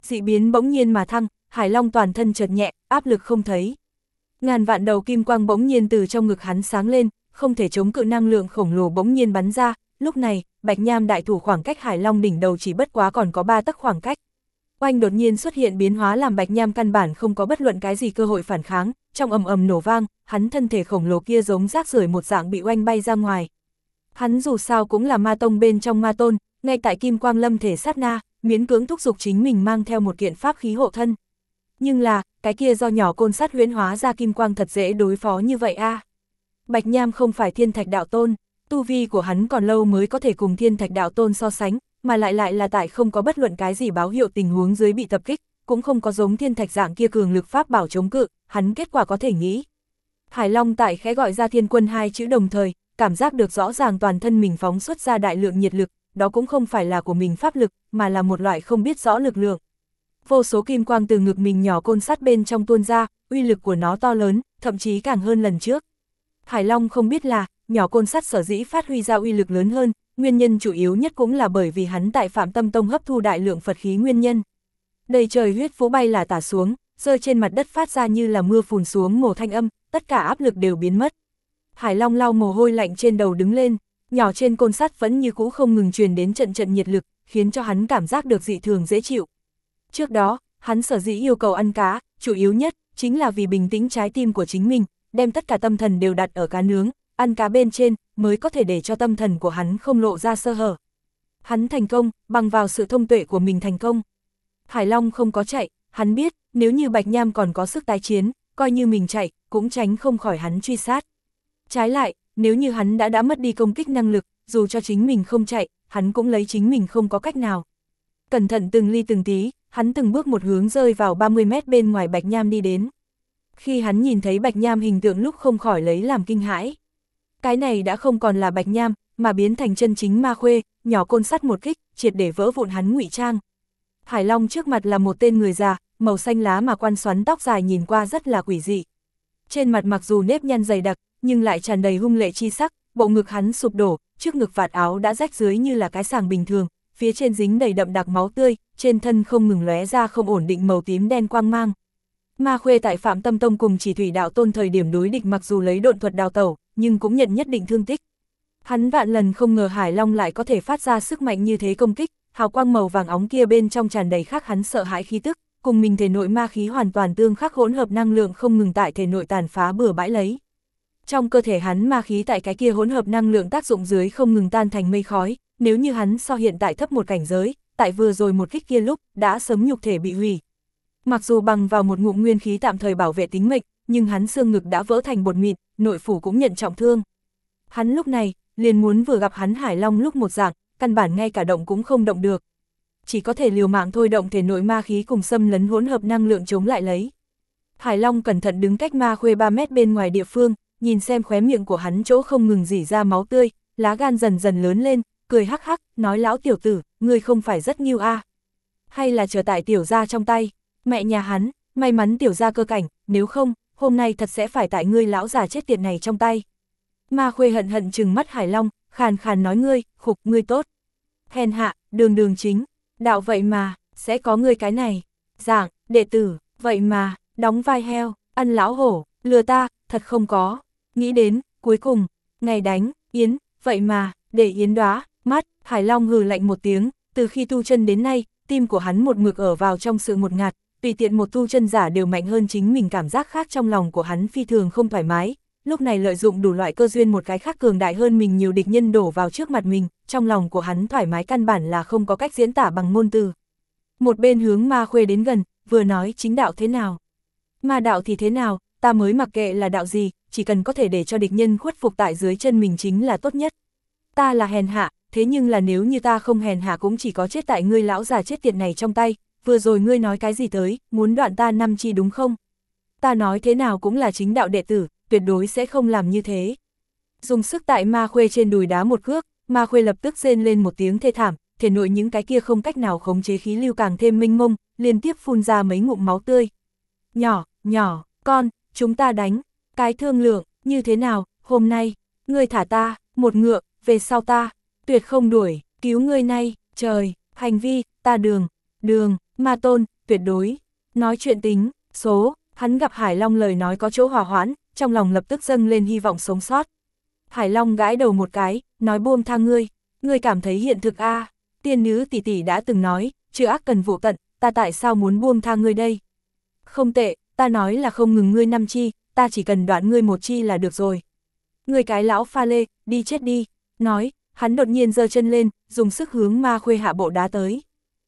Dị biến bỗng nhiên mà thăng, Hải Long toàn thân chợt nhẹ, áp lực không thấy. Ngàn vạn đầu kim quang bỗng nhiên từ trong ngực hắn sáng lên, không thể chống cự năng lượng khổng lồ bỗng nhiên bắn ra, lúc này, Bạch Nham đại thủ khoảng cách Hải Long đỉnh đầu chỉ bất quá còn có 3 tấc khoảng cách. Oanh đột nhiên xuất hiện biến hóa làm Bạch Nham căn bản không có bất luận cái gì cơ hội phản kháng, trong ầm ầm nổ vang, hắn thân thể khổng lồ kia giống rác rưởi một dạng bị oanh bay ra ngoài. Hắn dù sao cũng là ma tông bên trong ma tôn, ngay tại kim quang lâm thể sát na, miễn cưỡng thúc giục chính mình mang theo một kiện pháp khí hộ thân. Nhưng là, cái kia do nhỏ côn sắt huyễn hóa ra kim quang thật dễ đối phó như vậy a. Bạch Nham không phải thiên thạch đạo tôn, tu vi của hắn còn lâu mới có thể cùng thiên thạch đạo tôn so sánh, mà lại là tại không có bất luận cái gì báo hiệu tình huống dưới bị tập kích, cũng không có giống thiên thạch dạng kia cường lực pháp bảo chống cự, hắn kết quả có thể nghĩ. Hải Long tại khẽ gọi ra thiên quân 2 chữ đồng thời, cảm giác được rõ ràng toàn thân mình phóng xuất ra đại lượng nhiệt lực, đó cũng không phải là của mình pháp lực, mà là một loại không biết rõ lực lượng. Vô số kim quang từ ngực mình nhỏ côn sắt bên trong tuôn ra, uy lực của nó to lớn, thậm chí càng hơn lần trước. Hải Long không biết là, nhỏ côn sắt sở dĩ phát huy ra uy lực lớn hơn, nguyên nhân chủ yếu nhất cũng là bởi vì hắn tại Phạm Tâm Tông hấp thu đại lượng Phật khí nguyên nhân. Đầy trời huyết vũ bay là tả xuống, rơi trên mặt đất phát ra như là mưa phùn xuống mồ thanh âm, tất cả áp lực đều biến mất. Hải Long lau mồ hôi lạnh trên đầu đứng lên, nhỏ trên côn sắt vẫn như cũ không ngừng truyền đến trận trận nhiệt lực, khiến cho hắn cảm giác được dị thường dễ chịu. Trước đó, hắn sở dĩ yêu cầu ăn cá, chủ yếu nhất, chính là vì bình tĩnh trái tim của chính mình, đem tất cả tâm thần đều đặt ở cá nướng, ăn cá bên trên, mới có thể để cho tâm thần của hắn không lộ ra sơ hở. Hắn thành công, bằng vào sự thông tuệ của mình thành công. Hải Long không có chạy, hắn biết, nếu như Bạch Nham còn có sức tái chiến, coi như mình chạy, cũng tránh không khỏi hắn truy sát. Trái lại, nếu như hắn đã mất đi công kích năng lực, dù cho chính mình không chạy, hắn cũng lấy chính mình không có cách nào. Cẩn thận từng ly từng tí, hắn từng bước một hướng rơi vào 30 mét bên ngoài Bạch Nham đi đến. Khi hắn nhìn thấy Bạch Nham hình tượng lúc không khỏi lấy làm kinh hãi. Cái này đã không còn là Bạch Nham, mà biến thành chân chính ma khuê, nhỏ côn sắt một kích, triệt để vỡ vụn hắn ngụy trang. Hải Long trước mặt là một tên người già, màu xanh lá mà quan xoắn tóc dài nhìn qua rất là quỷ dị. Trên mặt mặc dù nếp nhăn dày đặc, nhưng lại tràn đầy hung lệ chi sắc, bộ ngực hắn sụp đổ, trước ngực vạt áo đã rách dưới như là cái sàng bình thường, phía trên dính đầy đậm đặc máu tươi, trên thân không ngừng lóe ra không ổn định màu tím đen quang mang. Ma Khuê tại Phạm Tâm Tông cùng Chỉ Thủy Đạo Tôn thời điểm đối địch mặc dù lấy độn thuật đào tẩu, nhưng cũng nhận nhất định thương tích. Hắn vạn lần không ngờ Hải Long lại có thể phát ra sức mạnh như thế công kích, hào quang màu vàng óng kia bên trong tràn đầy khác hắn sợ hãi khí tức, cùng mình thể nội ma khí hoàn toàn tương khắc hỗn hợp năng lượng không ngừng tại thể nội tàn phá bừa bãi lấy. Trong cơ thể hắn ma khí tại cái kia hỗn hợp năng lượng tác dụng dưới không ngừng tan thành mây khói, nếu như hắn so hiện tại thấp một cảnh giới, tại vừa rồi một kích kia lúc, đã sớm nhục thể bị hủy. Mặc dù bằng vào một ngụm nguyên khí tạm thời bảo vệ tính mệnh, nhưng hắn xương ngực đã vỡ thành bột mịn, nội phủ cũng nhận trọng thương. Hắn lúc này, liền muốn vừa gặp hắn Hải Long lúc một dạng, căn bản ngay cả động cũng không động được. Chỉ có thể liều mạng thôi động thể nội ma khí cùng xâm lấn hỗn hợp năng lượng chống lại lấy. Hải Long cẩn thận đứng cách Ma Khuê 3 mét bên ngoài địa phương, nhìn xem khóe miệng của hắn chỗ không ngừng rỉ ra máu tươi, lá gan dần dần lớn lên, cười hắc hắc, nói lão tiểu tử, ngươi không phải rất nghiêu a? Hay là trở tại tiểu gia trong tay, mẹ nhà hắn, may mắn tiểu gia cơ cảnh, nếu không, hôm nay thật sẽ phải tại ngươi lão già chết tiệt này trong tay. Ma Khuê hận hận trừng mắt Hải Long, khàn khàn nói ngươi, khục, ngươi tốt. Hèn hạ, đường chính, đạo vậy mà, sẽ có ngươi cái này. Giảng, đệ tử, vậy mà, đóng vai heo, ăn lão hổ, lừa ta, thật không có. Nghĩ đến, cuối cùng, ngày đánh, Yến, vậy mà, để Yến đóa, mắt, Hải Long hừ lạnh một tiếng, từ khi tu chân đến nay, tim của hắn một mực ở vào trong sự ngột ngạt, tùy tiện một tu chân giả đều mạnh hơn chính mình cảm giác khác trong lòng của hắn phi thường không thoải mái. Lúc này lợi dụng đủ loại cơ duyên một cái khác cường đại hơn mình nhiều địch nhân đổ vào trước mặt mình, trong lòng của hắn thoải mái căn bản là không có cách diễn tả bằng ngôn từ. Một bên hướng Ma Khuê đến gần, vừa nói chính đạo thế nào? Ma đạo thì thế nào, ta mới mặc kệ là đạo gì, chỉ cần có thể để cho địch nhân khuất phục tại dưới chân mình chính là tốt nhất. Ta là hèn hạ, thế nhưng là nếu như ta không hèn hạ cũng chỉ có chết tại ngươi lão già chết tiệt này trong tay, vừa rồi ngươi nói cái gì tới, muốn đoạn ta năm chi đúng không? Ta nói thế nào cũng là chính đạo đệ tử, tuyệt đối sẽ không làm như thế. Dùng sức tại Ma Khuê trên đùi đá một cước, Ma Khuê lập tức rên lên một tiếng thê thảm, thể nội những cái kia không cách nào khống chế khí lưu càng thêm mênh mông, liên tiếp phun ra mấy ngụm máu tươi. Nhỏ, con, chúng ta đánh, cái thương lượng, như thế nào, hôm nay, ngươi thả ta, một ngựa, về sau ta, tuyệt không đuổi, cứu ngươi nay, trời, hành vi, ta đường, Ma tôn, tuyệt đối, nói chuyện tính, số, hắn gặp Hải Long lời nói có chỗ hòa hoãn, trong lòng lập tức dâng lên hy vọng sống sót. Hải Long gãi đầu một cái, nói buông tha ngươi cảm thấy hiện thực tiên nữ tỷ tỷ đã từng nói, trừ ác cần vụ tận, ta tại sao muốn buông tha ngươi đây? Không tệ, ta nói là không ngừng ngươi 5 chi, ta chỉ cần đoạn ngươi 1 chi là được rồi. Ngươi cái lão pha lê, đi chết đi, nói, hắn đột nhiên giơ chân lên, dùng sức hướng Ma Khuê hạ bộ đá tới.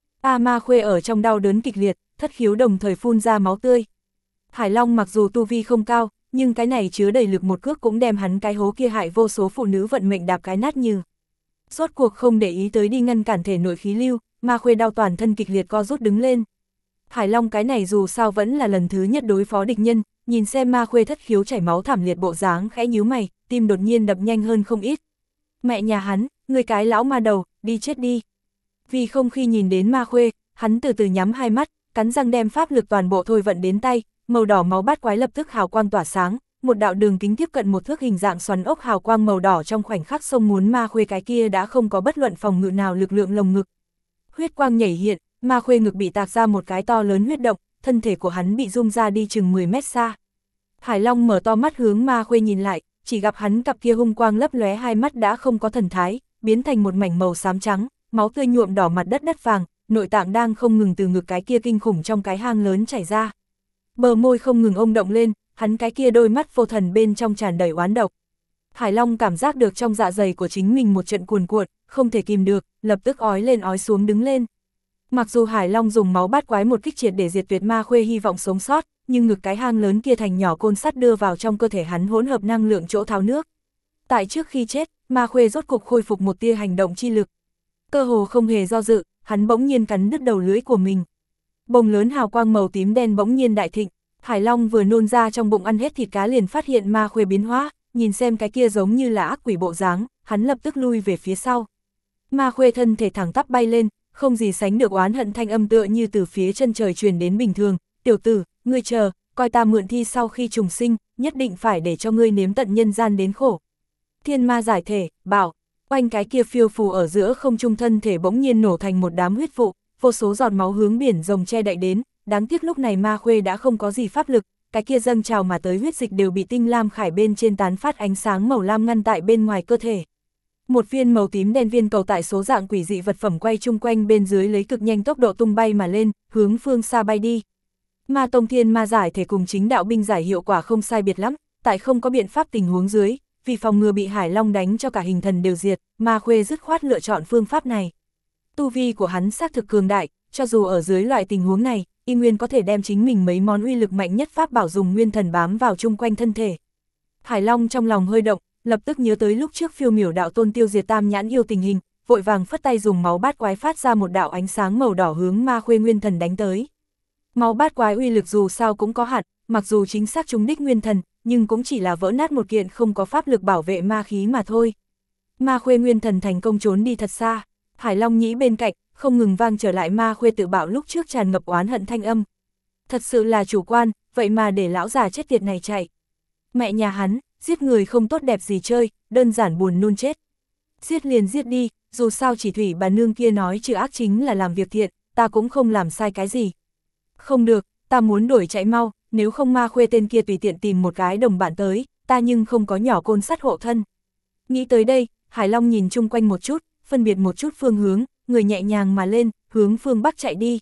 Ma Khuê ở trong đau đớn kịch liệt, thất khiếu đồng thời phun ra máu tươi. Hải Long mặc dù tu vi không cao, nhưng cái này chứa đầy lực một cước cũng đem hắn cái hố kia hại vô số phụ nữ vận mệnh đạp cái nát như. Rốt cuộc không để ý tới đi ngăn cản thể nội khí lưu, Ma Khuê đau toàn thân kịch liệt co rút đứng lên. Hải Long cái này dù sao vẫn là lần thứ nhất đối phó địch nhân, nhìn xem Ma Khuê thất khiếu chảy máu thảm liệt bộ dáng khẽ nhíu mày, tim đột nhiên đập nhanh hơn không ít. Mẹ nhà hắn, người cái lão ma đầu, đi chết đi. Vì không khi nhìn đến Ma Khuê, hắn từ từ nhắm hai mắt, cắn răng đem pháp lực toàn bộ thôi vận đến tay, màu đỏ máu bát quái lập tức hào quang tỏa sáng, một đạo đường kính tiếp cận 1 thước hình dạng xoắn ốc hào quang màu đỏ trong khoảnh khắc xông muốn Ma Khuê cái kia đã không có bất luận phòng ngự nào lực lượng lồng ngực. Huyết quang nhảy hiện, Ma Khuê ngực bị tạc ra một cái to lớn huyết động, thân thể của hắn bị rung ra đi chừng 10 mét xa. Hải Long mở to mắt hướng Ma Khuê nhìn lại, chỉ gặp hắn cặp kia hung quang lấp lóe hai mắt đã không có thần thái, biến thành một mảnh màu xám trắng, máu tươi nhuộm đỏ mặt đất vàng, nội tạng đang không ngừng từ ngực cái kia kinh khủng trong cái hang lớn chảy ra. Bờ môi không ngừng ông động lên, hắn cái kia đôi mắt vô thần bên trong tràn đầy oán độc. Hải Long cảm giác được trong dạ dày của chính mình một trận cuồn cuộn, không thể kìm được, lập tức ói lên ói xuống đứng lên. Mặc dù Hải Long dùng máu bát quái một kích triệt để diệt tuyệt Ma Khuê hy vọng sống sót, nhưng ngực cái hang lớn kia thành nhỏ côn sắt đưa vào trong cơ thể hắn hỗn hợp năng lượng chỗ tháo nước. Tại trước khi chết, Ma Khuê rốt cục khôi phục một tia hành động chi lực. Cơ hồ không hề do dự, hắn bỗng nhiên cắn đứt đầu lưỡi của mình. Bồng lớn hào quang màu tím đen bỗng nhiên đại thịnh, Hải Long vừa nôn ra trong bụng ăn hết thịt cá liền phát hiện Ma Khuê biến hóa, nhìn xem cái kia giống như là ác quỷ bộ dáng, hắn lập tức lui về phía sau. Ma Khuê thân thể thẳng tắp bay lên, không gì sánh được oán hận thanh âm tựa như từ phía chân trời truyền đến bình thường, tiểu tử, ngươi chờ, coi ta mượn thi sau khi trùng sinh, nhất định phải để cho ngươi nếm tận nhân gian đến khổ. Thiên ma giải thể, bảo, oanh cái kia phiêu phù ở giữa không trung thân thể bỗng nhiên nổ thành một đám huyết vụ, vô số giọt máu hướng biển rồng che đậy đến, đáng tiếc lúc này Ma Khuê đã không có gì pháp lực, cái kia dâng trào mà tới huyết dịch đều bị tinh lam khải bên trên tán phát ánh sáng màu lam ngăn tại bên ngoài cơ thể. Một viên màu tím đen viên cầu tại số dạng quỷ dị vật phẩm quay chung quanh bên dưới lấy cực nhanh tốc độ tung bay mà lên, hướng phương xa bay đi. Ma tông thiên ma giải thể cùng chính đạo binh giải hiệu quả không sai biệt lắm, tại không có biện pháp tình huống dưới, vì phòng ngừa bị Hải Long đánh cho cả hình thần đều diệt, Ma Khuê dứt khoát lựa chọn phương pháp này. Tu vi của hắn xác thực cường đại, cho dù ở dưới loại tình huống này, y nguyên có thể đem chính mình mấy món uy lực mạnh nhất pháp bảo dùng nguyên thần bám vào chung quanh thân thể. Hải Long trong lòng hơi động, lập tức nhớ tới lúc trước phiêu miểu đạo tôn tiêu diệt tam nhãn yêu tình hình, vội vàng phất tay dùng máu bát quái phát ra một đạo ánh sáng màu đỏ hướng Ma Khuê nguyên thần đánh tới. Máu bát quái uy lực dù sao cũng có hạn, mặc dù chính xác trúng đích nguyên thần, nhưng cũng chỉ là vỡ nát một kiện không có pháp lực bảo vệ ma khí mà thôi. Ma Khuê nguyên thần thành công trốn đi thật xa, Hải Long nhĩ bên cạnh, không ngừng vang trở lại Ma Khuê tự bảo lúc trước tràn ngập oán hận thanh âm. Thật sự là chủ quan, vậy mà để lão già chết tiệt này chạy. Mẹ nhà hắn, giết người không tốt đẹp gì chơi, đơn giản buồn nôn chết. Giết liền giết đi, dù sao chỉ thủy bà nương kia nói trừ ác chính là làm việc thiện, ta cũng không làm sai cái gì. Không được, ta muốn đuổi chạy mau, nếu không Ma Khuê tên kia tùy tiện tìm một cái đồng bạn tới, ta nhưng không có nhỏ côn sắt hộ thân. Nghĩ tới đây, Hải Long nhìn chung quanh một chút, phân biệt một chút phương hướng, người nhẹ nhàng mà lên, hướng phương Bắc chạy đi.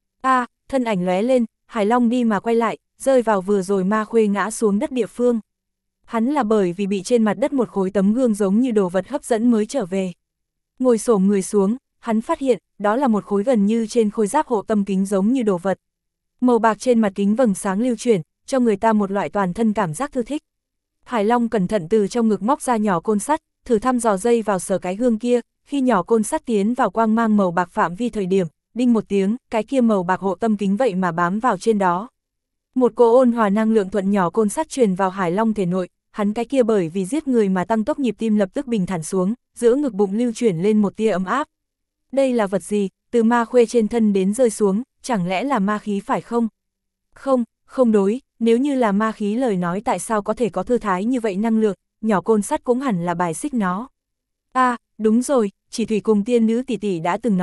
Thân ảnh lóe lên, Hải Long đi mà quay lại, rơi vào vừa rồi Ma Khuê ngã xuống đất địa phương. Hắn là bởi vì bị trên mặt đất một khối tấm gương giống như đồ vật hấp dẫn mới trở về. Ngồi xổm người xuống, hắn phát hiện, đó là một khối gần như trên khôi giáp hộ tâm kính giống như đồ vật. Màu bạc trên mặt kính vầng sáng lưu chuyển, cho người ta một loại toàn thân cảm giác thư thích. Hải Long cẩn thận từ trong ngực móc ra nhỏ côn sắt, thử thăm dò dây vào sở cái gương kia, khi nhỏ côn sắt tiến vào quang mang màu bạc phạm vi thời điểm, đinh một tiếng, cái kia màu bạc hộ tâm kính vậy mà bám vào trên đó. Một cỗ ôn hòa năng lượng thuận nhỏ côn sắt truyền vào Hải Long thể nội, hắn cái kia bởi vì giết người mà tăng tốc nhịp tim lập tức bình thản xuống, giữa ngực bụng lưu chuyển lên một tia ấm áp. Đây là vật gì, từ Ma Khuê trên thân đến rơi xuống, chẳng lẽ là ma khí phải không? Không đối, nếu như là ma khí lời nói tại sao có thể có thư thái như vậy năng lượng, nhỏ côn sắt cũng hẳn là bài xích nó. Đúng rồi, chỉ thủy cùng tiên nữ tỷ tỷ đã từng nói,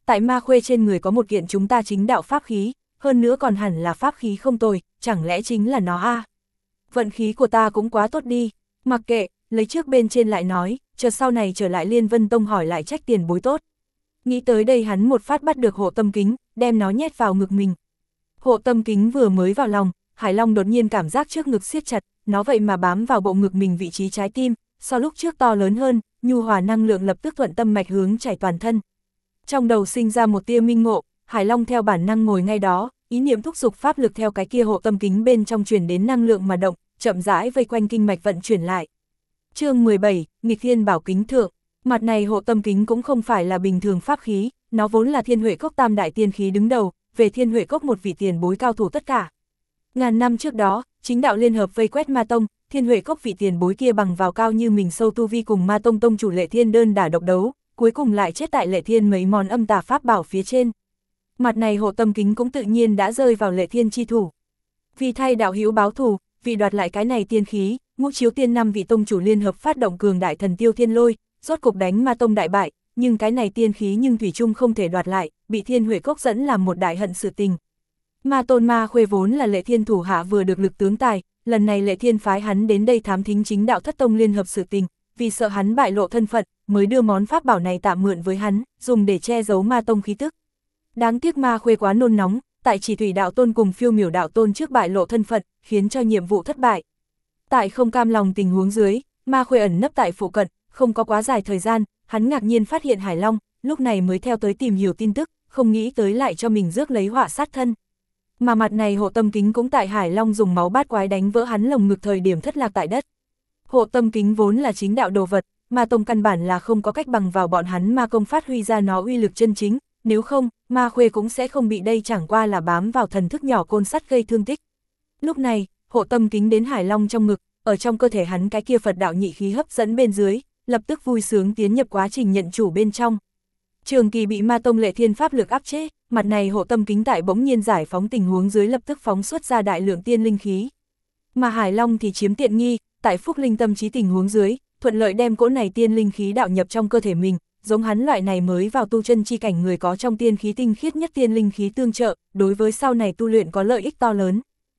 tại Ma Khuê trên người có một kiện chúng ta chính đạo pháp khí, hơn nữa còn hẳn là pháp khí không tồi, chẳng lẽ chính là nó à? Vận khí của ta cũng quá tốt đi, mặc kệ, lấy trước bên trên lại nói, chờ sau này trở lại Liên Vân Tông hỏi lại trách tiền bối tốt. Nghĩ tới đây hắn một phát bắt được hộ tâm kính, đem nó nhét vào ngực mình. Hộ tâm kính vừa mới vào lòng, Hải Long đột nhiên cảm giác trước ngực siết chặt, nó vậy mà bám vào bộ ngực mình vị trí trái tim, so lúc trước to lớn hơn, nhu hòa năng lượng lập tức thuận tâm mạch hướng chảy toàn thân. Trong đầu sinh ra một tia minh ngộ, Hải Long theo bản năng ngồi ngay đó, ý niệm thúc giục pháp lực theo cái kia hộ tâm kính bên trong truyền đến năng lượng mà động, chậm rãi vây quanh kinh mạch vận chuyển lại. Chương 17, Nghịch Thiên Bảo Kính Thượng. Mặt này hộ tâm kính cũng không phải là bình thường pháp khí, nó vốn là Thiên Huệ Cốc tam đại tiên khí đứng đầu, về Thiên Huệ Cốc một vị tiền bối cao thủ tất cả. Ngàn năm trước đó, chính đạo liên hợp vây quét Ma Tông, Thiên Huệ Cốc vị tiền bối kia bằng vào cao như mình sâu tu vi cùng Ma Tông tông chủ Lệ Thiên đơn đả độc đấu, cuối cùng lại chết tại Lệ Thiên mấy món âm tà pháp bảo phía trên. Mặt này hộ tâm kính cũng tự nhiên đã rơi vào Lệ Thiên chi thủ. Vì thay đạo hữu báo thù, vì đoạt lại cái này tiên khí, Ngũ Chiếu Tiên năm vị tông chủ liên hợp phát động cường đại thần tiêu thiên lôi, rốt cục đánh Ma Tông đại bại, nhưng cái này tiên khí nhưng thủy chung không thể đoạt lại, bị Thiên Huệ Cốc dẫn làm một đại hận sự tình. Ma Tôn Ma Khuê vốn là Lệ Thiên thủ hạ vừa được lực tướng tài, lần này Lệ Thiên phái hắn đến đây thám thính chính đạo thất tông liên hợp sự tình, vì sợ hắn bại lộ thân phận, mới đưa món pháp bảo này tạm mượn với hắn, dùng để che giấu Ma Tông khí tức. Đáng tiếc Ma Khuê quá nôn nóng, tại Chỉ Thủy đạo tôn cùng Phiêu Miểu đạo tôn trước bại lộ thân phận, khiến cho nhiệm vụ thất bại. Tại không cam lòng tình huống dưới, Ma Khuê ẩn nấp tại phụ cận, không có quá dài thời gian, hắn ngạc nhiên phát hiện Hải Long, lúc này mới theo tới tìm hiểu tin tức, không nghĩ tới lại cho mình rước lấy họa sát thân. Mà mặt này hộ tâm kính cũng tại Hải Long dùng máu bát quái đánh vỡ hắn lồng ngực thời điểm thất lạc tại đất. Hộ tâm kính vốn là chính đạo đồ vật, Ma Tông căn bản là không có cách bằng vào bọn hắn Ma Công phát huy ra nó uy lực chân chính, nếu không, Ma Khuê cũng sẽ không bị đây chẳng qua là bám vào thần thức nhỏ côn sắt gây thương tích. Lúc này, hộ tâm kính đến Hải Long trong ngực, ở trong cơ thể hắn cái kia Phật đạo nhị khí hấp dẫn bên dưới, lập tức vui sướng tiến nhập quá trình nhận chủ bên trong. Trường kỳ bị Ma Tông Lệ Thiên pháp lực áp chế, mặt này hộ tâm kính tại bỗng nhiên giải phóng tình huống dưới lập tức phóng xuất ra đại lượng tiên linh khí. Mà Hải Long thì chiếm tiện nghi, tại phúc linh tâm trí tình huống dưới, thuận lợi đem cỗ này tiên linh khí đạo nhập trong cơ thể mình, giống hắn loại này mới vào tu chân chi cảnh người có trong tiên khí tinh khiết nhất tiên linh khí tương trợ, đối với sau này tu luyện có lợi ích to lớn.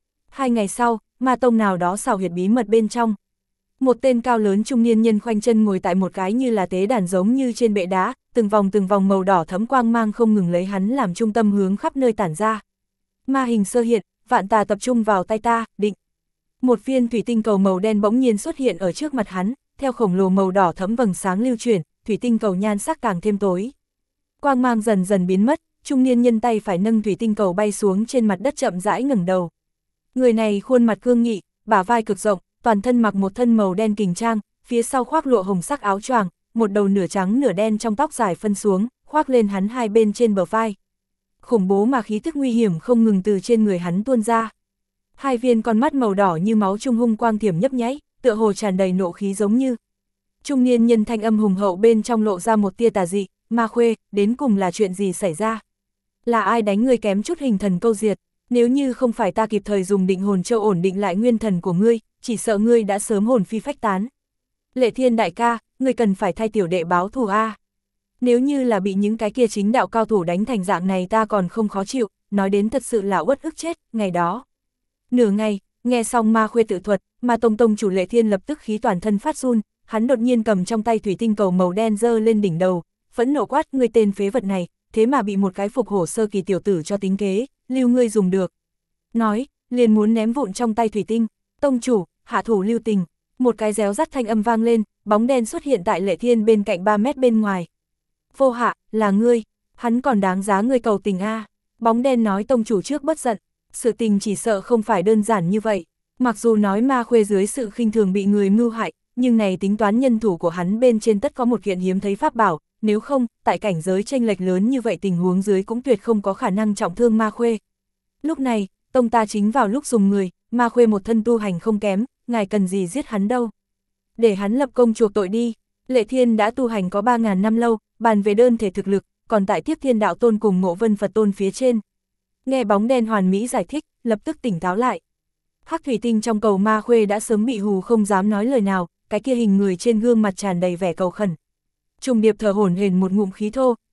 2 ngày sau, Ma Tông nào đó xào huyệt bí mật bên trong. Một tên cao lớn trung niên nhân khoanh chân ngồi tại một cái như là tế đàn giống như trên bệ đá, từng vòng màu đỏ thẫm quang mang không ngừng lấy hắn làm trung tâm hướng khắp nơi tản ra. Ma hình sơ hiện, vạn tà tập trung vào tay ta, định. Một viên thủy tinh cầu màu đen bỗng nhiên xuất hiện ở trước mặt hắn, theo khổng lồ màu đỏ thẫm vầng sáng lưu chuyển, thủy tinh cầu nhan sắc càng thêm tối. Quang mang dần dần biến mất, trung niên nhân tay phải nâng thủy tinh cầu bay xuống trên mặt đất chậm rãi ngẩng đầu. Người này khuôn mặt cương nghị, bả vai cực rộng, toàn thân mặc một thân màu đen kình trang, phía sau khoác lụa hồng sắc áo choàng, một đầu nửa trắng nửa đen trong tóc dài phân xuống, khoác lên hắn hai bên trên bờ vai. Khủng bố mà khí tức nguy hiểm không ngừng từ trên người hắn tuôn ra. Hai viên con mắt màu đỏ như máu trung hung quang thiểm nhấp nháy, tựa hồ tràn đầy nộ khí giống như. Trung niên nhân thanh âm hùng hậu bên trong lộ ra một tia tà dị, Ma Khuê, đến cùng là chuyện gì xảy ra? Là ai đánh ngươi kém chút hình thần câu diệt? Nếu như không phải ta kịp thời dùng định hồn châu ổn định lại nguyên thần của ngươi, chỉ sợ ngươi đã sớm hồn phi phách tán. Lệ Thiên đại ca, ngươi cần phải thay tiểu đệ báo thù a. Nếu như là bị những cái kia chính đạo cao thủ đánh thành dạng này ta còn không khó chịu, nói đến thật sự là uất ức chết, ngày đó. Nửa ngày, nghe xong Ma Khuê tự thuật, Ma Tông tông chủ Lệ Thiên lập tức khí toàn thân phát run, hắn đột nhiên cầm trong tay thủy tinh cầu màu đen giơ lên đỉnh đầu, phẫn nộ quát, ngươi tên phế vật này, thế mà bị một cái phục hổ sơ kỳ tiểu tử cho tính kế, lưu ngươi dùng được. Nói, liền muốn ném vụn trong tay thủy tinh, tông chủ, hạ thủ lưu tình, một cái réo rắt thanh âm vang lên, bóng đen xuất hiện tại Lệ Thiên bên cạnh 3 mét bên ngoài. Vô hạ, là ngươi, hắn còn đáng giá ngươi cầu tình a. Bóng đen nói tông chủ trước bất giận, sự tình chỉ sợ không phải đơn giản như vậy, mặc dù nói Ma Khuê dưới sự khinh thường bị người mưu hại, nhưng này tính toán nhân thủ của hắn bên trên tất có một kiện hiếm thấy pháp bảo, nếu không, tại cảnh giới chênh lệch lớn như vậy tình huống dưới cũng tuyệt không có khả năng trọng thương Ma Khuê. Lúc này, tông ta chính vào lúc dùng người, Ma Khuê một thân tu hành không kém, ngài cần gì giết hắn đâu. Để hắn lập công chuộc tội đi. Lệ Thiên đã tu hành có 3.000 năm lâu, bàn về đơn thể thực lực, còn tại Tiếp Thiên đạo tôn cùng Ngộ Vân Phật tôn phía trên. Nghe bóng đen hoàn mỹ giải thích, lập tức tỉnh táo lại. Hắc thủy tinh trong cầu Ma Khuê đã sớm bị hù không dám nói lời nào, cái kia hình người trên gương mặt tràn đầy vẻ cầu khẩn. Trùng điệp thở hổn hển một ngụm khí thô,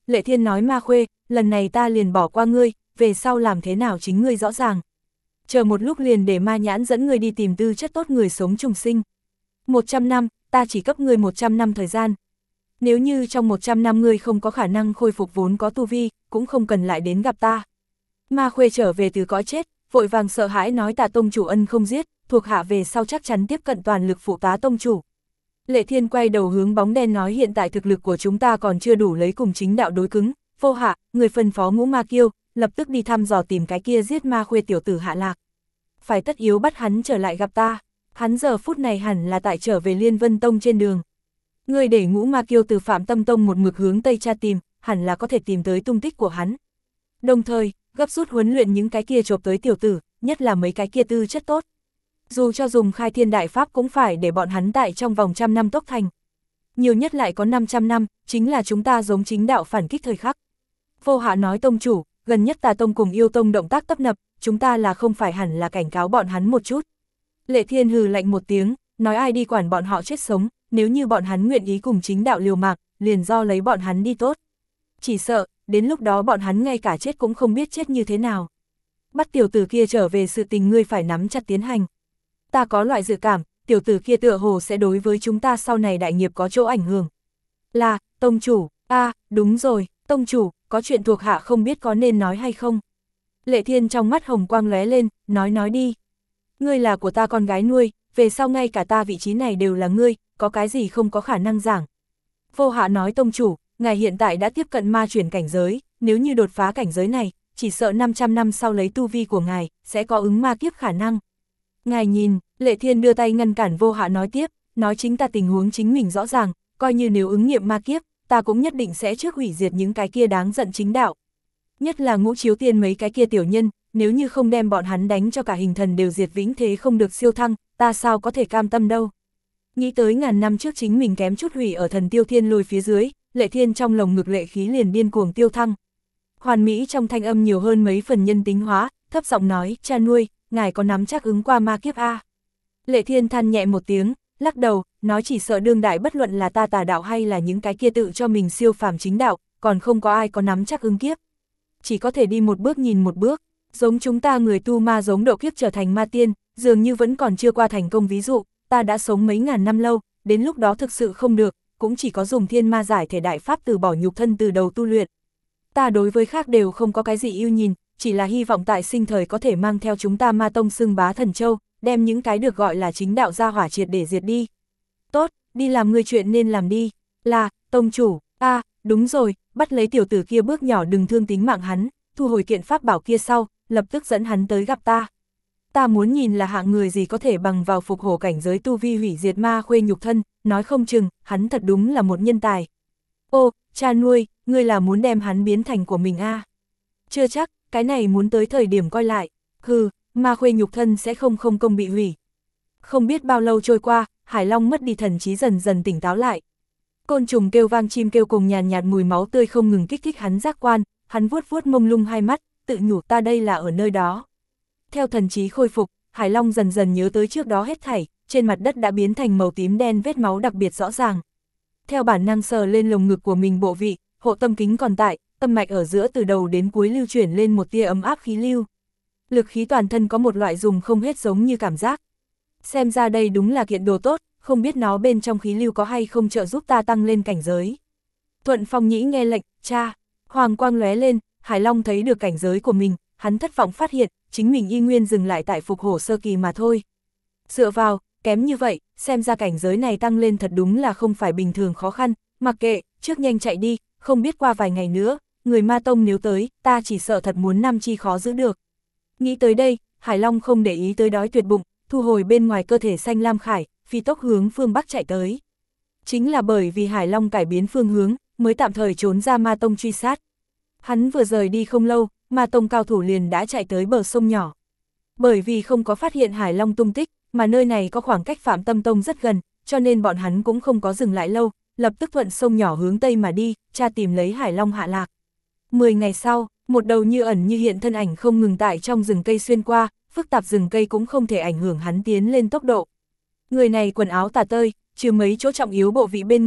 Lệ Thiên nói Ma Khuê, lần này ta liền bỏ qua ngươi, về sau làm thế nào chính ngươi rõ ràng. Chờ một lúc liền để Ma Nhãn dẫn ngươi đi tìm tư chất tốt người sống trùng sinh. 100 năm, ta chỉ cấp ngươi 100 năm thời gian. Nếu như trong 100 năm ngươi không có khả năng khôi phục vốn có tu vi, cũng không cần lại đến gặp ta. Ma Khuê trở về từ cõi chết, vội vàng sợ hãi nói Tạ tông chủ ân không giết, thuộc hạ về sau chắc chắn tiếp cận toàn lực phụ tá tông chủ. Lệ Thiên quay đầu hướng bóng đen nói hiện tại thực lực của chúng ta còn chưa đủ lấy cùng chính đạo đối cứng, Vô Hạ, người phân phó Ngũ Ma Kiêu, lập tức đi thăm dò tìm cái kia giết Ma Khuê tiểu tử Hạ Lạc. Phải tất yếu bắt hắn trở lại gặp ta, hắn giờ phút này hẳn là tại trở về Liên Vân Tông trên đường. Người để Ngũ Ma Kiêu từ Phạm Tâm Tông một mực hướng Tây tra tìm, hẳn là có thể tìm tới tung tích của hắn. Đồng thời, gấp rút huấn luyện những cái kia chộp tới tiểu tử, nhất là mấy cái kia tư chất tốt. Dù cho dùng khai thiên đại pháp cũng phải để bọn hắn tại trong vòng 100 năm tốc thành. Nhiều nhất lại có 500 năm, chính là chúng ta giống chính đạo phản kích thời khắc. Vô Hạ nói tông chủ, gần nhất Tà Tông cùng Yêu Tông động tác tấp nập, chúng ta là không phải hẳn là cảnh cáo bọn hắn một chút. Lệ Thiên hừ lạnh một tiếng, nói ai đi quản bọn họ chết sống, nếu như bọn hắn nguyện ý cùng chính đạo liều mạng, liền do lấy bọn hắn đi tốt. Chỉ sợ, đến lúc đó bọn hắn ngay cả chết cũng không biết chết như thế nào. Bắt tiểu tử kia trở về sự tình ngươi phải nắm chặt tiến hành. Ta có loại dự cảm, tiểu tử kia tựa hồ sẽ đối với chúng ta sau này đại nghiệp có chỗ ảnh hưởng. Là, tông chủ, đúng rồi, tông chủ, có chuyện thuộc hạ không biết có nên nói hay không. Lệ Thiên trong mắt hồng quang lóe lên, nói đi. Ngươi là của ta con gái nuôi, về sau ngay cả ta vị trí này đều là ngươi, có cái gì không có khả năng giảng. Vô Hạ nói tông chủ, ngài hiện tại đã tiếp cận ma chuyển cảnh giới, nếu như đột phá cảnh giới này, chỉ sợ 500 năm sau lấy tu vi của ngài, sẽ có ứng ma kiếp khả năng. Ngài nhìn, Lệ Thiên đưa tay ngăn cản Vô Hạ nói tiếp, nói chính ta tình huống chính mình rõ ràng, coi như nếu ứng nghiệm ma kiếp, ta cũng nhất định sẽ trước hủy diệt những cái kia đáng giận chính đạo. Nhất là Ngũ Chiếu Tiên mấy cái kia tiểu nhân, nếu như không đem bọn hắn đánh cho cả hình thần đều diệt vĩnh thế không được siêu thăng, ta sao có thể cam tâm đâu. Nghĩ tới ngàn năm trước chính mình kém chút hủy ở Thần Tiêu Thiên Lôi phía dưới, Lệ Thiên trong lồng ngực lệ khí liền điên cuồng tiêu thăng. Hoàn Mỹ trong thanh âm nhiều hơn mấy phần nhân tính hóa, thấp giọng nói, cha nuôi, ngài có nắm chắc ứng qua ma kiếp a? Lệ Thiên than nhẹ một tiếng, lắc đầu, nói chỉ sợ đương đại bất luận là ta tà đạo hay là những cái kia tự cho mình siêu phàm chính đạo, còn không có ai có nắm chắc ứng kiếp. Chỉ có thể đi một bước nhìn một bước, giống chúng ta người tu ma giống độ kiếp trở thành ma tiên, dường như vẫn còn chưa qua thành công ví dụ, ta đã sống mấy ngàn năm lâu, đến lúc đó thực sự không được, cũng chỉ có dùng thiên ma giải thể đại pháp từ bỏ nhục thân từ đầu tu luyện. Ta đối với khác đều không có cái gì yêu nhìn, chỉ là hy vọng tại sinh thời có thể mang theo chúng ta ma tông xưng bá thần châu, đem những cái được gọi là chính đạo ra hỏa triệt để diệt đi. Tốt, đi làm người chuyện nên làm đi. Là, tông chủ, đúng rồi, bắt lấy tiểu tử kia bước nhỏ đừng thương tính mạng hắn, thu hồi kiện pháp bảo kia sau, lập tức dẫn hắn tới gặp ta. Ta muốn nhìn là hạng người gì có thể bằng vào phục hổ cảnh giới tu vi hủy diệt ma khuê nhục thân, nói không chừng, hắn thật đúng là một nhân tài. Ô, cha nuôi, ngươi là muốn đem hắn biến thành của mình a? Chưa chắc, cái này muốn tới thời điểm coi lại. Hừ, ma khuê nhục thân sẽ không công bị hủy. Không biết bao lâu trôi qua, Hải Long mất đi thần trí dần dần tỉnh táo lại. Côn trùng kêu vang chim kêu cùng nhàn nhạt mùi máu tươi không ngừng kích thích hắn giác quan, hắn vuốt vuốt mông lung hai mắt, tự nhủ ta đây là ở nơi đó. Theo thần trí khôi phục, Hải Long dần dần nhớ tới trước đó hết thảy, trên mặt đất đã biến thành màu tím đen vết máu đặc biệt rõ ràng. Theo bản năng sờ lên lồng ngực của mình bộ vị, hộ tâm kính còn tại, tâm mạch ở giữa từ đầu đến cuối lưu chuyển lên một tia ấm áp khí lưu. Lực khí toàn thân có một loại dùng không hết giống như cảm giác. Xem ra đây đúng là kiện đồ tốt, không biết nó bên trong khí lưu có hay không trợ giúp ta tăng lên cảnh giới. Thuận Phong Nhĩ nghe lệnh, cha, hoàng quang lóe lên, Hải Long thấy được cảnh giới của mình, hắn thất vọng phát hiện, chính mình y nguyên dừng lại tại phục hổ sơ kỳ mà thôi. Dựa vào, kém như vậy, xem ra cảnh giới này tăng lên thật đúng là không phải bình thường khó khăn, mặc kệ, trước nhanh chạy đi, không biết qua vài ngày nữa, người ma tông nếu tới, ta chỉ sợ thật muốn năm chi khó giữ được. Nghĩ tới đây, Hải Long không để ý tới đói tuyệt bụng, thu hồi bên ngoài cơ thể xanh lam khải, phi tốc hướng phương Bắc chạy tới. Chính là bởi vì Hải Long cải biến phương hướng, mới tạm thời trốn ra ma tông truy sát. Hắn vừa rời đi không lâu, ma tông cao thủ liền đã chạy tới bờ sông nhỏ. Bởi vì không có phát hiện Hải Long tung tích, mà nơi này có khoảng cách Phạm Tâm Tông rất gần, cho nên bọn hắn cũng không có dừng lại lâu, lập tức thuận sông nhỏ hướng Tây mà đi, tra tìm lấy Hải Long hạ lạc. 10 ngày sau, một đầu như ẩn như hiện thân ảnh không ngừng tại trong rừng cây xuyên qua, phức tạp rừng cây cũng không thể ảnh hưởng hắn tiến lên tốc độ. Người này quần áo tả tơi, trừ mấy chỗ trọng yếu bộ vị bên ngoài,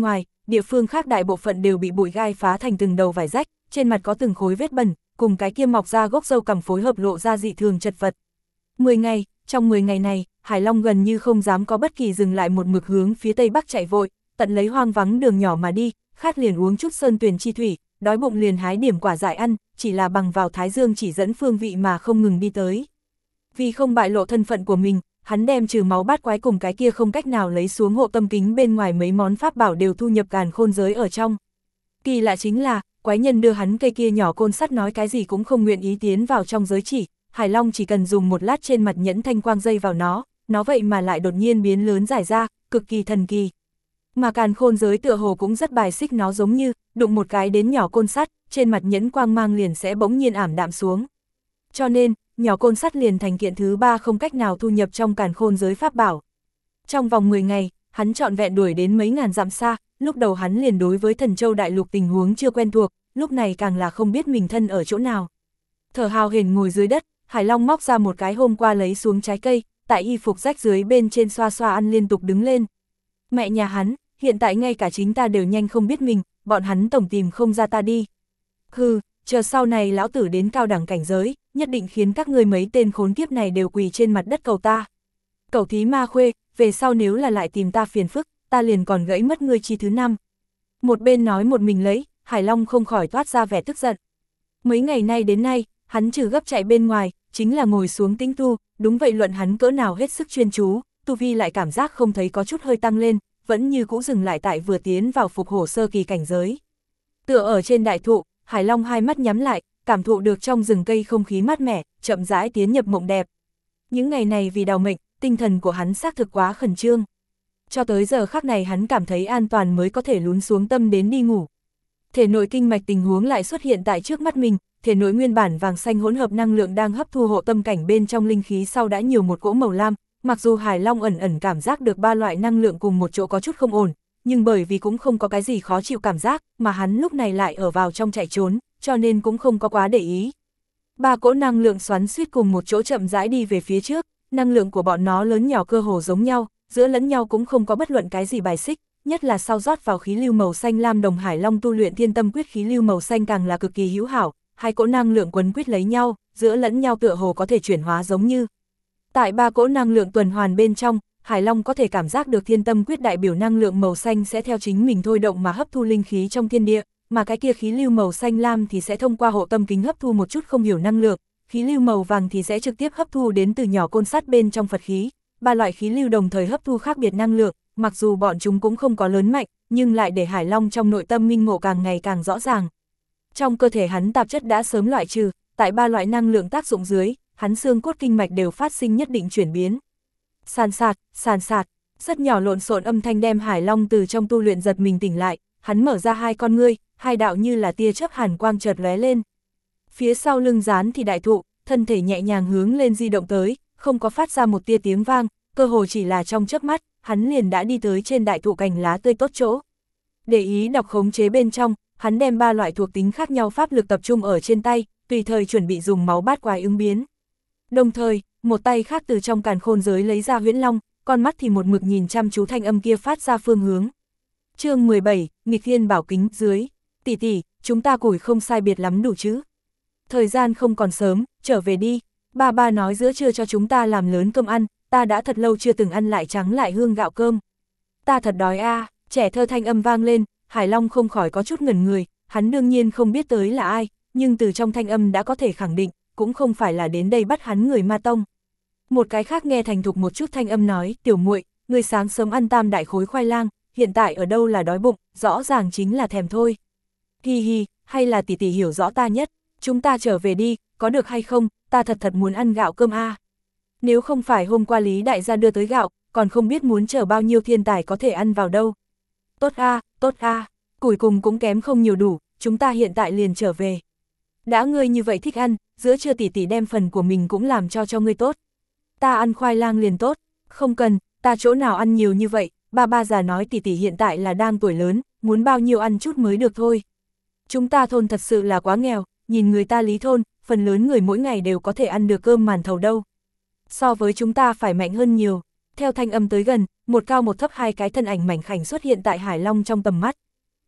địa phương khác đại bộ phận đều bị bụi gai phá thành từng đầu vải rách, trên mặt có từng khối vết bẩn, cùng cái kia mọc ra gốc râu cằm phối hợp lộ ra dị thường chật vật. 10 ngày, trong 10 ngày này, Hải Long gần như không dám có bất kỳ dừng lại, một mực hướng phía tây bắc chạy vội, tận lấy hoang vắng đường nhỏ mà đi, khát liền uống chút sơn tuyền chi thủy, đói bụng liền hái điểm quả dại ăn, chỉ là bằng vào thái dương chỉ dẫn phương vị mà không ngừng đi tới. Vì không bại lộ thân phận của mình, hắn đem trừ máu bát quái cùng cái kia không cách nào lấy xuống hộ tâm kính bên ngoài mấy món pháp bảo đều thu nhập càn khôn giới ở trong. Kỳ lạ chính là, quái nhân đưa hắn cây kia nhỏ côn sắt nói cái gì cũng không nguyện ý tiến vào trong giới chỉ, Hải Long chỉ cần dùng một lát trên mặt nhẫn thanh quang dây vào nó vậy mà lại đột nhiên biến lớn giải ra, cực kỳ thần kỳ. Mà càn khôn giới tựa hồ cũng rất bài xích nó, giống như, đụng một cái đến nhỏ côn sắt, trên mặt nhẫn quang mang liền sẽ bỗng nhiên ảm đạm xuống. Cho nên, nhỏ côn sắt liền thành kiện thứ 3 không cách nào thu nhập trong càn khôn giới pháp bảo. Trong vòng 10 ngày, hắn trọn vẹn đuổi đến mấy ngàn dặm xa, lúc đầu hắn liền đối với Thần Châu đại lục tình huống chưa quen thuộc, lúc này càng là không biết mình thân ở chỗ nào. Thở hào hển ngồi dưới đất, Hải Long móc ra một cái hôm qua lấy xuống trái cây, tại y phục rách dưới bên trên xoa xoa ăn liên tục đứng lên. Mẹ nhà hắn, hiện tại ngay cả chính ta đều nhanh không biết mình, bọn hắn tổng tìm không ra ta đi. Hừ, chờ sau này lão tử đến cao đẳng cảnh giới, nhất định khiến các ngươi mấy tên khốn kiếp này đều quỳ trên mặt đất cầu ta. Cẩu thí ma khuê, về sau nếu là lại tìm ta phiền phức, ta liền còn gãy mất ngươi chi thứ 5. Một bên nói một mình lấy, Hải Long không khỏi toát ra vẻ tức giận. Mấy ngày nay đến nay, hắn trừ gấp chạy bên ngoài, chính là ngồi xuống tĩnh tu, đúng vậy luận hắn cỡ nào hết sức chuyên chú, tu vi lại cảm giác không thấy có chút hơi tăng lên, vẫn như cũ dừng lại tại vừa tiến vào phục hổ sơ kỳ cảnh giới. Tựa ở trên đại thụ, Hải Long hai mắt nhắm lại, cảm thụ được trong rừng cây không khí mát mẻ, chậm rãi tiến nhập mộng đẹp. Những ngày này vì đào mệnh, tinh thần của hắn xác thực quá khẩn trương. Cho tới giờ khắc này hắn cảm thấy an toàn mới có thể lún xuống tâm đến đi ngủ. Thể nội kinh mạch tình huống lại xuất hiện tại trước mắt mình, thể nội nguyên bản vàng xanh hỗn hợp năng lượng đang hấp thu hộ tâm cảnh bên trong linh khí sau đã nhiều một cỗ màu lam, mặc dù Hải Long ẩn ẩn cảm giác được 3 loại năng lượng cùng một chỗ có chút không ổn, nhưng bởi vì cũng không có cái gì khó chịu cảm giác, mà hắn lúc này lại ở vào trong chạy trốn, cho nên cũng không có quá để ý. 3 cỗ năng lượng xoắn xuýt cùng một chỗ chậm rãi đi về phía trước, năng lượng của bọn nó lớn nhỏ cơ hồ giống nhau, giữa lẫn nhau cũng không có bất luận cái gì bài xích, nhất là sau rót vào khí lưu màu xanh lam đồng Hải Long tu luyện Thiên Tâm Quyết khí lưu màu xanh càng là cực kỳ hữu hảo, hai cỗ năng lượng quấn quýt lấy nhau, giữa lẫn nhau tựa hồ có thể chuyển hóa giống như. Tại 3 cỗ năng lượng tuần hoàn bên trong, Hải Long có thể cảm giác được Thiên Tâm Quyết đại biểu năng lượng màu xanh sẽ theo chính mình thôi động mà hấp thu linh khí trong thiên địa, mà cái kia khí lưu màu xanh lam thì sẽ thông qua hộ tâm kính hấp thu một chút không hiểu năng lượng, khí lưu màu vàng thì sẽ trực tiếp hấp thu đến từ nhỏ côn sắt bên trong Phật khí. 3 loại khí lưu đồng thời hấp thu khác biệt năng lượng, mặc dù bọn chúng cũng không có lớn mạnh, nhưng lại để Hải Long trong nội tâm minh ngộ càng ngày càng rõ ràng. Trong cơ thể hắn tạp chất đã sớm loại trừ, tại 3 loại năng lượng tác dụng dưới, hắn xương cốt kinh mạch đều phát sinh nhất định chuyển biến. Sàn sạt, rất nhỏ lộn xộn âm thanh đem Hải Long từ trong tu luyện giật mình tỉnh lại, hắn mở ra hai con ngươi, hai đạo như là tia chớp hàn quang chợt lóe lên. Phía sau lưng gián thì đại thụ, thân thể nhẹ nhàng hướng lên di động tới, không có phát ra một tia tiếng vang, cơ hồ chỉ là trong chớp mắt, hắn liền đã đi tới trên đại thụ cành lá tươi tốt chỗ. Để ý đọc khống chế bên trong, hắn đem 3 loại thuộc tính khác nhau pháp lực tập trung ở trên tay, tùy thời chuẩn bị dùng máu bát quái ứng biến. Đồng thời, một tay khác từ trong càn khôn giới lấy ra huyễn long, con mắt thì một mực nhìn chăm chú thanh âm kia phát ra phương hướng. Chương 17, nghịch thiên bảo kính dưới. Tỷ tỷ, chúng ta củi không sai biệt lắm đủ chứ? Thời gian không còn sớm, trở về đi. Ba nói giữa trưa cho chúng ta làm lớn cơm ăn, ta đã thật lâu chưa từng ăn lại trắng lại hương gạo cơm. Ta thật đói a. Trẻ thơ thanh âm vang lên, Hải Long không khỏi có chút ngẩn người, hắn đương nhiên không biết tới là ai, nhưng từ trong thanh âm đã có thể khẳng định, cũng không phải là đến đây bắt hắn người Ma Tông. Một cái khác nghe thành thục một chút thanh âm nói, tiểu muội, người sáng sớm ăn tam đại khối khoai lang, hiện tại ở đâu là đói bụng, rõ ràng chính là thèm thôi. Hi hi, hay là tỷ tỷ hiểu rõ ta nhất, chúng ta trở về đi, có được hay không, ta thật muốn ăn gạo cơm a. Nếu không phải hôm qua Lý đại gia đưa tới gạo, còn không biết muốn chờ bao nhiêu thiên tài có thể ăn vào đâu. Tốt a, củi cùng cũng kém không nhiều đủ, chúng ta hiện tại liền trở về. Đã ngươi như vậy thích ăn, giữa trưa tỷ tỷ đem phần của mình cũng làm cho ngươi tốt. Ta ăn khoai lang liền tốt, không cần, ta chỗ nào ăn nhiều như vậy, ba già nói tỷ tỷ hiện tại là đang tuổi lớn, muốn bao nhiêu ăn chút mới được thôi. Chúng ta thôn thật sự là quá nghèo, nhìn người ta Lý thôn, phần lớn người mỗi ngày đều có thể ăn được cơm màn thầu đâu. So với chúng ta phải mạnh hơn nhiều. Theo thanh âm tới gần, một cao một thấp hai cái thân ảnh mảnh khảnh xuất hiện tại Hải Long trong tầm mắt.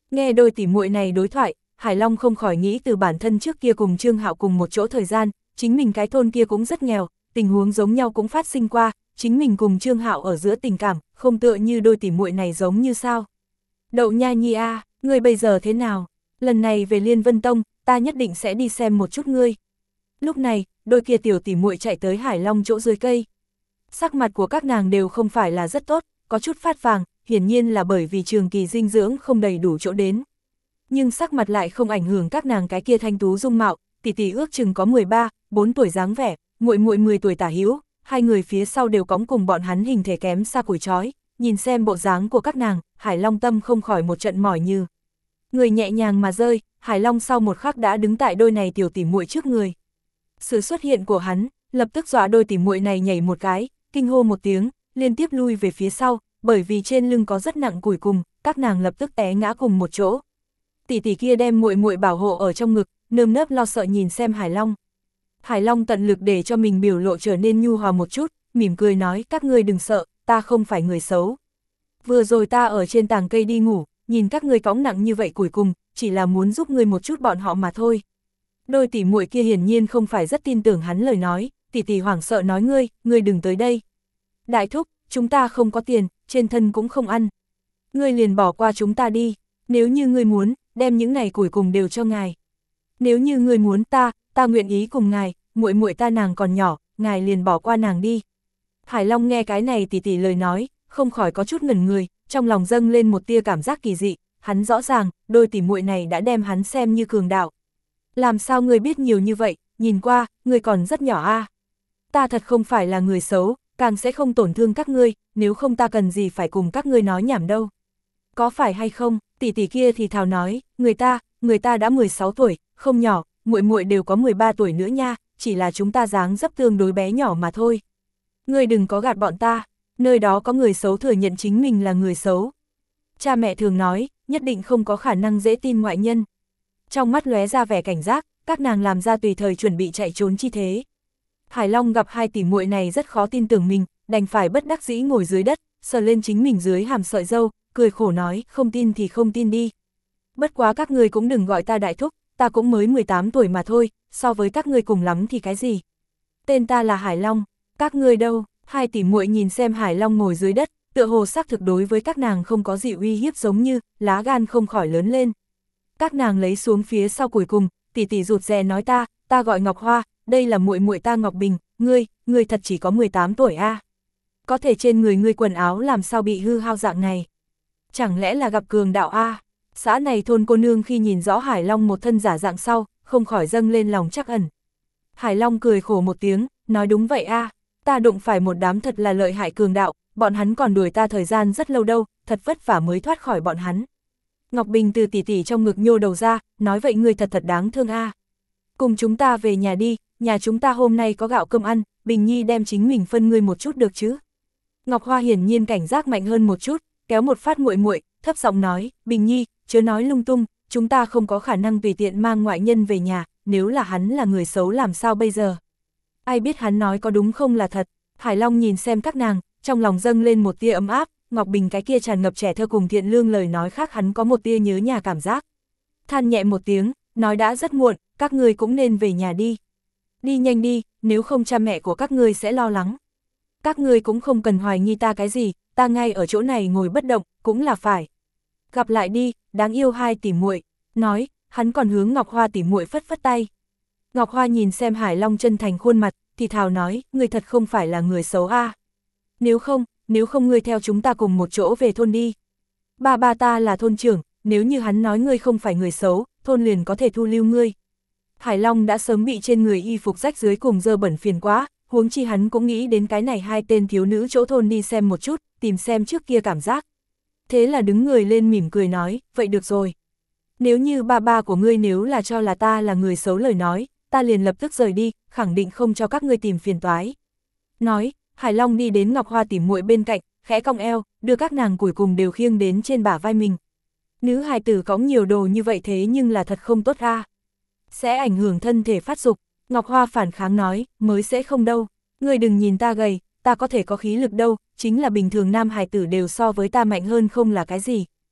Nghe đôi tỉ muội này đối thoại, Hải Long không khỏi nghĩ từ bản thân trước kia cùng Trương Hạo cùng một chỗ thời gian, chính mình cái thôn kia cũng rất nghèo, tình huống giống nhau cũng phát sinh qua, chính mình cùng Trương Hạo ở giữa tình cảm, không tựa như đôi tỉ muội này giống như sao. Đậu Nha Nhi a, ngươi bây giờ thế nào? Lần này về Liên Vân Tông, ta nhất định sẽ đi xem một chút ngươi. Lúc này, đôi kia tiểu tỉ muội chạy tới Hải Long chỗ dưới cây. Sắc mặt của các nàng đều không phải là rất tốt, có chút phát vàng, hiển nhiên là bởi vì trường kỳ dinh dưỡng không đầy đủ chỗ đến. Nhưng sắc mặt lại không ảnh hưởng các nàng cái kia thanh tú dung mạo, tỷ tỷ ước chừng có 13, 4 tuổi dáng vẻ, muội muội 10 tuổi tả hữu, hai người phía sau đều cõng cùng bọn hắn hình thể kém xa củi trói, nhìn xem bộ dáng của các nàng, Hải Long tâm không khỏi một trận mỏi như. Người nhẹ nhàng mà rơi, Hải Long sau một khắc đã đứng tại đôi này tiểu tỷ muội trước người. Sự xuất hiện của hắn, lập tức dọa đôi tỷ muội này nhảy một cái, kinh hô một tiếng, liên tiếp lui về phía sau, bởi vì trên lưng có rất nặng củi cùng, các nàng lập tức té ngã cùng một chỗ. Tỷ tỷ kia đem muội muội bảo hộ ở trong ngực, nơm nớp lo sợ nhìn xem Hải Long. Hải Long tận lực để cho mình biểu lộ trở nên nhu hòa một chút, mỉm cười nói các ngươi đừng sợ, ta không phải người xấu. Vừa rồi ta ở trên tàng cây đi ngủ, nhìn các ngươi cõng nặng như vậy củi cùng, chỉ là muốn giúp ngươi một chút bọn họ mà thôi. Đôi tỷ muội kia hiển nhiên không phải rất tin tưởng hắn lời nói, tỷ tỷ hoảng sợ nói ngươi đừng tới đây. Đại thúc, chúng ta không có tiền, trên thân cũng không ăn. Ngươi liền bỏ qua chúng ta đi, nếu như ngươi muốn, đem những này củi cùng đều cho ngài. Nếu như ngươi muốn ta nguyện ý cùng ngài, muội muội ta nàng còn nhỏ, ngài liền bỏ qua nàng đi. Hải Long nghe cái này tỷ tỷ lời nói, không khỏi có chút ngẩn người, trong lòng dâng lên một tia cảm giác kỳ dị, hắn rõ ràng, đôi tỷ muội này đã đem hắn xem như cường đạo. Làm sao ngươi biết nhiều như vậy, nhìn qua, ngươi còn rất nhỏ a. Ta thật không phải là người xấu, càng sẽ không tổn thương các ngươi, nếu không ta cần gì phải cùng các ngươi nói nhảm đâu. Có phải hay không, tỷ tỷ kia thì thào nói, người ta đã 16 tuổi, không nhỏ, muội muội đều có 13 tuổi nữa nha, chỉ là chúng ta dáng dấp tương đối bé nhỏ mà thôi. Ngươi đừng có gạt bọn ta, nơi đó có người xấu thừa nhận chính mình là người xấu. Cha mẹ thường nói, nhất định không có khả năng dễ tin ngoại nhân. Trong mắt lóe ra vẻ cảnh giác, các nàng làm ra tùy thời chuẩn bị chạy trốn chi thế. Hải Long gặp hai tỷ muội này rất khó tin tưởng mình, đành phải bất đắc dĩ ngồi dưới đất, sờ lên chính mình dưới hàm sợi râu, cười khổ nói, không tin thì không tin đi. Bất quá các ngươi cũng đừng gọi ta đại thúc, ta cũng mới 18 tuổi mà thôi, so với các ngươi cùng lắm thì cái gì. Tên ta là Hải Long, các ngươi đâu? Hai tỷ muội nhìn xem Hải Long ngồi dưới đất, tựa hồ xác thực đối với các nàng không có gì uy hiếp giống như, lá gan không khỏi lớn lên. Các nàng lấy xuống phía sau cuối cùng, tỷ tỷ rụt rè nói ta gọi Ngọc Hoa, đây là muội muội ta Ngọc Bình, ngươi thật chỉ có 18 tuổi a. Có thể trên người ngươi quần áo làm sao bị hư hao dạng này? Chẳng lẽ là gặp cường đạo a? Xã này thôn cô nương khi nhìn rõ Hải Long một thân giả dạng sau, không khỏi dâng lên lòng trắc ẩn. Hải Long cười khổ một tiếng, nói đúng vậy a, ta đụng phải một đám thật là lợi hại cường đạo, bọn hắn còn đuổi ta thời gian rất lâu đâu, thật vất vả mới thoát khỏi bọn hắn. Ngọc Bình từ tỷ tỷ trong ngực nhô đầu ra, nói vậy ngươi thật đáng thương a. Cùng chúng ta về nhà đi, nhà chúng ta hôm nay có gạo cơm ăn, Bình Nhi đem chính mình phân ngươi một chút được chứ. Ngọc Hoa hiển nhiên cảnh giác mạnh hơn một chút, kéo một phát muội muội, thấp giọng nói, Bình Nhi, chớ nói lung tung, chúng ta không có khả năng tùy tiện mang ngoại nhân về nhà, nếu là hắn là người xấu làm sao bây giờ. Ai biết hắn nói có đúng không là thật. Hải Long nhìn xem các nàng, trong lòng dâng lên một tia ấm áp, Ngọc Bình cái kia tràn ngập trẻ thơ cùng thiện lương lời nói khác hắn có một tia nhớ nhà cảm giác. Than nhẹ một tiếng, nói đã rất muộn, các ngươi cũng nên về nhà đi. Đi nhanh đi, nếu không cha mẹ của các ngươi sẽ lo lắng. Các ngươi cũng không cần hoài nghi ta cái gì, ta ngay ở chỗ này ngồi bất động, cũng là phải. Gặp lại đi, đáng yêu hai tỷ muội. Nói, hắn còn hướng Ngọc Hoa tỷ muội phất phất tay. Ngọc Hoa nhìn xem Hải Long chân thành khuôn mặt, thì thào nói, ngươi thật không phải là người xấu a. Nếu không ngươi theo chúng ta cùng một chỗ về thôn đi. Ba ta là thôn trưởng, nếu như hắn nói ngươi không phải người xấu, thôn liền có thể thu lưu ngươi. Hải Long đã sớm bị trên người y phục rách dưới cùng dơ bẩn phiền quá, huống chi hắn cũng nghĩ đến cái này hai tên thiếu nữ chỗ thôn đi xem một chút, tìm xem trước kia cảm giác. Thế là đứng người lên mỉm cười nói, vậy được rồi. Nếu như ba của ngươi nếu là cho là ta là người xấu lời nói, ta liền lập tức rời đi, khẳng định không cho các ngươi tìm phiền toái. Nói, Hải Long đi đến Ngọc Hoa tỉ muội bên cạnh, khẽ cong eo, đưa các nàng củi cùng đều khiêng đến trên bả vai mình. Nữ hài tử cõng nhiều đồ như vậy thế nhưng là thật không tốt a. Sẽ ảnh hưởng thân thể phát dục. Ngọc Hoa phản kháng nói, mới sẽ không đâu. Ngươi đừng nhìn ta gầy, ta có thể có khí lực đâu, chính là bình thường nam hài tử đều so với ta mạnh hơn không là cái gì.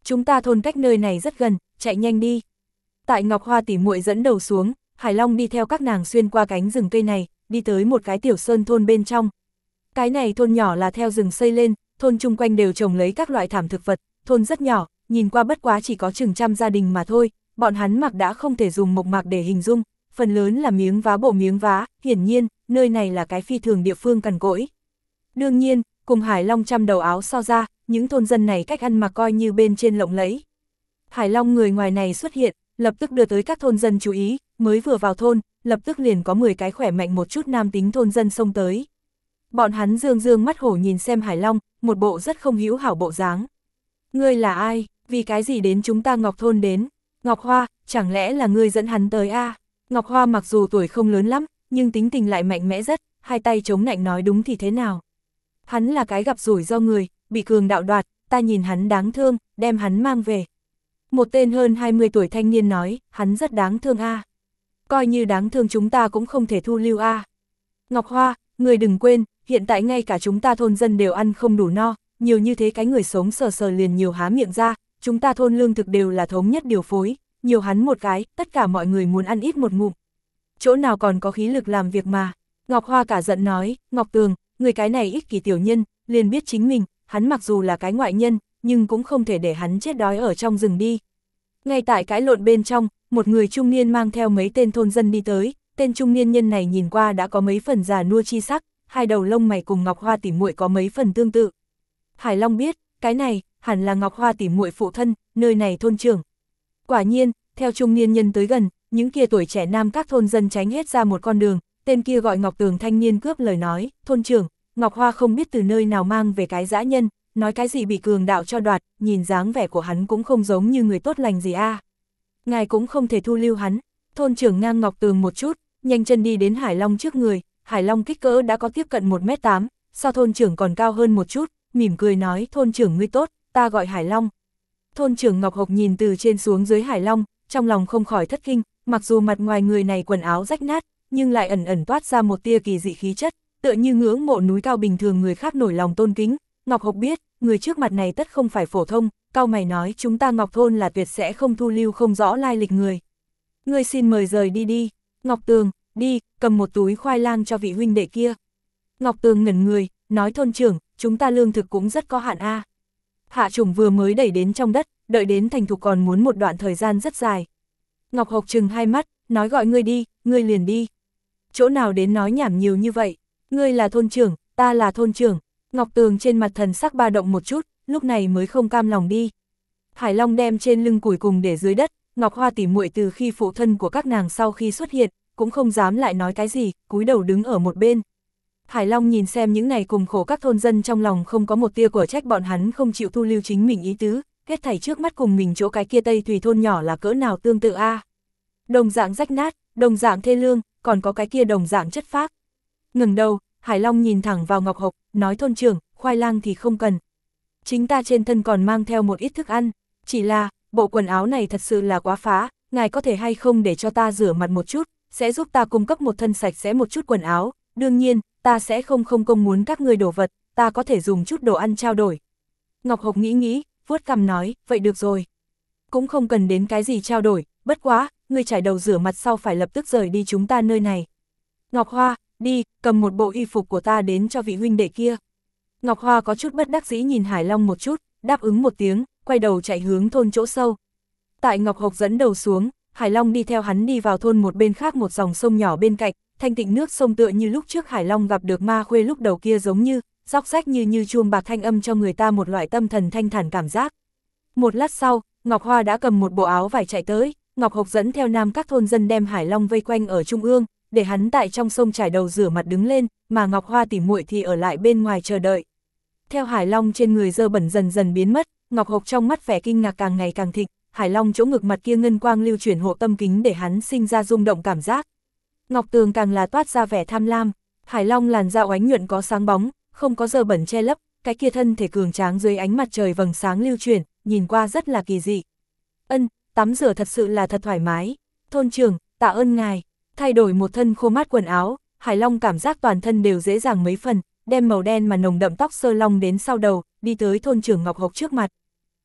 chúng ta thôn cách nơi này rất gần, chạy nhanh đi. Tại Ngọc Hoa tỉ muội dẫn đầu xuống, Hải Long đi theo các nàng xuyên qua cánh rừng cây này, đi tới một cái tiểu sơn thôn bên trong. Cái này thôn nhỏ là theo rừng xây lên, thôn chung quanh đều trồng lấy các loại thảm thực vật, thôn rất nhỏ, nhìn qua bất quá chỉ có chừng 100 gia đình mà thôi, bọn hắn mặc đã không thể dùng mộc mạc để hình dung, phần lớn là miếng vá bộ miếng vá, hiển nhiên, nơi này là cái phi thường địa phương cằn cỗi. Đương nhiên, cùng Hải Long trăm đầu áo so ra, những thôn dân này cách ăn mặc coi như bên trên lộng lẫy. Hải Long người ngoài này xuất hiện, lập tức đưa tới các thôn dân chú ý, mới vừa vào thôn, lập tức liền có 10 cái khỏe mạnh một chút nam tính thôn dân xông tới. Bọn hắn dương dương mắt hổ nhìn xem Hải Long, một bộ rất không hữu hảo bộ dáng. Ngươi là ai, vì cái gì đến chúng ta Ngọc thôn đến? Ngọc Hoa, chẳng lẽ là ngươi dẫn hắn tới a? Ngọc Hoa mặc dù tuổi không lớn lắm, nhưng tính tình lại mạnh mẽ rất, hai tay chống nạnh nói đúng thì thế nào. Hắn là cái gặp rủi ro người, bị cường đạo đoạt, ta nhìn hắn đáng thương, đem hắn mang về. Một tên hơn 20 tuổi thanh niên nói, hắn rất đáng thương a. Coi như đáng thương chúng ta cũng không thể thu lưu a. Ngọc Hoa, người đừng quên, hiện tại ngay cả chúng ta thôn dân đều ăn không đủ no, nhiều như thế cái người sống sờ sờ liền nhiều há miệng ra, chúng ta thôn lương thực đều là thống nhất điều phối, nhiều hắn một cái, tất cả mọi người muốn ăn ít một ngụm. Chỗ nào còn có khí lực làm việc mà. Ngọc Hoa cả giận nói, Ngọc Tường, người cái này ích kỷ tiểu nhân, liền biết chính mình, hắn mặc dù là cái ngoại nhân, nhưng cũng không thể để hắn chết đói ở trong rừng đi. Ngay tại cãi lộn bên trong, một người trung niên mang theo mấy tên thôn dân đi tới, tên trung niên nhân này nhìn qua đã có mấy phần già nua chi sắc, hai đầu lông mày cùng Ngọc Hoa tỉ muội có mấy phần tương tự. Hải Long biết, cái này, hẳn là Ngọc Hoa tỉ muội phụ thân, nơi này thôn trưởng. Quả nhiên, theo trung niên nhân tới gần, những kia tuổi trẻ nam các thôn dân tránh hết ra một con đường, tên kia gọi Ngọc Tường thanh niên cướp lời nói, thôn trưởng, Ngọc Hoa không biết từ nơi nào mang về cái dã nhân, nói cái gì bị cường đạo cho đoạt, nhìn dáng vẻ của hắn cũng không giống như người tốt lành gì a. Ngài cũng không thể thu lưu hắn. Thôn trưởng ngang Ngọc Tường một chút, nhanh chân đi đến Hải Long trước người, Hải Long kích cỡ đã có tiếp cận 1m8, so thôn trưởng còn cao hơn một chút, mỉm cười nói, thôn trưởng ngươi tốt, ta gọi Hải Long. Thôn trưởng Ngọc Hộc nhìn từ trên xuống dưới Hải Long, trong lòng không khỏi thất kinh, mặc dù mặt ngoài người này quần áo rách nát, nhưng lại ẩn ẩn toát ra một tia kỳ dị khí chất, tựa như ngưỡng mộ núi cao bình thường người khác nổi lòng tôn kính. Ngọc Hộc biết, người trước mặt này tất không phải phổ thông, cau mày nói, chúng ta Ngọc thôn là tuyệt sẽ không thu lưu không rõ lai lịch người. Ngươi xin mời rời đi đi. Ngọc Tường, đi, cầm một túi khoai lang cho vị huynh đệ kia. Ngọc Tường ngẩn người, nói, thôn trưởng, chúng ta lương thực cũng rất có hạn a. Hạ chủng vừa mới đẩy đến trong đất, đợi đến thành thục còn muốn một đoạn thời gian rất dài. Ngọc Hộc trừng hai mắt, nói, gọi ngươi đi, ngươi liền đi. Chỗ nào đến nói nhảm nhiều như vậy, ngươi là thôn trưởng, ta là thôn trưởng. Ngọc Tường trên mặt thần sắc ba động một chút, lúc này mới không cam lòng đi. Hải Long đem trên lưng củi cùng để dưới đất, Ngọc Hoa tỉ muội từ khi phụ thân của các nàng sau khi xuất hiện, cũng không dám lại nói cái gì, cúi đầu đứng ở một bên. Hải Long nhìn xem những này cùng khổ các thôn dân trong lòng không có một tia của trách bọn hắn không chịu thu lưu chính mình ý tứ, kết thảy trước mắt cùng mình chỗ cái kia Tây Thủy thôn nhỏ là cỡ nào tương tự a. Đồng dạng rách nát, đồng dạng thê lương, còn có cái kia đồng dạng chất phác. Ngừng đầu, Hải Long nhìn thẳng vào Ngọc Hộc, nói, thôn trưởng, khoai lang thì không cần. Chính ta trên thân còn mang theo một ít thức ăn, chỉ là, bộ quần áo này thật sự là quá phá, ngài có thể hay không để cho ta rửa mặt một chút, sẽ giúp ta cung cấp một thân sạch sẽ một chút quần áo, đương nhiên, ta sẽ không công muốn các người đổ vật, ta có thể dùng chút đồ ăn trao đổi. Ngọc Hộc nghĩ, vuốt cằm nói, vậy được rồi. Cũng không cần đến cái gì trao đổi, bất quá, người trải đầu rửa mặt sau phải lập tức rời đi chúng ta nơi này. Ngọc Hoa, đi, cầm một bộ y phục của ta đến cho vị huynh đệ kia. Ngọc Hoa có chút bất đắc dĩ nhìn Hải Long một chút, đáp ứng một tiếng, quay đầu chạy hướng thôn chỗ sâu. Tại Ngọc Hộc dẫn đầu xuống, Hải Long đi theo hắn đi vào thôn một bên khác một dòng sông nhỏ bên cạnh, thanh tịnh nước sông tựa như lúc trước Hải Long gặp được ma khuê lúc đầu kia giống như, róc rách như chuông bạc thanh âm cho người ta một loại tâm thần thanh thản cảm giác. Một lát sau, Ngọc Hoa đã cầm một bộ áo vải chạy tới, Ngọc Hộc dẫn theo nam các thôn dân đem Hải Long vây quanh ở trung ương, để hắn tại trong sông trải đầu rửa mặt đứng lên, mà Ngọc Hoa tỉ muội thì ở lại bên ngoài chờ đợi. Theo Hải Long trên người dơ bẩn dần dần biến mất, Ngọc Hộc trong mắt vẻ kinh ngạc càng ngày càng thịnh, Hải Long chỗ ngực mặt kia ngân quang lưu chuyển hộ tâm kính để hắn sinh ra rung động cảm giác. Ngọc Tường càng là toát ra vẻ tham lam, Hải Long làn da oánh nhuận có sáng bóng, không có dơ bẩn che lấp, cái kia thân thể cường tráng dưới ánh mặt trời vầng sáng lưu chuyển, nhìn qua rất là kỳ dị. Tắm rửa thật sự là thật thoải mái. Thôn trưởng, tạ ơn ngài. Thay đổi một thân khô mát quần áo, Hải Long cảm giác toàn thân đều dễ dàng mấy phần, đem màu đen mà nồng đậm tóc sơ long đến sau đầu, đi tới thôn trưởng Ngọc Hộc trước mặt.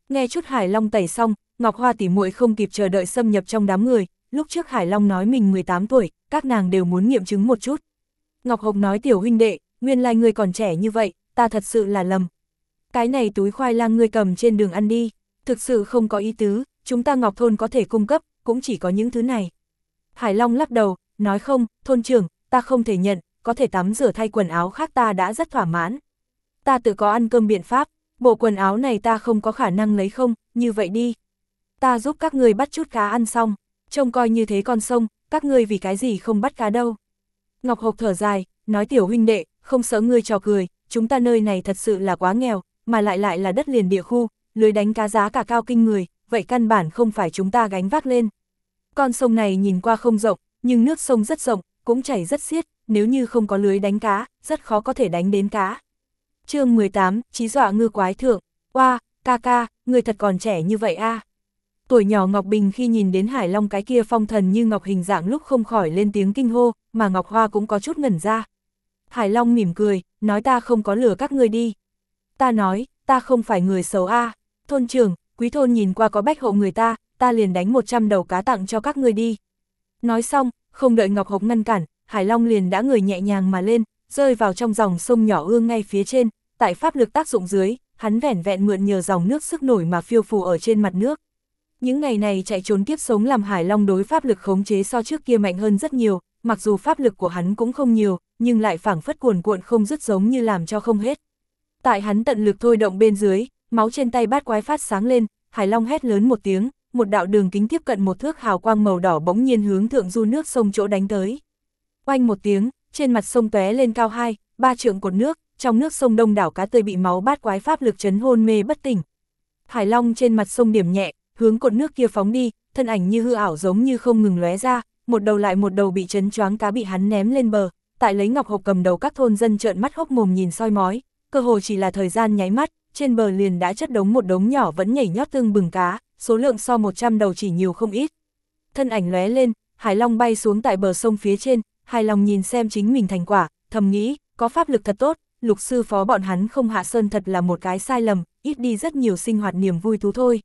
Nghe chút Hải Long tẩy xong, Ngọc Hoa tỉ muội không kịp chờ đợi xâm nhập trong đám người, lúc trước Hải Long nói mình 18 tuổi, các nàng đều muốn nghiệm chứng một chút. Ngọc Hộc nói tiểu huynh đệ, nguyên lai ngươi còn trẻ như vậy, ta thật sự là lầm. Cái này túi khoai lang ngươi cầm trên đường ăn đi, thực sự không có ý tứ, chúng ta Ngọc thôn có thể cung cấp, cũng chỉ có những thứ này. Hải Long lắc đầu, nói không, thôn trưởng, ta không thể nhận, có thể tắm rửa thay quần áo khác ta đã rất thỏa mãn. Ta tự có ăn cơm biện pháp, bộ quần áo này ta không có khả năng lấy không, như vậy đi. Ta giúp các ngươi bắt chút cá ăn xong, trông coi như thế con sông, các ngươi vì cái gì không bắt cá đâu. Ngọc Hộc thở dài, nói tiểu huynh đệ, không sợ ngươi trò cười, chúng ta nơi này thật sự là quá nghèo, mà lại là đất liền địa khu, lưới đánh cá giá cả cao kinh người, vậy căn bản không phải chúng ta gánh vác lên. Con sông này nhìn qua không rộng, nhưng nước sông rất rộng, cũng chảy rất xiết, nếu như không có lưới đánh cá, rất khó có thể đánh đến cá. Chương 18, Chí dọa ngư quái thượng. Oa, ca ca, người thật còn trẻ như vậy a. Tuổi nhỏ Ngọc Bình khi nhìn đến Hải Long cái kia phong thần như ngọc hình dạng lúc không khỏi lên tiếng kinh hô, mà Ngọc Hoa cũng có chút ngẩn ra. Hải Long mỉm cười, nói ta không có lừa các ngươi đi. Ta nói, ta không phải người xấu a. Thôn trưởng, quý thôn nhìn qua có bách hộ người ta liền đánh 100 đầu cá tặng cho các ngươi đi. Nói xong, không đợi Ngọc Hộc ngăn cản, Hải Long liền đã người nhẹ nhàng mà lên, rơi vào trong dòng sông nhỏ ương ngay phía trên, tại pháp lực tác dụng dưới, hắn vẻn vẹn mượn nhờ dòng nước sức nổi mà phiêu phù ở trên mặt nước. Những ngày này chạy trốn kiếp sống làm Hải Long đối pháp lực khống chế so trước kia mạnh hơn rất nhiều, mặc dù pháp lực của hắn cũng không nhiều, nhưng lại phảng phất cuồn cuộn không dứt giống như làm cho không hết. Tại hắn tận lực thôi động bên dưới, máu trên tay bát quái phát sáng lên, Hải Long hét lớn một tiếng, một đạo đường kính tiếp cận một thước hào quang màu đỏ bỗng nhiên hướng thượng du nước sông chỗ đánh tới. Oanh một tiếng, trên mặt sông tóe lên cao 2-3 trượng cột nước, trong nước sông đông đảo cá tươi bị máu bát quái pháp lực chấn hôn mê bất tỉnh. Hải Long trên mặt sông điểm nhẹ, hướng cột nước kia phóng đi, thân ảnh như hư ảo giống như không ngừng lóe ra, một đầu lại một đầu bị chấn choáng cá bị hắn ném lên bờ, tại lấy Ngọc Hộc cầm đầu các thôn dân trợn mắt hốc mồm nhìn soi mói, cơ hồ chỉ là thời gian nháy mắt, trên bờ liền đã chất đống một đống nhỏ vẫn nhảy nhót tương bừng cá, số lượng so 100 đầu chỉ nhiều không ít. Thân ảnh lóe lên, Hải Long bay xuống tại bờ sông phía trên, hài lòng nhìn xem chính mình thành quả, thầm nghĩ, có pháp lực thật tốt, Lục sư phó bọn hắn không hạ sơn thật là một cái sai lầm, ít đi rất nhiều sinh hoạt niềm vui thú thôi.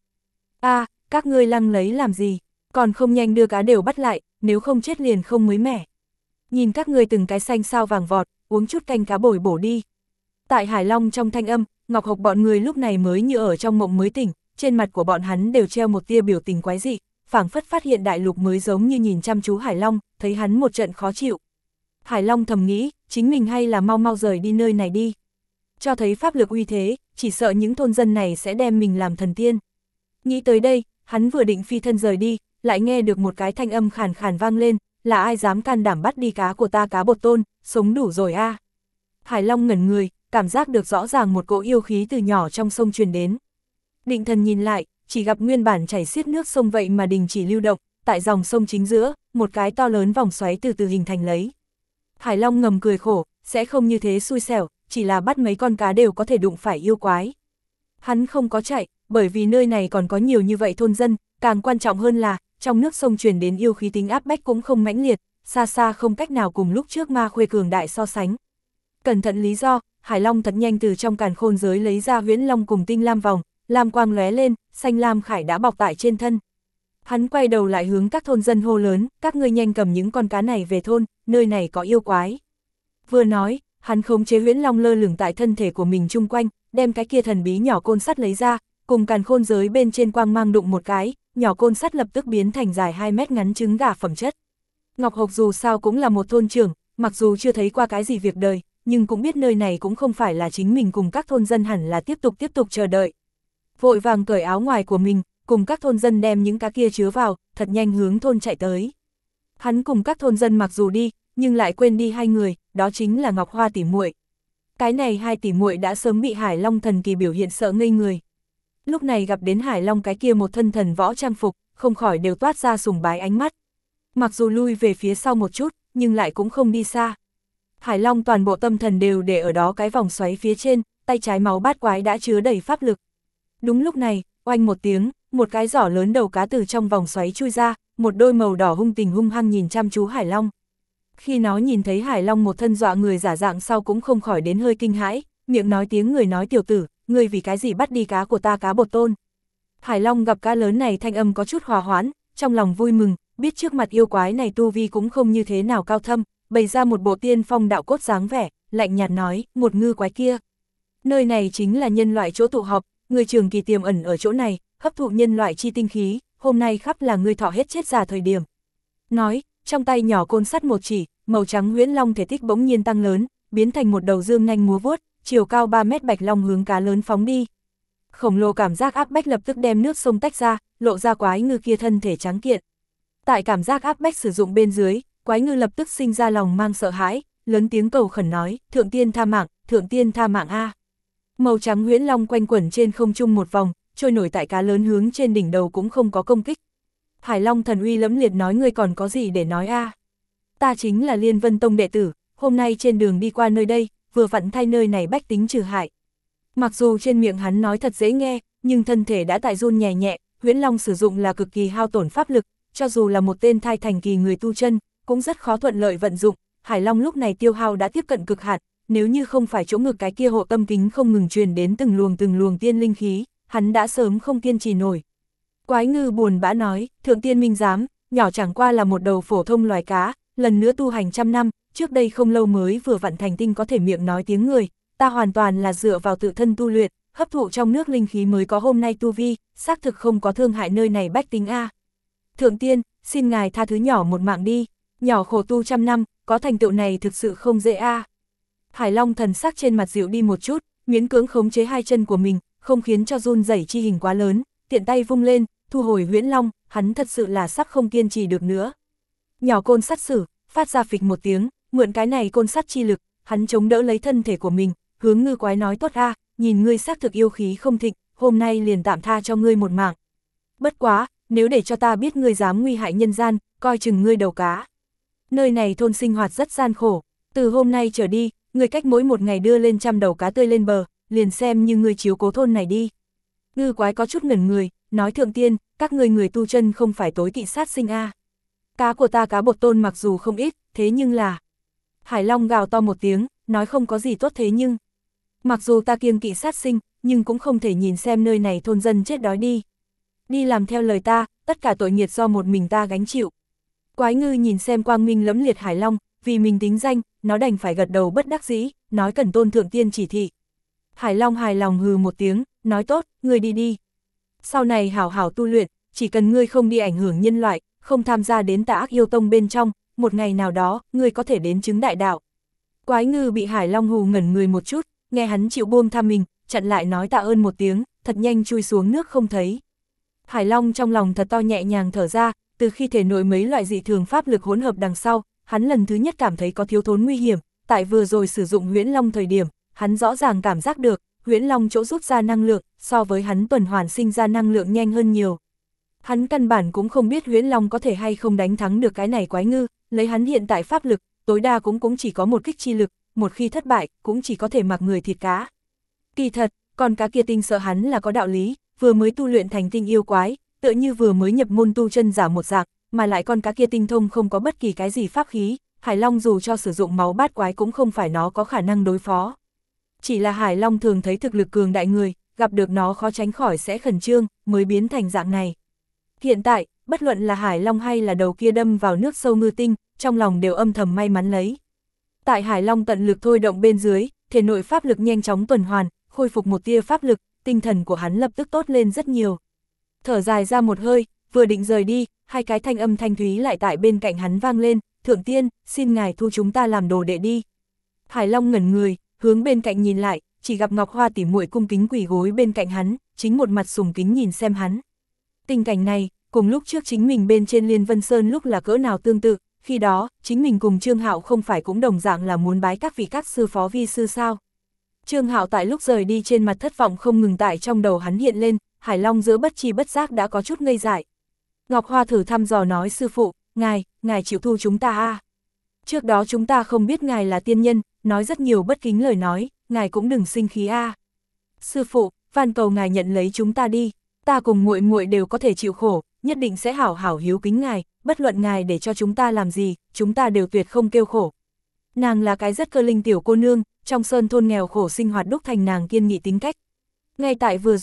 Các ngươi lăng lấy làm gì, còn không nhanh đưa cá đều bắt lại, nếu không chết liền không mới mẻ. Nhìn các ngươi từng cái xanh sao vàng vọt, uống chút canh cá bồi bổ đi. Tại Hải Long trong thanh âm, Ngọc Hộc bọn người lúc này mới như ở trong mộng mới tỉnh, trên mặt của bọn hắn đều treo một tia biểu tình quái dị, phảng phất phát hiện đại lục mới giống như nhìn chăm chú Hải Long, thấy hắn một trận khó chịu. Hải Long thầm nghĩ, chính mình hay là mau mau rời đi nơi này đi. Cho thấy pháp lực uy thế, chỉ sợ những thôn dân này sẽ đem mình làm thần tiên. Nghĩ tới đây, hắn vừa định phi thân rời đi, lại nghe được một cái thanh âm khàn khàn vang lên, là ai dám can đảm bắt đi cá của ta cá bột tôn, sống đủ rồi a. Hải Long ngẩn người, cảm giác được rõ ràng một cỗ yêu khí từ nhỏ trong sông truyền đến. Định thần nhìn lại, chỉ gặp nguyên bản chảy xiết nước sông vậy mà đình chỉ lưu động, tại dòng sông chính giữa, một cái to lớn vòng xoáy từ từ hình thành lấy. Hải Long ngầm cười khổ, sẽ không như thế xui xẻo, chỉ là bắt mấy con cá đều có thể đụng phải yêu quái. Hắn không có chạy, bởi vì nơi này còn có nhiều như vậy thôn dân, càng quan trọng hơn là, trong nước sông truyền đến yêu khí tính áp bách cũng không mãnh liệt, xa xa không cách nào cùng lúc trước ma khuê cường đại so sánh. Cẩn thận lý do, Hải Long thật nhanh từ trong càn khôn giới lấy ra huyễn long cùng tinh lam vòng, lam quang lóe lên, xanh lam khải đã bọc tại trên thân. Hắn quay đầu lại hướng các thôn dân hô lớn, các ngươi nhanh cầm những con cá này về thôn, nơi này có yêu quái. Vừa nói, hắn khống chế huyễn long lơ lửng tại thân thể của mình chung quanh, đem cái kia thần bí nhỏ côn sắt lấy ra, cùng càn khôn giới bên trên quang mang đụng một cái, nhỏ côn sắt lập tức biến thành dài 2 mét ngắn trứng gà phẩm chất. Ngọc Hộc dù sao cũng là một thôn trưởng, mặc dù chưa thấy qua cái gì việc đời, nhưng cũng biết nơi này cũng không phải là chính mình cùng các thôn dân hẳn là tiếp tục chờ đợi. Vội vàng cởi áo ngoài của mình, cùng các thôn dân đem những cá kia chứa vào, thật nhanh hướng thôn chạy tới. Hắn cùng các thôn dân mặc dù đi, nhưng lại quên đi hai người, đó chính là Ngọc Hoa tỷ muội. Cái này hai tỷ muội đã sớm bị Hải Long thần kỳ biểu hiện sợ ngây người. Lúc này gặp đến Hải Long cái kia một thân thần võ trang phục, không khỏi đều toát ra sùng bái ánh mắt. Mặc dù lui về phía sau một chút, nhưng lại cũng không đi xa. Hải Long toàn bộ tâm thần đều để ở đó cái vòng xoáy phía trên, tay trái máu bát quái đã chứa đầy pháp lực. Đúng lúc này, oanh một tiếng, một cái giỏ lớn đầu cá từ trong vòng xoáy chui ra, một đôi màu đỏ hung tình hung hăng nhìn chăm chú Hải Long. Khi nó nhìn thấy Hải Long một thân dọa người giả dạng sau cũng không khỏi đến hơi kinh hãi, miệng nói tiếng người nói tiểu tử, ngươi vì cái gì bắt đi cá của ta cá bột tôn. Hải Long gặp cá lớn này thanh âm có chút hòa hoãn, trong lòng vui mừng, biết trước mặt yêu quái này tu vi cũng không như thế nào cao thâm, bày ra một bộ tiên phong đạo cốt dáng vẻ, lạnh nhạt nói, một ngư quái kia. Nơi này chính là nhân loại chỗ tụ họp, người trường kỳ tiềm ẩn ở chỗ này, hấp thụ nhân loại chi tinh khí, hôm nay khắp là ngươi thọ hết chết già thời điểm. Nói, trong tay nhỏ côn sắt một chỉ, màu trắng huyễn long thể tích bỗng nhiên tăng lớn, biến thành một đầu dương nhanh múa vuốt, chiều cao 3 mét bạch long hướng cá lớn phóng đi. Khổng lồ cảm giác áp bách lập tức đem nước sông tách ra, lộ ra quái ngư kia thân thể trắng kiện. Tại cảm giác áp bách sử dụng bên dưới, quái ngư lập tức sinh ra lòng mang sợ hãi, lớn tiếng cầu khẩn nói, thượng tiên tha mạng a. Màu trắng huyễn long quanh quẩn trên không trung một vòng, trôi nổi tại cá lớn hướng trên đỉnh đầu cũng không có công kích. Hải Long thần uy lẫm liệt nói, ngươi còn có gì để nói a? Ta chính là Liên Vân Tông đệ tử, hôm nay trên đường đi qua nơi đây, vừa vặn thay nơi này bách tính trừ hại. Mặc dù trên miệng hắn nói thật dễ nghe, nhưng thân thể đã tại run nhẹ nhẹ, huyễn long sử dụng là cực kỳ hao tổn pháp lực, cho dù là một tên thai thành kỳ người tu chân, cũng rất khó thuận lợi vận dụng. Hải Long lúc này tiêu hao đã tiếp cận cực hạn, nếu như không phải chỗ ngực cái kia hộ tâm kính không ngừng truyền đến từng luồng tiên linh khí, hắn đã sớm không kiên trì nổi. Quái ngư buồn bã nói, thượng tiên minh giám, nhỏ chẳng qua là một đầu phổ thông loài cá, lần nữa tu hành trăm năm, trước đây không lâu mới vừa vặn thành tinh có thể miệng nói tiếng người, ta hoàn toàn là dựa vào tự thân tu luyện, hấp thụ trong nước linh khí mới có hôm nay tu vi, xác thực không có thương hại nơi này bách tính a. Thượng tiên, xin ngài tha thứ nhỏ một mạng đi, nhỏ khổ tu trăm năm, có thành tựu này thực sự không dễ a. Hải Long thần sắc trên mặt dịu đi một chút, miễn cưỡng khống chế hai chân của mình, không khiến cho run rẩy chi hình quá lớn, tiện tay vung lên, thu hồi huyễn long, hắn thật sự là sắp không kiên trì được nữa. Nhỏ côn sắt sử, phát ra phịch một tiếng, mượn cái này côn sắt chi lực, hắn chống đỡ lấy thân thể của mình, hướng ngư quái nói, tốt a, nhìn ngươi xác thực yêu khí không thịnh, hôm nay liền tạm tha cho ngươi một mạng. Bất quá, nếu để cho ta biết ngươi dám nguy hại nhân gian, coi chừng ngươi đầu cá. Nơi này thôn sinh hoạt rất gian khổ, từ hôm nay trở đi, ngươi cách mỗi một ngày đưa lên 100 đầu cá tươi lên bờ, liền xem như ngươi chiếu cố thôn này đi. Ngư quái có chút ngẩn người, nói, thượng tiên, các ngươi người tu chân không phải tối kỵ sát sinh a. Cá của ta cá bột tôn mặc dù không ít, thế nhưng là... Hải Long gào to một tiếng, nói, không có gì tốt thế nhưng... Mặc dù ta kiêng kỵ sát sinh, nhưng cũng không thể nhìn xem nơi này thôn dân chết đói đi. Đi làm theo lời ta, tất cả tội nghiệt do một mình ta gánh chịu. Quái ngư nhìn xem quang minh lẫm liệt Hải Long, vì mình tính danh, nó đành phải gật đầu bất đắc dĩ, nói cần tôn thượng tiên chỉ thị. Hải Long hài lòng hừ một tiếng, nói, tốt, ngươi đi đi. Sau này hảo hảo tu luyện, chỉ cần ngươi không đi ảnh hưởng nhân loại, không tham gia đến Tà Ác Yêu Tông bên trong, một ngày nào đó, ngươi có thể đến chứng đại đạo. Quái ngư bị Hải Long hù ngẩn người một chút, nghe hắn chịu buông tha mình, chặn lại nói tạ ơn một tiếng, thật nhanh chui xuống nước không thấy. Hải Long trong lòng thật to nhẹ nhàng thở ra, từ khi thể nội mấy loại dị thường pháp lực hỗn hợp đằng sau, hắn lần thứ nhất cảm thấy có thiếu thốn nguy hiểm, tại vừa rồi sử dụng huyễn long thời điểm, hắn rõ ràng cảm giác được, huyễn long chỗ rút ra năng lượng, so với hắn tuần hoàn sinh ra năng lượng nhanh hơn nhiều. Hắn căn bản cũng không biết huyễn long có thể hay không đánh thắng được cái này quái ngư, lấy hắn hiện tại pháp lực, tối đa cũng chỉ có một kích chi lực, một khi thất bại, cũng chỉ có thể mặc người thịt cá. Kỳ thật, con cá kia tinh sợ hắn là có đạo lý, vừa mới tu luyện thành tinh yêu quái, tựa như vừa mới nhập môn tu chân giả một dạng, mà lại con cá kia tinh thông không có bất kỳ cái gì pháp khí, Hải Long dù cho sử dụng máu bát quái cũng không phải nó có khả năng đối phó. Chỉ là Hải Long thường thấy thực lực cường đại người, gặp được nó khó tránh khỏi sẽ khẩn trương, mới biến thành dạng này. Hiện tại, bất luận là Hải Long hay là đầu kia đâm vào nước sâu ngư tinh, trong lòng đều âm thầm may mắn lấy. Tại Hải Long tận lực thôi động bên dưới, thể nội pháp lực nhanh chóng tuần hoàn, khôi phục một tia pháp lực, tinh thần của hắn lập tức tốt lên rất nhiều. Thở dài ra một hơi, vừa định rời đi, hai cái thanh âm thanh thúy lại tại bên cạnh hắn vang lên, thượng tiên, xin ngài thu chúng ta làm đồ đệ đi. Hải Long ngẩn người, hướng bên cạnh nhìn lại, chỉ gặp Ngọc Hoa tỉ muội cung kính quỳ gối bên cạnh hắn, chính một mặt sùng kính nhìn xem hắn. Tình cảnh này, cùng lúc trước chính mình bên trên Liên Vân Sơn lúc là cỡ nào tương tự, khi đó, chính mình cùng Trương Hạo không phải cũng đồng dạng là muốn bái các vị các sư phó vi sư sao. Trương Hạo tại lúc rời đi trên mặt thất vọng không ngừng tại trong đầu hắn hiện lên, Hải Long giữa bất tri bất giác đã có chút ngây dại. Ngọc Hoa thử thăm dò nói, sư phụ, ngài chịu thu chúng ta à. Trước đó chúng ta không biết ngài là tiên nhân, nói rất nhiều bất kính lời nói, ngài cũng đừng sinh khí à. Sư phụ, van cầu ngài nhận lấy chúng ta đi, ta cùng muội muội đều có thể chịu khổ, nhất định sẽ hảo hảo hiếu kính ngài, bất luận ngài để cho chúng ta làm gì, chúng ta đều tuyệt không kêu khổ. Nàng là cái rất cơ linh tiểu cô nương, trong sơn thôn nghèo khổ sinh hoạt đúc thành nàng kiên nghị tính cách. Ngay tại vừa rồi,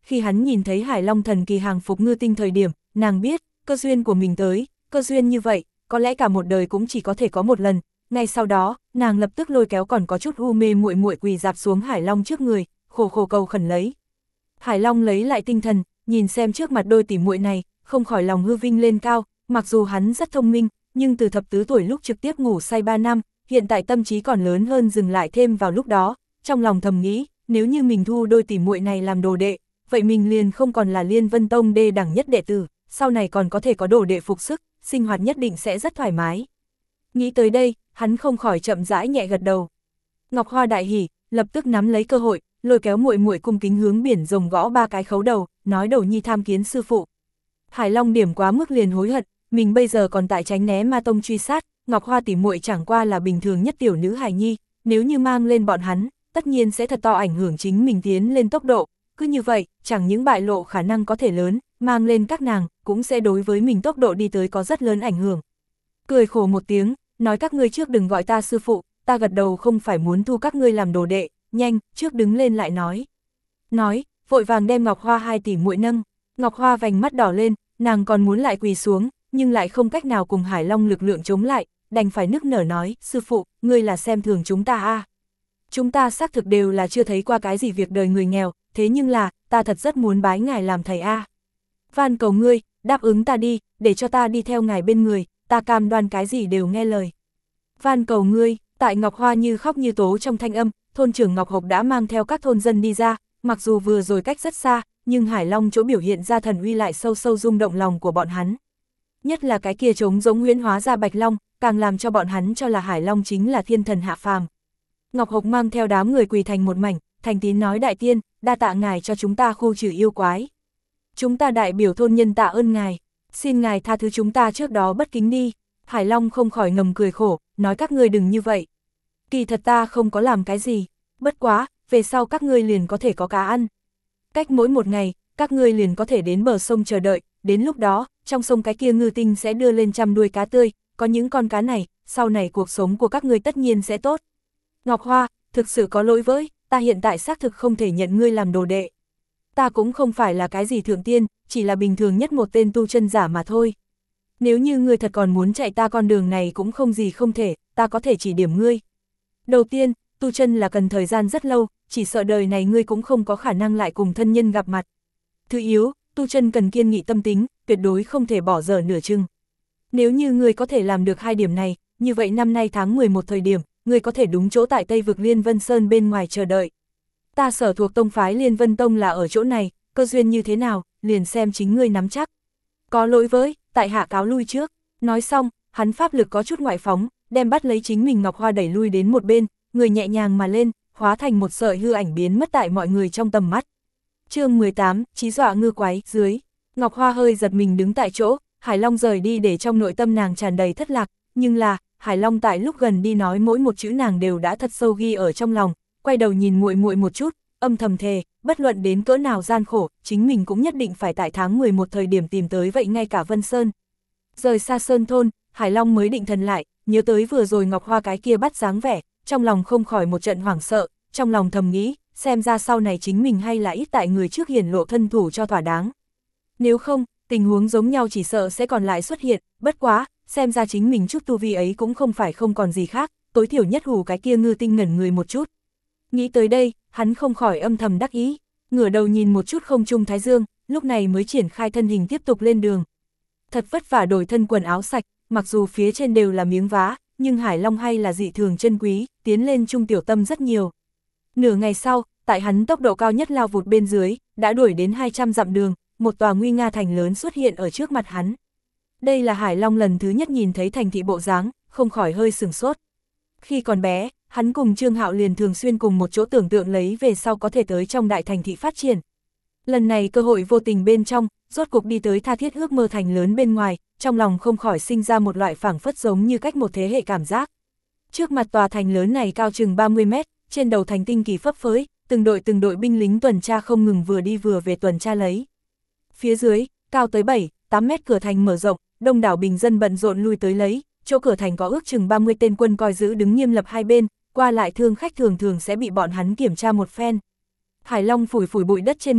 khi hắn nhìn thấy Hải Long thần kỳ hàng phục ngư tinh thời điểm, nàng biết, cơ duyên của mình tới, cơ duyên như vậy, có lẽ cả một đời cũng chỉ có thể có một lần. Ngay sau đó, nàng lập tức lôi kéo còn có chút u mê muội muội quỳ dạp xuống Hải Long trước người, khổ khổ cầu khẩn lấy. Hải Long lấy lại tinh thần, nhìn xem trước mặt đôi tỷ muội này, không khỏi lòng hư vinh lên cao, mặc dù hắn rất thông minh, nhưng từ thập tứ tuổi lúc trực tiếp ngủ say 3 năm, hiện tại tâm trí còn lớn hơn dừng lại thêm vào lúc đó, trong lòng thầm nghĩ, nếu như mình thu đôi tỷ muội này làm đồ đệ, vậy mình liền không còn là Liên Vân Tông đê đẳng nhất đệ tử, sau này còn có thể có đồ đệ phục sức, sinh hoạt nhất định sẽ rất thoải mái. Nghĩ tới đây, hắn không khỏi chậm rãi nhẹ gật đầu. Ngọc Hoa đại hỉ, lập tức nắm lấy cơ hội, lôi kéo muội muội cung kính hướng biển rồng gõ 3 cái khấu đầu, nói đầu nhi tham kiến sư phụ. Hải Long điểm quá mức liền hối hận, mình bây giờ còn tại tránh né ma tông truy sát, Ngọc Hoa tỷ muội chẳng qua là bình thường nhất tiểu nữ hài nhi, nếu như mang lên bọn hắn, tất nhiên sẽ thật to ảnh hưởng chính mình tiến lên tốc độ, cứ như vậy, chẳng những bại lộ khả năng có thể lớn, mang lên các nàng, cũng sẽ đối với mình tốc độ đi tới có rất lớn ảnh hưởng. Cười khổ một tiếng, nói các ngươi trước đừng gọi ta sư phụ, ta gật đầu không phải muốn thu các ngươi làm đồ đệ, nhanh, trước đứng lên lại nói. Nói, vội vàng đem Ngọc Hoa 2 tỷ muội nâng, Ngọc Hoa vành mắt đỏ lên, nàng còn muốn lại quỳ xuống, nhưng lại không cách nào cùng Hải Long lực lượng chống lại, đành phải nức nở nói, sư phụ, ngươi là xem thường chúng ta à. Chúng ta xác thực đều là chưa thấy qua cái gì việc đời người nghèo, thế nhưng là, ta thật rất muốn bái ngài làm thầy a. Van cầu ngươi, đáp ứng ta đi, để cho ta đi theo ngài bên người, ta cam đoan cái gì đều nghe lời. Van cầu ngươi, tại Ngọc Hoa như khóc như tố trong thanh âm, thôn trưởng Ngọc Hộc đã mang theo các thôn dân đi ra, mặc dù vừa rồi cách rất xa, nhưng Hải Long chỗ biểu hiện ra thần uy lại sâu sâu rung động lòng của bọn hắn. Nhất là cái kia trống giống huyễn hóa ra Bạch Long, càng làm cho bọn hắn cho là Hải Long chính là thiên thần hạ phàm. Ngọc Hộc mang theo đám người quỳ thành một mảnh, thành tín nói đại tiên, đa tạ ngài cho chúng ta khu trừ yêu quái. Chúng ta đại biểu thôn nhân tạ ơn ngài, xin ngài tha thứ chúng ta trước đó bất kính đi. Hải Long không khỏi ngầm cười khổ, nói các ngươi đừng như vậy. Kỳ thật ta không có làm cái gì, bất quá, về sau các ngươi liền có thể có cá ăn. Cách mỗi một ngày, các ngươi liền có thể đến bờ sông chờ đợi, đến lúc đó, trong sông cái kia ngư tinh sẽ đưa lên 100 đuôi cá tươi, có những con cá này, sau này cuộc sống của các ngươi tất nhiên sẽ tốt. Ngọc Hoa, thực sự có lỗi với, ta hiện tại xác thực không thể nhận ngươi làm đồ đệ. Ta cũng không phải là cái gì thượng tiên, chỉ là bình thường nhất một tên tu chân giả mà thôi. Nếu như ngươi thật còn muốn chạy ta con đường này cũng không gì không thể, ta có thể chỉ điểm ngươi. Đầu tiên, tu chân là cần thời gian rất lâu, chỉ sợ đời này ngươi cũng không có khả năng lại cùng thân nhân gặp mặt. Thứ yếu, tu chân cần kiên nghị tâm tính, tuyệt đối không thể bỏ dở nửa chừng. Nếu như ngươi có thể làm được 2 điểm này, như vậy năm nay tháng 11 thời điểm, ngươi có thể đúng chỗ tại Tây vực Liên Vân Sơn bên ngoài chờ đợi. Ta sở thuộc tông phái Liên Vân Tông là ở chỗ này, cơ duyên như thế nào, liền xem chính ngươi nắm chắc. Có lỗi với, tại hạ cáo lui trước. Nói xong, hắn pháp lực có chút ngoại phóng, đem bắt lấy chính mình Ngọc Hoa đẩy lui đến một bên, người nhẹ nhàng mà lên, hóa thành một sợi hư ảnh biến mất tại mọi người trong tầm mắt. Chương 18, Chí dọa ngư quái, dưới. Ngọc Hoa hơi giật mình đứng tại chỗ, Hải Long rời đi để trong nội tâm nàng tràn đầy thất lạc, nhưng là, Hải Long tại lúc gần đi nói mỗi một chữ nàng đều đã thật sâu ghi ở trong lòng, quay đầu nhìn muội muội một chút, âm thầm thề, bất luận đến cỡ nào gian khổ, chính mình cũng nhất định phải tại tháng 11 thời điểm tìm tới vậy ngay cả Vân Sơn. Rời xa Sơn thôn, Hải Long mới định thần lại, nhớ tới vừa rồi Ngọc Hoa cái kia bắt dáng vẻ, trong lòng không khỏi một trận hoảng sợ, trong lòng thầm nghĩ, xem ra sau này chính mình hay là ít tại người trước hiển lộ thân thủ cho thỏa đáng. Nếu không, tình huống giống nhau chỉ sợ sẽ còn lại xuất hiện, bất quá, xem ra chính mình chút tu vi ấy cũng không phải không còn gì khác, tối thiểu nhất hù cái kia ngư tinh ngẩn người một chút. Nghĩ tới đây, hắn không khỏi âm thầm đắc ý, ngửa đầu nhìn một chút không trung thái dương, lúc này mới triển khai thân hình tiếp tục lên đường. Thật vất vả đổi thân quần áo sạch, mặc dù phía trên đều là miếng vá, nhưng Hải Long hay là dị thường chân quý, tiến lên trung tiểu tâm rất nhiều. Nửa ngày sau, tại hắn tốc độ cao nhất lao vụt bên dưới, đã đuổi đến 200 dặm đường, một tòa nguy nga thành lớn xuất hiện ở trước mặt hắn. Đây là Hải Long lần thứ nhất nhìn thấy thành thị bộ dáng, không khỏi hơi sửng sốt. Khi còn bé, hắn cùng Trương Hạo liền thường xuyên cùng một chỗ tưởng tượng lấy về sau có thể tới trong đại thành thị phát triển. Lần này cơ hội vô tình bên trong, rốt cuộc đi tới tha thiết ước mơ thành lớn bên ngoài, trong lòng không khỏi sinh ra một loại phảng phất giống như cách một thế hệ cảm giác. Trước mặt tòa thành lớn này cao chừng 30 mét, trên đầu thành tinh kỳ phấp phới, từng đội binh lính tuần tra không ngừng vừa đi vừa về tuần tra lấy. Phía dưới, cao tới 7-8 mét cửa thành mở rộng, đông đảo bình dân bận rộn lui tới lấy, chỗ cửa thành có ước chừng 30 tên quân coi giữ đứng nghiêm lập hai bên, qua lại thương khách thường thường sẽ bị bọn hắn kiểm tra một phen. Hải Long phủi phủi bụi đất trên người,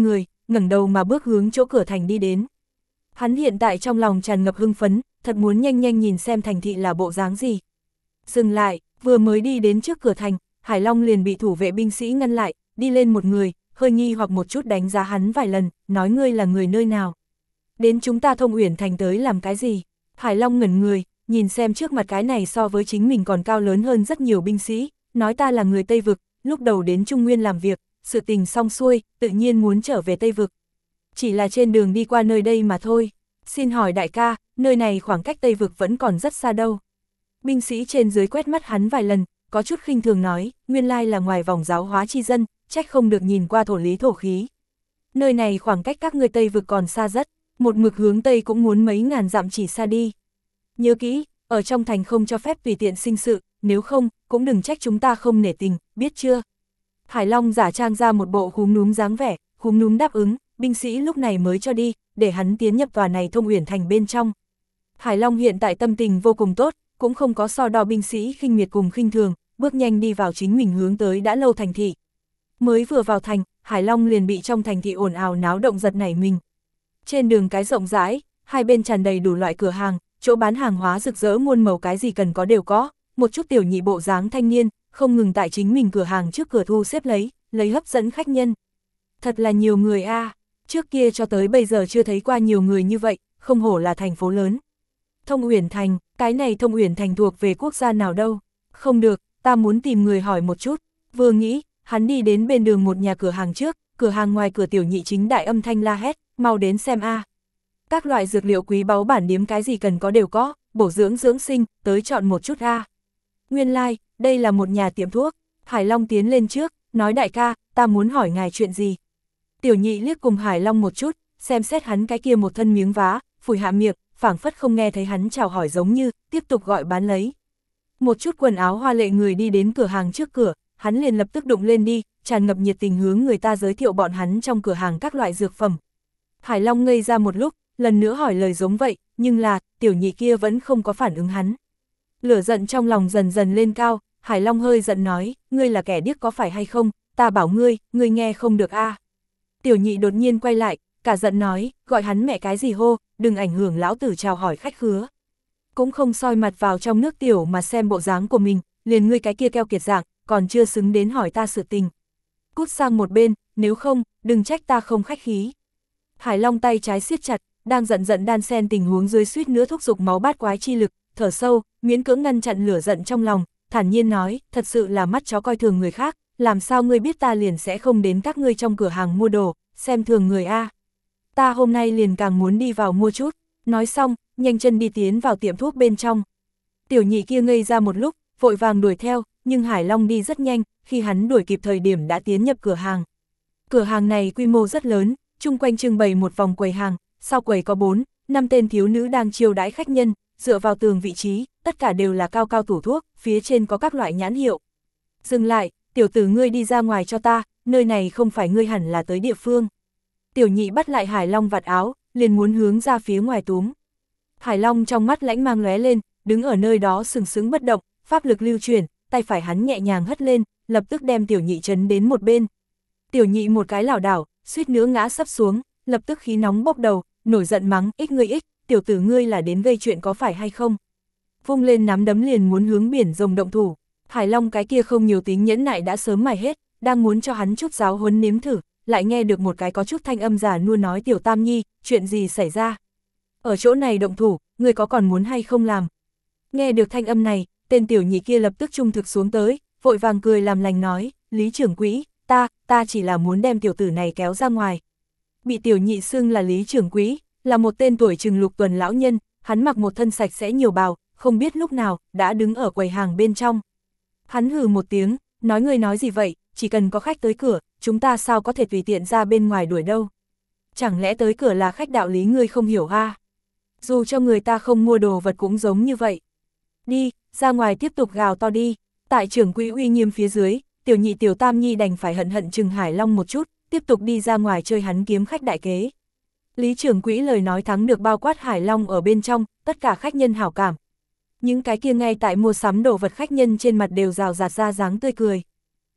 ngẩng đầu mà bước hướng chỗ cửa thành đi đến. Hắn hiện tại trong lòng tràn ngập hưng phấn, thật muốn nhanh nhanh nhìn xem thành thị là bộ dáng gì. Dừng lại, vừa mới đi đến trước cửa thành, Hải Long liền bị thủ vệ binh sĩ ngăn lại, đi lên một người, hơi nghi hoặc một chút đánh giá hắn vài lần, nói ngươi là người nơi nào. Đến chúng ta Thông Uyển thành tới làm cái gì? Hải Long ngẩn người, nhìn xem trước mặt cái này so với chính mình còn cao lớn hơn rất nhiều binh sĩ, nói ta là người Tây Vực, lúc đầu đến Trung Nguyên làm việc, sự tình xong xuôi, tự nhiên muốn trở về Tây Vực. Chỉ là trên đường đi qua nơi đây mà thôi. Xin hỏi đại ca, nơi này khoảng cách Tây Vực vẫn còn rất xa đâu. Binh sĩ trên dưới quét mắt hắn vài lần, có chút khinh thường nói, nguyên lai là ngoài vòng giáo hóa chi dân, trách không được nhìn qua thổ lý thổ khí. Nơi này khoảng cách các ngươi Tây Vực còn xa rất, một mực hướng Tây cũng muốn mấy ngàn dặm chỉ xa đi. Nhớ kỹ, ở trong thành không cho phép tùy tiện sinh sự, nếu không, cũng đừng trách chúng ta không nể tình, biết chưa? Hải Long giả trang ra một bộ khúm núm dáng vẻ, khúm núm đáp ứng, binh sĩ lúc này mới cho đi, để hắn tiến nhập tòa này Thông Uyển thành bên trong. Hải Long hiện tại tâm tình vô cùng tốt, cũng không có so đo binh sĩ khinh miệt cùng khinh thường, bước nhanh đi vào chính mình hướng tới đã lâu thành thị. Mới vừa vào thành, Hải Long liền bị trong thành thị ồn ào náo động giật nảy mình. Trên đường cái rộng rãi, hai bên tràn đầy đủ loại cửa hàng, chỗ bán hàng hóa rực rỡ muôn màu, cái gì cần có đều có, một chút tiểu nhị bộ dáng thanh niên, không ngừng tại chính mình cửa hàng trước cửa thu xếp lấy hấp dẫn khách nhân. Thật là nhiều người a, trước kia cho tới bây giờ chưa thấy qua nhiều người như vậy, không hổ là thành phố lớn. Thông Uyển thành, cái này Thông Uyển thành thuộc về quốc gia nào đâu? Không được, ta muốn tìm người hỏi một chút. Vừa nghĩ, hắn đi đến bên đường một nhà cửa hàng trước, cửa hàng ngoài cửa tiểu nhị chính đại âm thanh la hét, mau đến xem a. Các loại dược liệu quý báu bản điếm cái gì cần có đều có, bổ dưỡng dưỡng sinh, tới chọn một chút a. Nguyên lai, đây là một nhà tiệm thuốc. Hải Long tiến lên trước, nói đại ca, ta muốn hỏi ngài chuyện gì. Tiểu nhị liếc cùng Hải Long một chút, xem xét hắn cái kia một thân miếng vá, phủi hạ miệng, phảng phất không nghe thấy hắn chào hỏi giống như, tiếp tục gọi bán lấy. Một chút quần áo hoa lệ người đi đến cửa hàng trước cửa, hắn liền lập tức đụng lên đi, tràn ngập nhiệt tình hướng người ta giới thiệu bọn hắn trong cửa hàng các loại dược phẩm. Hải Long ngây ra một lúc, lần nữa hỏi lời giống vậy, nhưng là, tiểu nhị kia vẫn không có phản ứng hắn. Lửa giận trong lòng dần dần lên cao, Hải Long hơi giận nói, ngươi là kẻ điếc có phải hay không, ta bảo ngươi nghe không được a. Tiểu nhị đột nhiên quay lại, cả giận nói, gọi hắn mẹ cái gì hô, đừng ảnh hưởng lão tử chào hỏi khách khứa. Cũng không soi mặt vào trong nước tiểu mà xem bộ dáng của mình, liền ngươi cái kia keo kiệt dạng, còn chưa xứng đến hỏi ta sự tình. Cút sang một bên, nếu không, đừng trách ta không khách khí. Hải Long tay trái siết chặt, đang giận đan sen tình huống dưới suýt nữa thúc giục máu bát quái chi lực, thở sâu, miễn cưỡng ngăn chặn lửa giận trong lòng, thản nhiên nói, thật sự là mắt chó coi thường người khác, làm sao ngươi biết ta liền sẽ không đến các ngươi trong cửa hàng mua đồ, xem thường người a. Ta hôm nay liền càng muốn đi vào mua chút. Nói xong, nhanh chân đi tiến vào tiệm thuốc bên trong. Tiểu nhị kia ngây ra một lúc, vội vàng đuổi theo, nhưng Hải Long đi rất nhanh, khi hắn đuổi kịp thời điểm đã tiến nhập cửa hàng. Cửa hàng này quy mô rất lớn, chung quanh trưng bày một vòng quầy hàng, sau quầy có 4-5 tên thiếu nữ đang chiêu đãi khách nhân, dựa vào tường vị trí, tất cả đều là cao cao tủ thuốc, phía trên có các loại nhãn hiệu. Dừng lại, tiểu tử ngươi đi ra ngoài cho ta, nơi này không phải ngươi hẳn là tới địa phương. Tiểu nhị bắt lại Hải Long vạt áo, liền muốn hướng ra phía ngoài túm. Hải Long trong mắt lãnh mang lóe lên, đứng ở nơi đó sừng sững bất động, pháp lực lưu chuyển, tay phải hắn nhẹ nhàng hất lên, lập tức đem tiểu nhị trấn đến một bên. Tiểu nhị một cái lảo đảo, suýt nữa ngã sấp xuống, lập tức khí nóng bốc đầu, nổi giận mắng, ích ngươi ích, tiểu tử ngươi là đến gây chuyện có phải hay không? Vung lên nắm đấm liền muốn hướng biển rồng động thủ. Hải Long cái kia không nhiều tính nhẫn nại đã sớm mài hết, đang muốn cho hắn chút giáo huấn nếm thử, lại nghe được một cái có chút thanh âm già nua nói, tiểu Tam Nhi, chuyện gì xảy ra? Ở chỗ này động thủ, ngươi có còn muốn hay không làm? Nghe được thanh âm này, tên tiểu nhị kia lập tức trung thực xuống tới, vội vàng cười làm lành nói, Lý trưởng quỹ, ta chỉ là muốn đem tiểu tử này kéo ra ngoài. Bị tiểu nhị xưng là Lý trưởng quỹ, là một tên tuổi chừng lục tuần lão nhân, hắn mặc một thân sạch sẽ nhiều bào, không biết lúc nào, đã đứng ở quầy hàng bên trong. Hắn hừ một tiếng, nói ngươi nói gì vậy, chỉ cần có khách tới cửa, chúng ta sao có thể tùy tiện ra bên ngoài đuổi đâu. Chẳng lẽ tới cửa là khách đạo lý ngươi không hiểu ha? Dù cho người ta không mua đồ vật cũng giống như vậy. Đi, ra ngoài tiếp tục gào to đi. Tại trưởng quỹ uy nghiêm phía dưới, tiểu nhị tiểu Tam Nhi đành phải hận chừng Hải Long một chút, tiếp tục đi ra ngoài chơi hắn kiếm khách đại kế. Lý trưởng quỹ lời nói thắng được bao quát Hải Long ở bên trong, tất cả khách nhân hảo cảm. Những cái kia ngay tại mua sắm đồ vật khách nhân trên mặt đều rào rạt ra dáng tươi cười.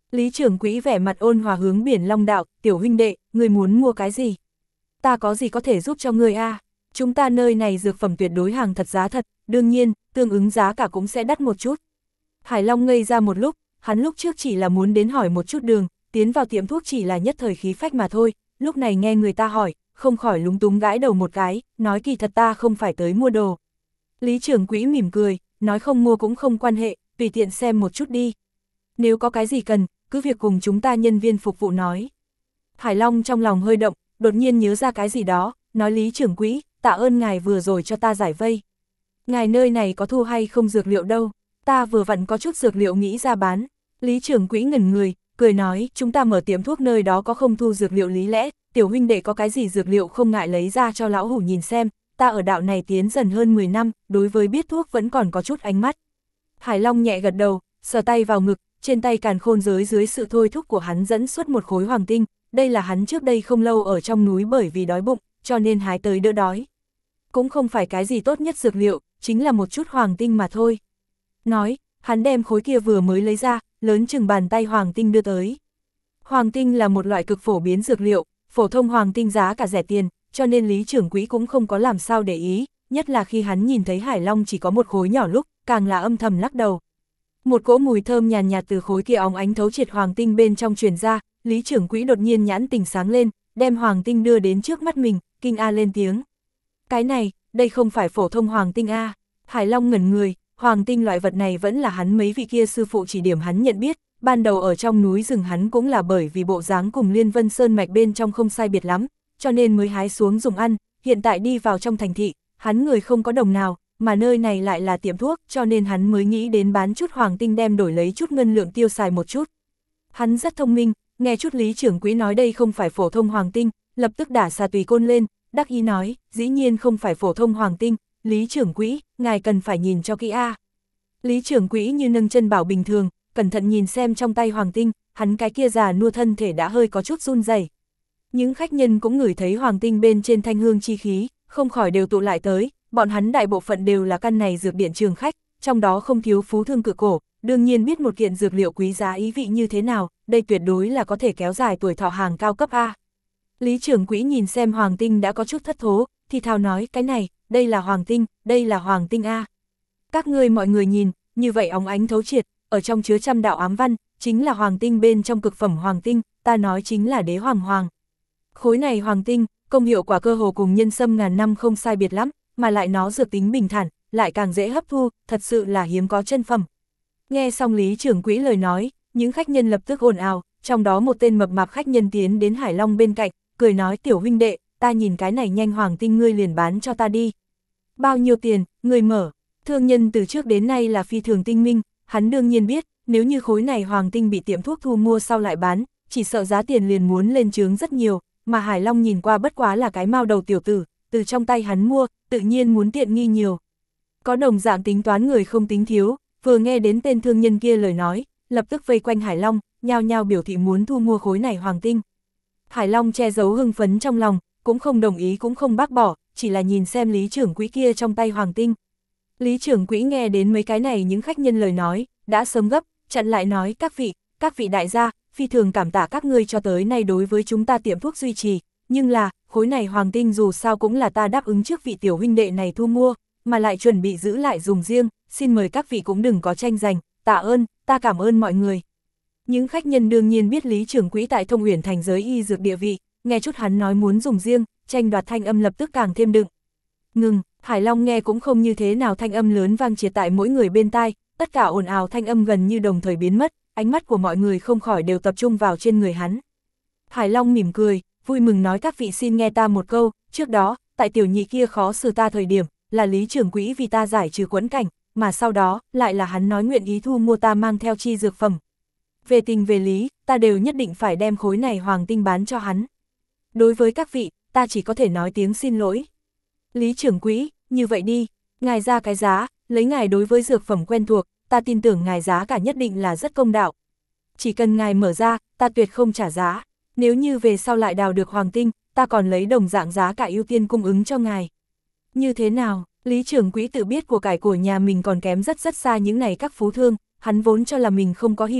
Lý trưởng quỹ vẻ mặt ôn hòa hướng Biển Long đạo, tiểu huynh đệ, ngươi muốn mua cái gì? Ta có gì có thể giúp cho ngươi a? Chúng ta nơi này dược phẩm tuyệt đối hàng thật giá thật, đương nhiên, tương ứng giá cả cũng sẽ đắt một chút. Hải Long ngây ra một lúc, hắn lúc trước chỉ là muốn đến hỏi một chút đường, tiến vào tiệm thuốc chỉ là nhất thời khí phách mà thôi, lúc này nghe người ta hỏi, không khỏi lúng túng gãi đầu một cái, nói kỳ thật ta không phải tới mua đồ. Lý trưởng quỹ mỉm cười, nói không mua cũng không quan hệ, tùy tiện xem một chút đi. Nếu có cái gì cần, cứ việc cùng chúng ta nhân viên phục vụ nói. Hải Long trong lòng hơi động, đột nhiên nhớ ra cái gì đó, nói Lý trưởng quỹ, tạ ơn ngài vừa rồi cho ta giải vây. Ngài nơi này có thu hay không dược liệu đâu, ta vừa vặn có chút dược liệu nghĩ ra bán. Lý trưởng quỹ ngẩn người, cười nói, chúng ta mở tiệm thuốc nơi đó có không thu dược liệu lý lẽ, tiểu huynh đệ có cái gì dược liệu không ngại lấy ra cho lão hủ nhìn xem, ta ở đạo này tiến dần hơn 10 năm, đối với biết thuốc vẫn còn có chút ánh mắt. Hải Long nhẹ gật đầu, sờ tay vào ngực, trên tay càn khôn giới dưới sự thôi thúc của hắn dẫn xuất một khối hoàng tinh, đây là hắn trước đây không lâu ở trong núi bởi vì đói bụng, cho nên hái tới đỡ đói. Cũng không phải cái gì tốt nhất dược liệu, chính là một chút hoàng tinh mà thôi. Nói, hắn đem khối kia vừa mới lấy ra, lớn chừng bàn tay hoàng tinh đưa tới. Hoàng tinh là một loại cực phổ biến dược liệu, phổ thông hoàng tinh giá cả rẻ tiền, cho nên Lý trưởng quỹ cũng không có làm sao để ý, nhất là khi hắn nhìn thấy Hải Long chỉ có một khối nhỏ lúc, càng là âm thầm lắc đầu. Một cỗ mùi thơm nhàn nhạt từ khối kia óng ánh thấu triệt hoàng tinh bên trong truyền ra, Lý trưởng quỹ đột nhiên nhãn tình sáng lên, đem hoàng tinh đưa đến trước mắt mình, kinh a lên tiếng. Cái này, đây không phải phổ thông hoàng tinh a. Hải Long ngẩn người, hoàng tinh loại vật này vẫn là hắn mấy vị kia sư phụ chỉ điểm hắn nhận biết, ban đầu ở trong núi rừng hắn cũng là bởi vì bộ dáng cùng Liên Vân Sơn mạch bên trong không sai biệt lắm, cho nên mới hái xuống dùng ăn, hiện tại đi vào trong thành thị, hắn người không có đồng nào, mà nơi này lại là tiệm thuốc, cho nên hắn mới nghĩ đến bán chút hoàng tinh đem đổi lấy chút ngân lượng tiêu xài một chút. Hắn rất thông minh, nghe chút Lý trưởng quỹ nói đây không phải phổ thông hoàng tinh, lập tức đả xà tùy côn lên, đắc ý nói, dĩ nhiên không phải phổ thông hoàng tinh, Lý trưởng quỹ, ngài cần phải nhìn cho kỹ a. Lý trưởng quỹ như nâng chân bảo bình thường, cẩn thận nhìn xem trong tay hoàng tinh, hắn cái kia già nua thân thể đã hơi có chút run rẩy. Những khách nhân cũng ngửi thấy hoàng tinh bên trên thanh hương chi khí, không khỏi đều tụ lại tới, bọn hắn đại bộ phận đều là căn này dược điện trường khách, trong đó không thiếu phú thương cự cổ, đương nhiên biết một kiện dược liệu quý giá ý vị như thế nào, đây tuyệt đối là có thể kéo dài tuổi thọ hàng cao cấp A. Lý trưởng quỹ nhìn xem hoàng tinh đã có chút thất thố, thì thào nói, cái này, đây là hoàng tinh, đây là hoàng tinh A. Các ngươi mọi người nhìn, như vậy óng ánh thấu triệt, ở trong chứa trăm đạo ám văn, chính là hoàng tinh bên trong cực phẩm hoàng tinh, ta nói chính là đế hoàng hoàng. Khối này hoàng tinh, công hiệu quả cơ hồ cùng nhân sâm ngàn năm không sai biệt lắm, mà lại nó dược tính bình thản, lại càng dễ hấp thu, thật sự là hiếm có chân phẩm. Nghe xong Lý trưởng quỹ lời nói, những khách nhân lập tức ồn ào, trong đó một tên mập mạp khách nhân tiến đến Hải Long bên cạnh, cười nói tiểu huynh đệ, ta nhìn cái này nhanh hoàng tinh ngươi liền bán cho ta đi. Bao nhiêu tiền, ngươi mở. Thương nhân từ trước đến nay là phi thường tinh minh, hắn đương nhiên biết, nếu như khối này hoàng tinh bị tiệm thuốc thu mua sau lại bán, chỉ sợ giá tiền liền muốn lên chướng rất nhiều, mà Hải Long nhìn qua bất quá là cái mao đầu tiểu tử, từ trong tay hắn mua, tự nhiên muốn tiện nghi nhiều. Có đồng dạng tính toán người không tính thiếu, vừa nghe đến tên thương nhân kia lời nói, lập tức vây quanh Hải Long, nhao nhao biểu thị muốn thu mua khối này hoàng tinh. Hải Long che giấu hưng phấn trong lòng, cũng không đồng ý cũng không bác bỏ, chỉ là nhìn xem Lý trưởng quỹ kia trong tay hoàng tinh. Lý trưởng quỹ nghe đến mấy cái này những khách nhân lời nói, đã sớm gấp, chặn lại nói các vị đại gia, phi thường cảm tạ các ngươi cho tới nay đối với chúng ta tiệm thuốc duy trì, nhưng là, khối này hoàng tinh dù sao cũng là ta đáp ứng trước vị tiểu huynh đệ này thu mua, mà lại chuẩn bị giữ lại dùng riêng, xin mời các vị cũng đừng có tranh giành, tạ ơn, ta cảm ơn mọi người. Những khách nhân đương nhiên biết Lý trưởng quỹ tại Thông Uyển thành giới y dược địa vị, nghe chút hắn nói muốn dùng riêng, tranh đoạt thanh âm lập tức càng thêm đựng. Ngừng, Hải Long nghe cũng không như thế nào thanh âm lớn vang triệt tại mỗi người bên tai, tất cả ồn ào thanh âm gần như đồng thời biến mất, ánh mắt của mọi người không khỏi đều tập trung vào trên người hắn. Hải Long mỉm cười, vui mừng nói các vị xin nghe ta một câu, trước đó, tại tiểu nhị kia khó xử ta thời điểm, là Lý trưởng quỹ vì ta giải trừ quẫn cảnh, mà sau đó, lại là hắn nói nguyện ý thu mua ta mang theo chi dược phẩm. Về tình về lý, ta đều nhất định phải đem khối này hoàng tinh bán cho hắn. Đối với các vị, ta chỉ có thể nói tiếng xin lỗi. Lý trưởng quỹ, như vậy đi, ngài ra cái giá, lấy ngài đối với dược phẩm quen thuộc, ta tin tưởng ngài giá cả nhất định là rất công đạo. Chỉ cần ngài mở ra, ta tuyệt không trả giá. Nếu như về sau lại đào được hoàng tinh, ta còn lấy đồng dạng giá cả ưu tiên cung ứng cho ngài. Như thế nào, Lý trưởng quỹ tự biết của cải của nhà mình còn kém rất xa những này các phú thương, hắn vốn cho là mình không có hy vọng,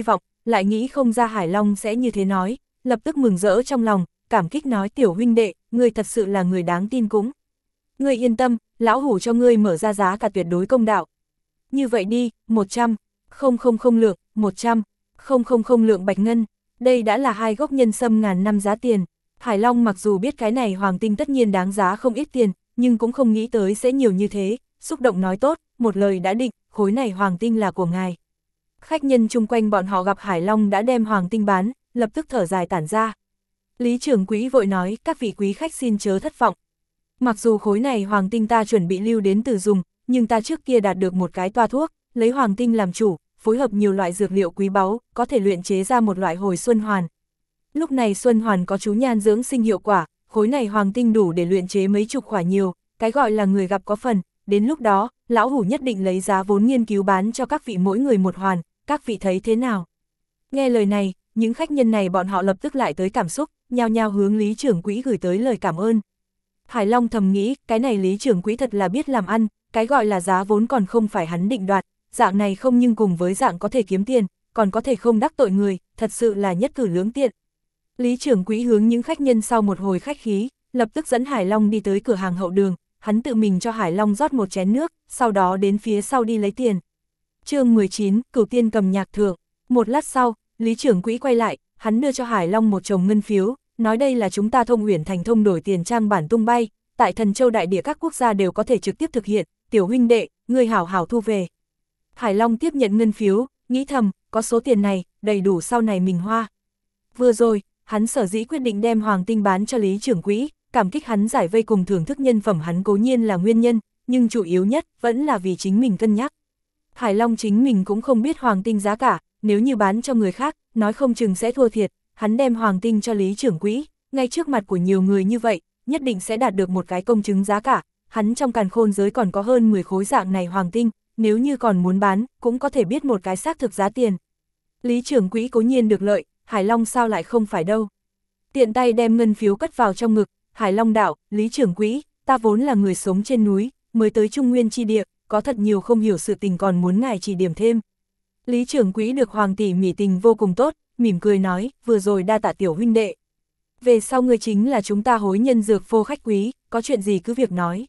lại nghĩ không ra Hải Long sẽ như thế nói, lập tức mừng rỡ trong lòng, cảm kích nói tiểu huynh đệ, ngươi thật sự là người đáng tin cũng. Ngươi yên tâm, lão hủ cho ngươi mở ra giá cả tuyệt đối công đạo. Như vậy đi, 100, 000 lượng, 100, 000 lượng bạch ngân, đây đã là 2 gốc nhân sâm ngàn năm giá tiền. Hải Long mặc dù biết cái này hoàng tinh tất nhiên đáng giá không ít tiền, nhưng cũng không nghĩ tới sẽ nhiều như thế, xúc động nói tốt, một lời đã định, khối này hoàng tinh là của ngài. Khách nhân chung quanh bọn họ gặp Hải Long đã đem hoàng tinh bán, lập tức thở dài tản ra. Lý trưởng quỹ vội nói, các vị quý khách xin chớ thất vọng. Mặc dù khối này hoàng tinh ta chuẩn bị lưu đến từ dùng, nhưng ta trước kia đạt được một cái toa thuốc, lấy hoàng tinh làm chủ, phối hợp nhiều loại dược liệu quý báu, có thể luyện chế ra một loại hồi xuân hoàn. Lúc này xuân hoàn có chú nhan dưỡng sinh hiệu quả, khối này hoàng tinh đủ để luyện chế mấy chục khỏa nhiều, cái gọi là người gặp có phần, đến lúc đó, lão hủ nhất định lấy giá vốn nghiên cứu bán cho các vị mỗi người một hoàn, các vị thấy thế nào? Nghe lời này, những khách nhân này bọn họ lập tức lại tới cảm xúc, nhao nhao hướng Lý trưởng quỹ gửi tới lời cảm ơn. Hải Long thầm nghĩ, cái này Lý trưởng quỹ thật là biết làm ăn, cái gọi là giá vốn còn không phải hắn định đoạt, dạng này không nhưng cùng với dạng có thể kiếm tiền, còn có thể không đắc tội người, thật sự là nhất cử lưỡng tiện. Lý trưởng quỹ hướng những khách nhân sau một hồi khách khí, lập tức dẫn Hải Long đi tới cửa hàng hậu đường, hắn tự mình cho Hải Long rót một chén nước, sau đó đến phía sau đi lấy tiền. Chương 19, Cửu Tiên cầm nhạc thưởng. Một lát sau, Lý trưởng quỹ quay lại, hắn đưa cho Hải Long một chồng ngân phiếu, nói đây là chúng ta Thông Uyển Thành thông đổi tiền trang bản tung bay, tại Thần Châu đại địa các quốc gia đều có thể trực tiếp thực hiện, tiểu huynh đệ, ngươi hảo hảo thu về. Hải Long tiếp nhận ngân phiếu, nghĩ thầm, có số tiền này, đầy đủ sau này mình hoa. Vừa rồi, hắn sở dĩ quyết định đem hoàng tinh bán cho Lý trưởng quỹ, cảm kích hắn giải vây cùng thưởng thức nhân phẩm hắn cố nhiên là nguyên nhân, nhưng chủ yếu nhất vẫn là vì chính mình cân nhắc. Hải Long chính mình cũng không biết hoàng tinh giá cả, nếu như bán cho người khác, nói không chừng sẽ thua thiệt, hắn đem hoàng tinh cho Lý trưởng quỹ, ngay trước mặt của nhiều người như vậy, nhất định sẽ đạt được một cái công chứng giá cả, hắn trong càn khôn giới còn có hơn 10 khối dạng này hoàng tinh, nếu như còn muốn bán, cũng có thể biết một cái xác thực giá tiền. Lý trưởng quỹ cố nhiên được lợi, Hải Long sao lại không phải đâu. Tiện tay đem ngân phiếu cất vào trong ngực, Hải Long đạo, Lý trưởng quỹ, ta vốn là người sống trên núi, mới tới Trung Nguyên chi địa, có thật nhiều không hiểu sự tình còn muốn ngài chỉ điểm thêm. Lý trưởng quỹ được hoàng tỷ mỉ tình vô cùng tốt, mỉm cười nói, vừa rồi đa tạ tiểu huynh đệ. Về sau ngươi chính là chúng ta Hối Nhân Dược Phô khách quý, có chuyện gì cứ việc nói.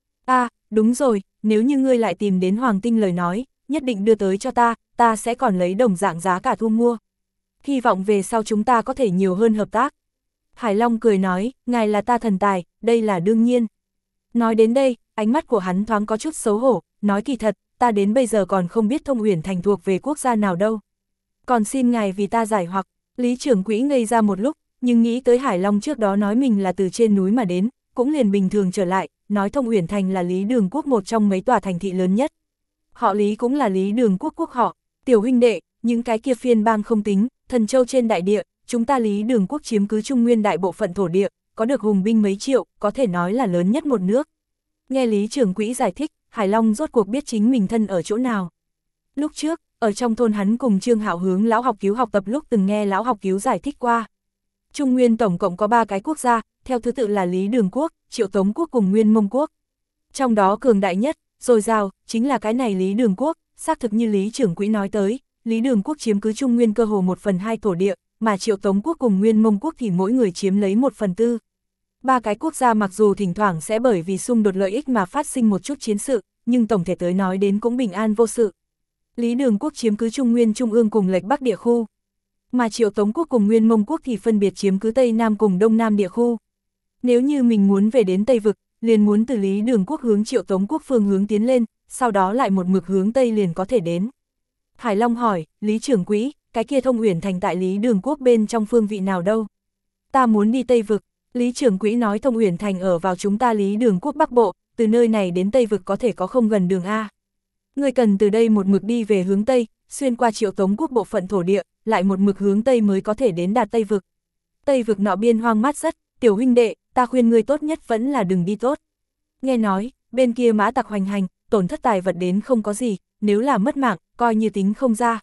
Đúng rồi, nếu như ngươi lại tìm đến hoàng tinh lời nói, nhất định đưa tới cho ta sẽ còn lấy đồng dạng giá cả thu mua. Hy vọng về sau chúng ta có thể nhiều hơn hợp tác. Hải Long cười nói, ngài là ta thần tài, đây là đương nhiên. Nói đến đây, ánh mắt của hắn thoáng có chút xấu hổ, nói kỳ thật, ta đến bây giờ còn không biết Thông Uyển Thành thuộc về quốc gia nào đâu. Còn xin ngài vì ta giải hoặc. Lý trưởng quỹ ngây ra một lúc, nhưng nghĩ tới Hải Long trước đó nói mình là từ trên núi mà đến, cũng liền bình thường trở lại, nói Thông Uyển Thành là Lý Đường Quốc một trong mấy tòa thành thị lớn nhất. Họ Lý cũng là Lý Đường Quốc quốc họ, tiểu huynh đệ, những cái kia phiên bang không tính, Thần Châu trên đại địa, chúng ta Lý Đường Quốc chiếm cứ Trung Nguyên đại bộ phận thổ địa, có được hùng binh mấy triệu, có thể nói là lớn nhất một nước. Nghe Lý trưởng quỹ giải thích, Hải Long rốt cuộc biết chính mình thân ở chỗ nào. Lúc trước, ở trong thôn hắn cùng Trương Hạo hướng lão học cứu học tập lúc từng nghe lão học cứu giải thích qua. Trung Nguyên tổng cộng có 3 cái quốc gia, theo thứ tự là Lý Đường Quốc, Triệu Tống Quốc cùng Nguyên Mông Quốc. Trong đó cường đại nhất, dồi dào, chính là cái này Lý Đường Quốc, xác thực như Lý trưởng quỹ nói tới, Lý Đường Quốc chiếm cứ Trung Nguyên cơ hồ 1/2 thổ địa, mà Triệu Tống Quốc cùng Nguyên Mông Quốc thì mỗi người chiếm lấy 1/4. 3 cái quốc gia mặc dù thỉnh thoảng sẽ bởi vì xung đột lợi ích mà phát sinh một chút chiến sự, nhưng tổng thể tới nói đến cũng bình an vô sự. Lý Đường Quốc chiếm cứ Trung Nguyên Trung ương cùng lệch Bắc địa khu, mà Triệu Tống Quốc cùng Nguyên Mông Quốc thì phân biệt chiếm cứ Tây Nam cùng Đông Nam địa khu. Nếu như mình muốn về đến Tây Vực, liền muốn từ Lý Đường Quốc hướng Triệu Tống Quốc phương hướng tiến lên, sau đó lại một mực hướng Tây liền có thể đến. Hải Long hỏi, Lý trưởng quỹ, cái kia Thông Uyển Thành tại Lý Đường Quốc bên trong phương vị nào đâu? Ta muốn đi Tây Vực. Lý trưởng quỹ nói Thông Uyển Thành ở vào chúng ta Lý Đường Quốc Bắc Bộ, từ nơi này đến Tây Vực có thể có không gần đường A. Người cần từ đây một mực đi về hướng Tây, xuyên qua Triệu Tống Quốc bộ phận thổ địa, lại một mực hướng Tây mới có thể đến đạt Tây Vực. Tây Vực nọ biên hoang mát rất, tiểu huynh đệ, ta khuyên ngươi tốt nhất vẫn là đừng đi tốt. Nghe nói, bên kia mã tặc hoành hành, tổn thất tài vật đến không có gì, nếu là mất mạng, coi như tính không ra.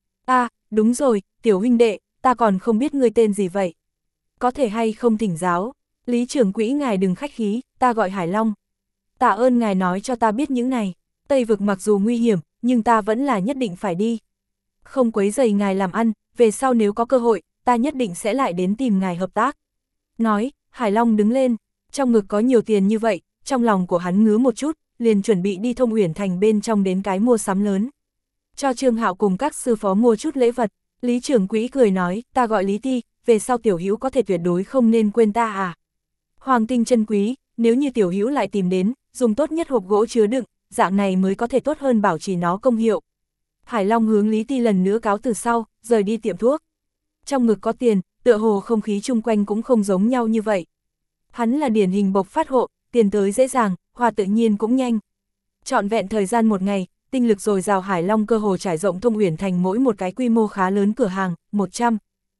Đúng rồi, tiểu huynh đệ, ta còn không biết ngươi tên gì vậy. Có thể hay không thỉnh giáo, Lý trưởng quỹ ngài đừng khách khí, ta gọi Hải Long. Tạ ơn ngài nói cho ta biết những này, Tây Vực mặc dù nguy hiểm, nhưng ta vẫn là nhất định phải đi. Không quấy rầy ngài làm ăn, về sau nếu có cơ hội, ta nhất định sẽ lại đến tìm ngài hợp tác. Nói, Hải Long đứng lên, trong ngực có nhiều tiền như vậy, trong lòng của hắn ngứa một chút, liền chuẩn bị đi Thông Uyển Thành bên trong đến cái mua sắm lớn. Cho Trương Hạo cùng các sư phó mua chút lễ vật, Lý trưởng quỹ cười nói, ta gọi Lý Ti, về sau tiểu hữu có thể tuyệt đối không nên quên ta à. Hoàng tinh chân quý, nếu như tiểu hữu lại tìm đến, dùng tốt nhất hộp gỗ chứa đựng, dạng này mới có thể tốt hơn bảo trì nó công hiệu. Hải Long hướng Lý Ti lần nữa cáo từ sau, rời đi tiệm thuốc. Trong ngực có tiền, tựa hồ không khí chung quanh cũng không giống nhau như vậy. Hắn là điển hình bộc phát hộ, tiền tới dễ dàng, hòa tự nhiên cũng nhanh. Trọn vẹn thời gian một ngày, tinh lực dồi dào Hải Long cơ hồ trải rộng Thông Uyển Thành mỗi một cái quy mô khá lớn cửa hàng, 100.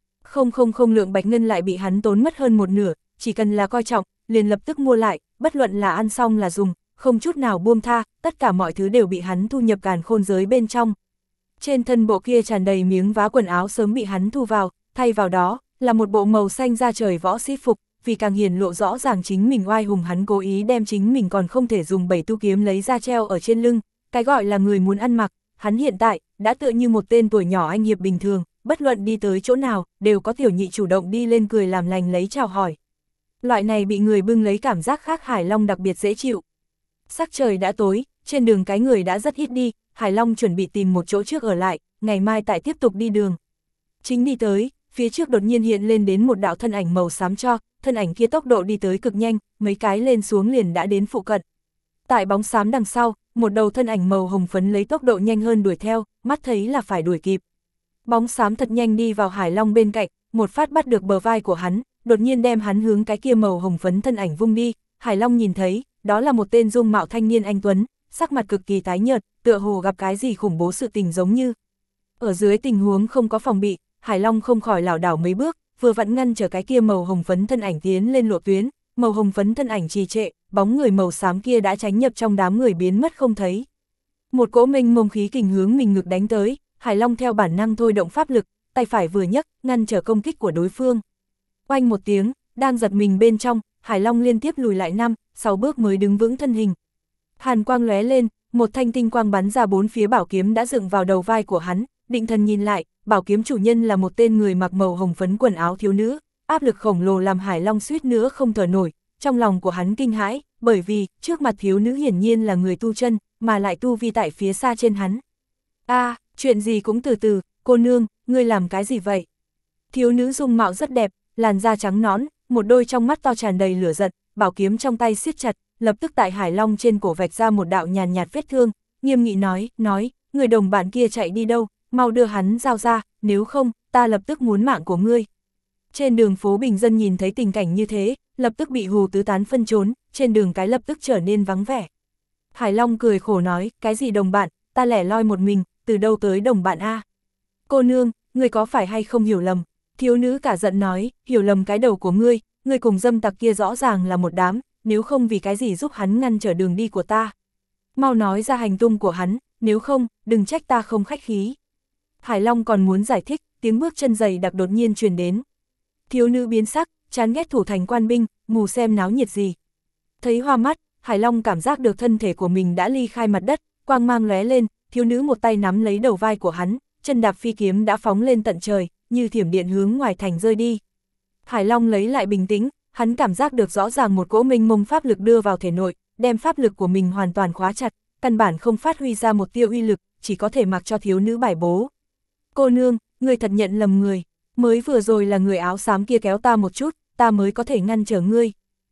Không lượng bạch ngân lại bị hắn tốn mất hơn một nửa, chỉ cần là coi trọng, liền lập tức mua lại, bất luận là ăn xong là dùng, không chút nào buông tha, tất cả mọi thứ đều bị hắn thu nhập càn khôn giới bên trong. Trên thân bộ kia tràn đầy miếng vá quần áo sớm bị hắn thu vào, thay vào đó, là một bộ màu xanh da trời võ sĩ phục, vì càng hiển lộ rõ ràng chính mình oai hùng hắn cố ý đem chính mình còn không thể dùng 7 tu kiếm lấy ra treo ở trên lưng, cái gọi là người muốn ăn mặc, hắn hiện tại, đã tựa như một tên tuổi nhỏ anh hiệp bình thường, bất luận đi tới chỗ nào, đều có tiểu nhị chủ động đi lên cười làm lành lấy chào hỏi. Loại này bị người bưng lấy cảm giác khác Hải Long đặc biệt dễ chịu. Sắc trời đã tối, trên đường cái người đã rất ít đi, Hải Long chuẩn bị tìm một chỗ trước ở lại, ngày mai tại tiếp tục đi đường. Chính đi tới, phía trước đột nhiên hiện lên đến một đạo thân ảnh màu xám cho, thân ảnh kia tốc độ đi tới cực nhanh, mấy cái lên xuống liền đã đến phụ cận. Tại bóng xám đằng sau, một đầu thân ảnh màu hồng phấn lấy tốc độ nhanh hơn đuổi theo, mắt thấy là phải đuổi kịp. Bóng xám thật nhanh đi vào Hải Long bên cạnh, một phát bắt được bờ vai của hắn, đột nhiên đem hắn hướng cái kia màu hồng phấn thân ảnh vung đi. Hải Long nhìn thấy, đó là một tên dung mạo thanh niên anh tuấn, sắc mặt cực kỳ tái nhợt, tựa hồ gặp cái gì khủng bố sự tình giống như. Ở dưới tình huống không có phòng bị, Hải Long không khỏi lảo đảo mấy bước, vừa vặn ngăn trở cái kia màu hồng phấn thân ảnh tiến lên lộ tuyến, màu hồng phấn thân ảnh trì trệ, bóng người màu xám kia đã tránh nhập trong đám người biến mất không thấy. Một cỗ mênh mông khí kình hướng mình ngực đánh tới, Hải Long theo bản năng thôi động pháp lực, tay phải vừa nhấc, ngăn trở công kích của đối phương. Oanh một tiếng, đang giật mình bên trong, Hải Long liên tiếp lùi lại 5-6 bước mới đứng vững thân hình. Hàn quang lóe lên, một thanh tinh quang bắn ra bốn phía bảo kiếm đã dựng vào đầu vai của hắn, định thần nhìn lại, bảo kiếm chủ nhân là một tên người mặc màu hồng phấn quần áo thiếu nữ, áp lực khổng lồ làm Hải Long suýt nữa không thở nổi, trong lòng của hắn kinh hãi, bởi vì, trước mặt thiếu nữ hiển nhiên là người tu chân, mà lại tu vi tại phía xa trên hắn. Chuyện gì cũng từ từ, cô nương, ngươi làm cái gì vậy? Thiếu nữ dung mạo rất đẹp, làn da trắng nõn, một đôi trong mắt to tràn đầy lửa giận, bảo kiếm trong tay siết chặt, lập tức tại Hải Long trên cổ vạch ra một đạo nhàn nhạt vết thương, nghiêm nghị nói, người đồng bạn kia chạy đi đâu, mau đưa hắn giao ra, nếu không, ta lập tức muốn mạng của ngươi. Trên đường phố bình dân nhìn thấy tình cảnh như thế, lập tức bị hù tứ tán phân trốn, trên đường cái lập tức trở nên vắng vẻ. Hải Long cười khổ nói, cái gì đồng bạn, ta lẻ loi một mình, từ đâu tới đồng bạn a? Cô nương, ngươi có phải hay không hiểu lầm? Thiếu nữ cả giận nói, hiểu lầm cái đầu của ngươi cùng dâm tặc kia rõ ràng là một đám, nếu không vì cái gì giúp hắn ngăn trở đường đi của ta. Mau nói ra hành tung của hắn, nếu không, đừng trách ta không khách khí. Hải Long còn muốn giải thích, tiếng bước chân dày đặc đột nhiên truyền đến. Thiếu nữ biến sắc, chán ghét thủ thành quan binh, mù xem náo nhiệt gì. Thấy hoa mắt, Hải Long cảm giác được thân thể của mình đã ly khai mặt đất, quang mang lóe lên, thiếu nữ một tay nắm lấy đầu vai của hắn, chân đạp phi kiếm đã phóng lên tận trời, như thiểm điện hướng ngoài thành rơi đi. Hải Long lấy lại bình tĩnh, hắn cảm giác được rõ ràng một cỗ mênh mông pháp lực đưa vào thể nội, đem pháp lực của mình hoàn toàn khóa chặt, căn bản không phát huy ra một tia uy lực, chỉ có thể mặc cho thiếu nữ bài bố. Cô nương, người thật nhận lầm người, mới vừa rồi là người áo xám kia kéo ta một chút, ta mới có thể ngăn trở ngươi.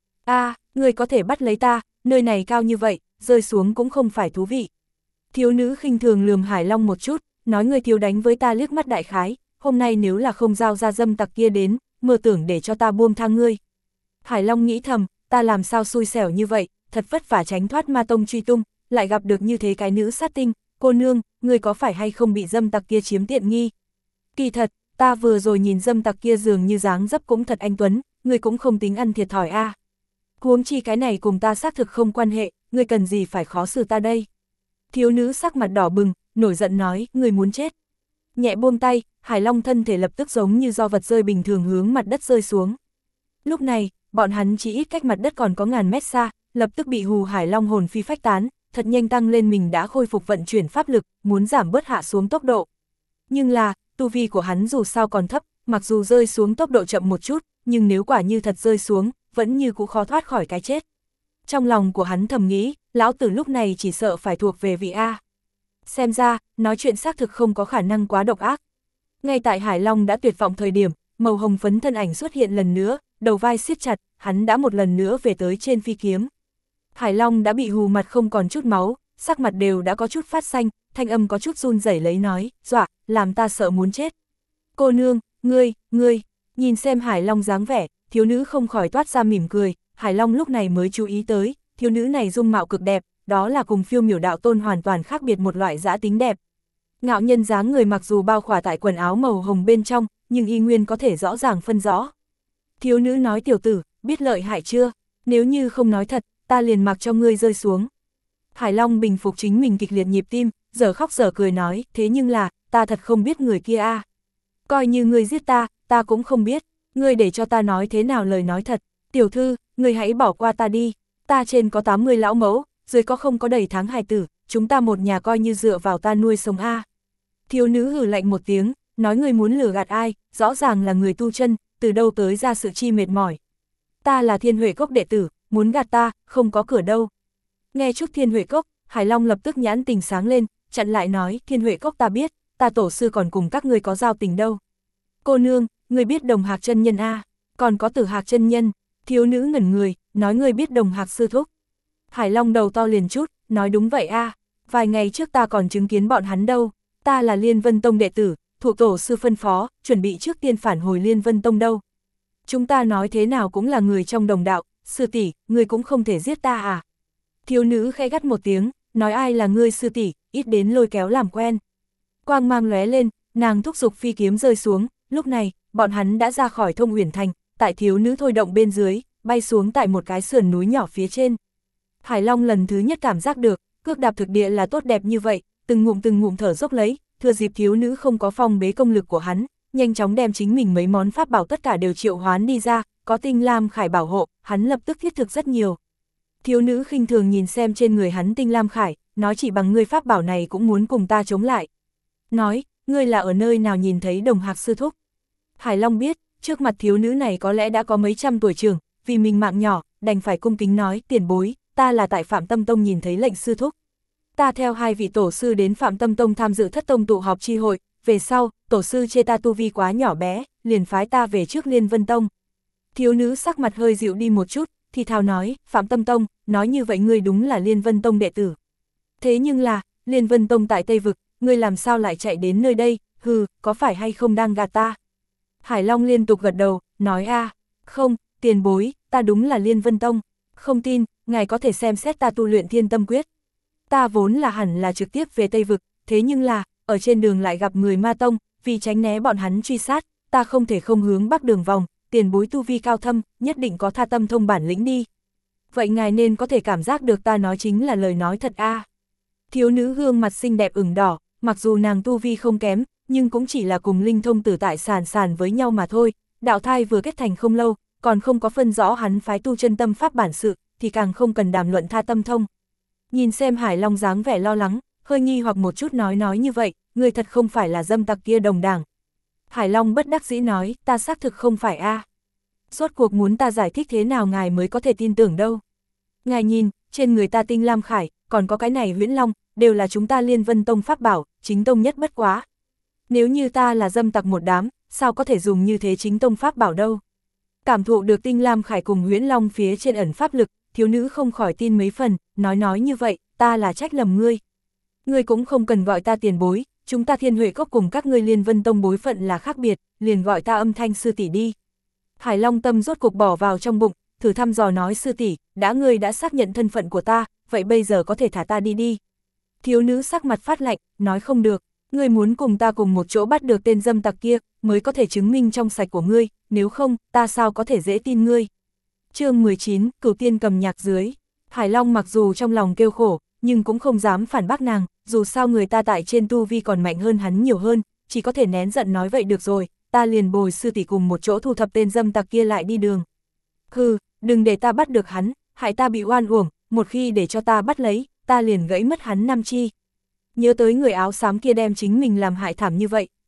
Ngươi có thể bắt lấy ta, nơi này cao như vậy, rơi xuống cũng không phải thú vị. Thiếu nữ khinh thường lườm Hải Long một chút, nói ngươi thiếu đánh với ta liếc mắt đại khái, hôm nay nếu là không giao ra dâm tặc kia đến, mơ tưởng để cho ta buông tha ngươi. Hải Long nghĩ thầm, ta làm sao xui xẻo như vậy, thật vất vả tránh thoát ma tông truy tung, lại gặp được như thế cái nữ sát tinh, cô nương, ngươi có phải hay không bị dâm tặc kia chiếm tiện nghi? Kỳ thật, ta vừa rồi nhìn dâm tặc kia dường như dáng dấp cũng thật anh tuấn, ngươi cũng không tính ăn thiệt thòi a. Huống chi cái này cùng ta xác thực không quan hệ, ngươi cần gì phải khó xử ta đây? Thiếu nữ sắc mặt đỏ bừng, nổi giận nói, ngươi muốn chết. Nhẹ buông tay, Hải Long thân thể lập tức giống như do vật rơi bình thường hướng mặt đất rơi xuống. Lúc này, bọn hắn chỉ ít cách mặt đất còn có ngàn mét xa, lập tức bị hù Hải Long hồn phi phách tán, thật nhanh tăng lên mình đã khôi phục vận chuyển pháp lực, muốn giảm bớt hạ xuống tốc độ. Nhưng là, tu vi của hắn dù sao còn thấp, mặc dù rơi xuống tốc độ chậm một chút, nhưng nếu quả như thật rơi xuống, vẫn như cũ khó thoát khỏi cái chết. Trong lòng của hắn thầm nghĩ, lão tử lúc này chỉ sợ phải thuộc về vị A. Xem ra, nói chuyện xác thực không có khả năng quá độc ác. Ngay tại Hải Long đã tuyệt vọng thời điểm, màu hồng phấn thân ảnh xuất hiện lần nữa, đầu vai siết chặt, hắn đã một lần nữa về tới trên phi kiếm. Hải Long đã bị hù mặt không còn chút máu, sắc mặt đều đã có chút phát xanh, thanh âm có chút run rẩy lấy nói, dọa, làm ta sợ muốn chết. Cô nương, ngươi, nhìn xem Hải Long dáng vẻ, thiếu nữ không khỏi toát ra mỉm cười, Hải Long lúc này mới chú ý tới, thiếu nữ này dung mạo cực đẹp, đó là cùng Phiêu Miểu đạo tôn hoàn toàn khác biệt một loại dã tính đẹp. Ngạo nhân dáng người mặc dù bao khỏa tại quần áo màu hồng bên trong, nhưng y nguyên có thể rõ ràng phân rõ. Thiếu nữ nói tiểu tử, biết lợi hại chưa? Nếu như không nói thật, ta liền mặc cho ngươi rơi xuống. Hải Long bình phục chính mình kịch liệt nhịp tim, giờ khóc giờ cười nói, thế nhưng là, ta thật không biết người kia a. Coi như ngươi giết ta cũng không biết, ngươi để cho ta nói thế nào lời nói thật. Tiểu thư, ngươi hãy bỏ qua ta đi, ta trên có 80 lão mẫu, dưới có không có đầy tháng hài tử, chúng ta một nhà coi như dựa vào ta nuôi sống a. Thiếu nữ hừ lạnh một tiếng, nói ngươi muốn lừa gạt ai, rõ ràng là người tu chân, từ đâu tới ra sự chi mệt mỏi. Ta là Thiên Huệ Cốc đệ tử, muốn gạt ta, không có cửa đâu. Nghe chút Thiên Huệ Cốc, Hải Long lập tức nhãn tình sáng lên, chặn lại nói, Thiên Huệ Cốc ta biết, ta tổ sư còn cùng các ngươi có giao tình đâu. Cô nương, ngươi biết Đồng Hạc chân nhân a, còn có Tử Hạc chân nhân. Thiếu nữ ngẩn người, nói ngươi biết Đồng Hạc sư thúc. Hải Long đầu to liền chút, nói đúng vậy a, vài ngày trước ta còn chứng kiến bọn hắn đâu, ta là Liên Vân Tông đệ tử, thuộc tổ sư phân phó, chuẩn bị trước tiên phản hồi Liên Vân Tông đâu. Chúng ta nói thế nào cũng là người trong đồng đạo, sư tỷ, ngươi cũng không thể giết ta à. Thiếu nữ khẽ gắt một tiếng, nói ai là ngươi sư tỷ, ít đến lôi kéo làm quen. Quang mang lóe lên, nàng thúc giục phi kiếm rơi xuống, lúc này, bọn hắn đã ra khỏi Thông Uyển Thành, tại thiếu nữ thôi động bên dưới, bay xuống tại một cái sườn núi nhỏ phía trên. Hải Long lần thứ nhất cảm giác được, cước đạp thực địa là tốt đẹp như vậy, từng ngụm thở dốc lấy, thừa dịp thiếu nữ không có phong bế công lực của hắn, nhanh chóng đem chính mình mấy món pháp bảo tất cả đều triệu hoán đi ra, có Tinh Lam Khải bảo hộ, hắn lập tức thiết thực rất nhiều. Thiếu nữ khinh thường nhìn xem trên người hắn Tinh Lam Khải, nói chỉ bằng ngươi pháp bảo này cũng muốn cùng ta chống lại. Nói, ngươi là ở nơi nào nhìn thấy Đồng Hạc sư thúc? Hải Long biết, trước mặt thiếu nữ này có lẽ đã có mấy trăm tuổi trưởng, vì mình mạng nhỏ, đành phải cung kính nói, tiền bối, ta là tại Phạm Tâm Tông nhìn thấy lệnh sư thúc. Ta theo hai vị tổ sư đến Phạm Tâm Tông tham dự thất tông tụ họp chi hội, về sau, tổ sư chê ta tu vi quá nhỏ bé, liền phái ta về trước Liên Vân Tông. Thiếu nữ sắc mặt hơi dịu đi một chút, thì thào nói, Phạm Tâm Tông, nói như vậy ngươi đúng là Liên Vân Tông đệ tử. Thế nhưng là, Liên Vân Tông tại Tây Vực, ngươi làm sao lại chạy đến nơi đây, hừ, có phải hay không đang gạt ta? Hải Long liên tục gật đầu, nói không, tiền bối, ta đúng là Liên Vân Tông, không tin, ngài có thể xem xét ta tu luyện Thiên Tâm Quyết. Ta vốn là hẳn là trực tiếp về Tây Vực, thế nhưng là, ở trên đường lại gặp người Ma Tông, vì tránh né bọn hắn truy sát, ta không thể không hướng bắc đường vòng, tiền bối tu vi cao thâm, nhất định có tha tâm thông bản lĩnh đi. Vậy ngài nên có thể cảm giác được ta nói chính là lời nói thật a. Thiếu nữ gương mặt xinh đẹp ửng đỏ, mặc dù nàng tu vi không kém, nhưng cũng chỉ là cùng Linh Thông Tử tại sàn với nhau mà thôi, đạo thai vừa kết thành không lâu, còn không có phân rõ hắn phái tu chân tâm pháp bản sự, thì càng không cần đàm luận tha tâm thông. Nhìn xem Hải Long dáng vẻ lo lắng, hơi nghi hoặc một chút nói như vậy, người thật không phải là dâm tặc kia đồng đảng. Hải Long bất đắc dĩ nói, ta xác thực không phải a. Rốt cuộc muốn ta giải thích thế nào ngài mới có thể tin tưởng đâu. Ngài nhìn, trên người ta Tinh Lam Khải, còn có cái này Huyễn Long, đều là chúng ta Liên Vân Tông pháp bảo, chính tông nhất bất quá. Nếu như ta là dâm tặc một đám, sao có thể dùng như thế chính tông pháp bảo đâu. Cảm thụ được Tinh Lam Khải cùng Huyễn Long phía trên ẩn pháp lực, thiếu nữ không khỏi tin mấy phần, nói như vậy, ta là trách lầm ngươi. Ngươi cũng không cần gọi ta tiền bối, chúng ta Thiên Huệ Cốc cùng các ngươi Liên Vân Tông bối phận là khác biệt, liền gọi ta Âm Thanh sư tỷ đi. Hải Long tâm rốt cục bỏ vào trong bụng, thử thăm dò nói sư tỷ, ngươi đã xác nhận thân phận của ta, vậy bây giờ có thể thả ta đi. Thiếu nữ sắc mặt phát lạnh, nói không được, ngươi muốn cùng ta cùng một chỗ bắt được tên dâm tặc kia, mới có thể chứng minh trong sạch của ngươi, nếu không, ta sao có thể dễ tin ngươi. Chương 19, Cửu Tiên cầm nhạc dưới. Hải Long mặc dù trong lòng kêu khổ, nhưng cũng không dám phản bác nàng, dù sao người ta tại trên tu vi còn mạnh hơn hắn nhiều hơn, chỉ có thể nén giận nói vậy được rồi, ta liền bồi sư tỷ cùng một chỗ thu thập tên dâm tặc kia lại đi đường. Hừ, đừng để ta bắt được hắn, hại ta bị oan uổng, một khi để cho ta bắt lấy, ta liền gãy mất hắn năm chi. Nhớ tới người áo xám kia đem chính mình làm hại thảm như vậy,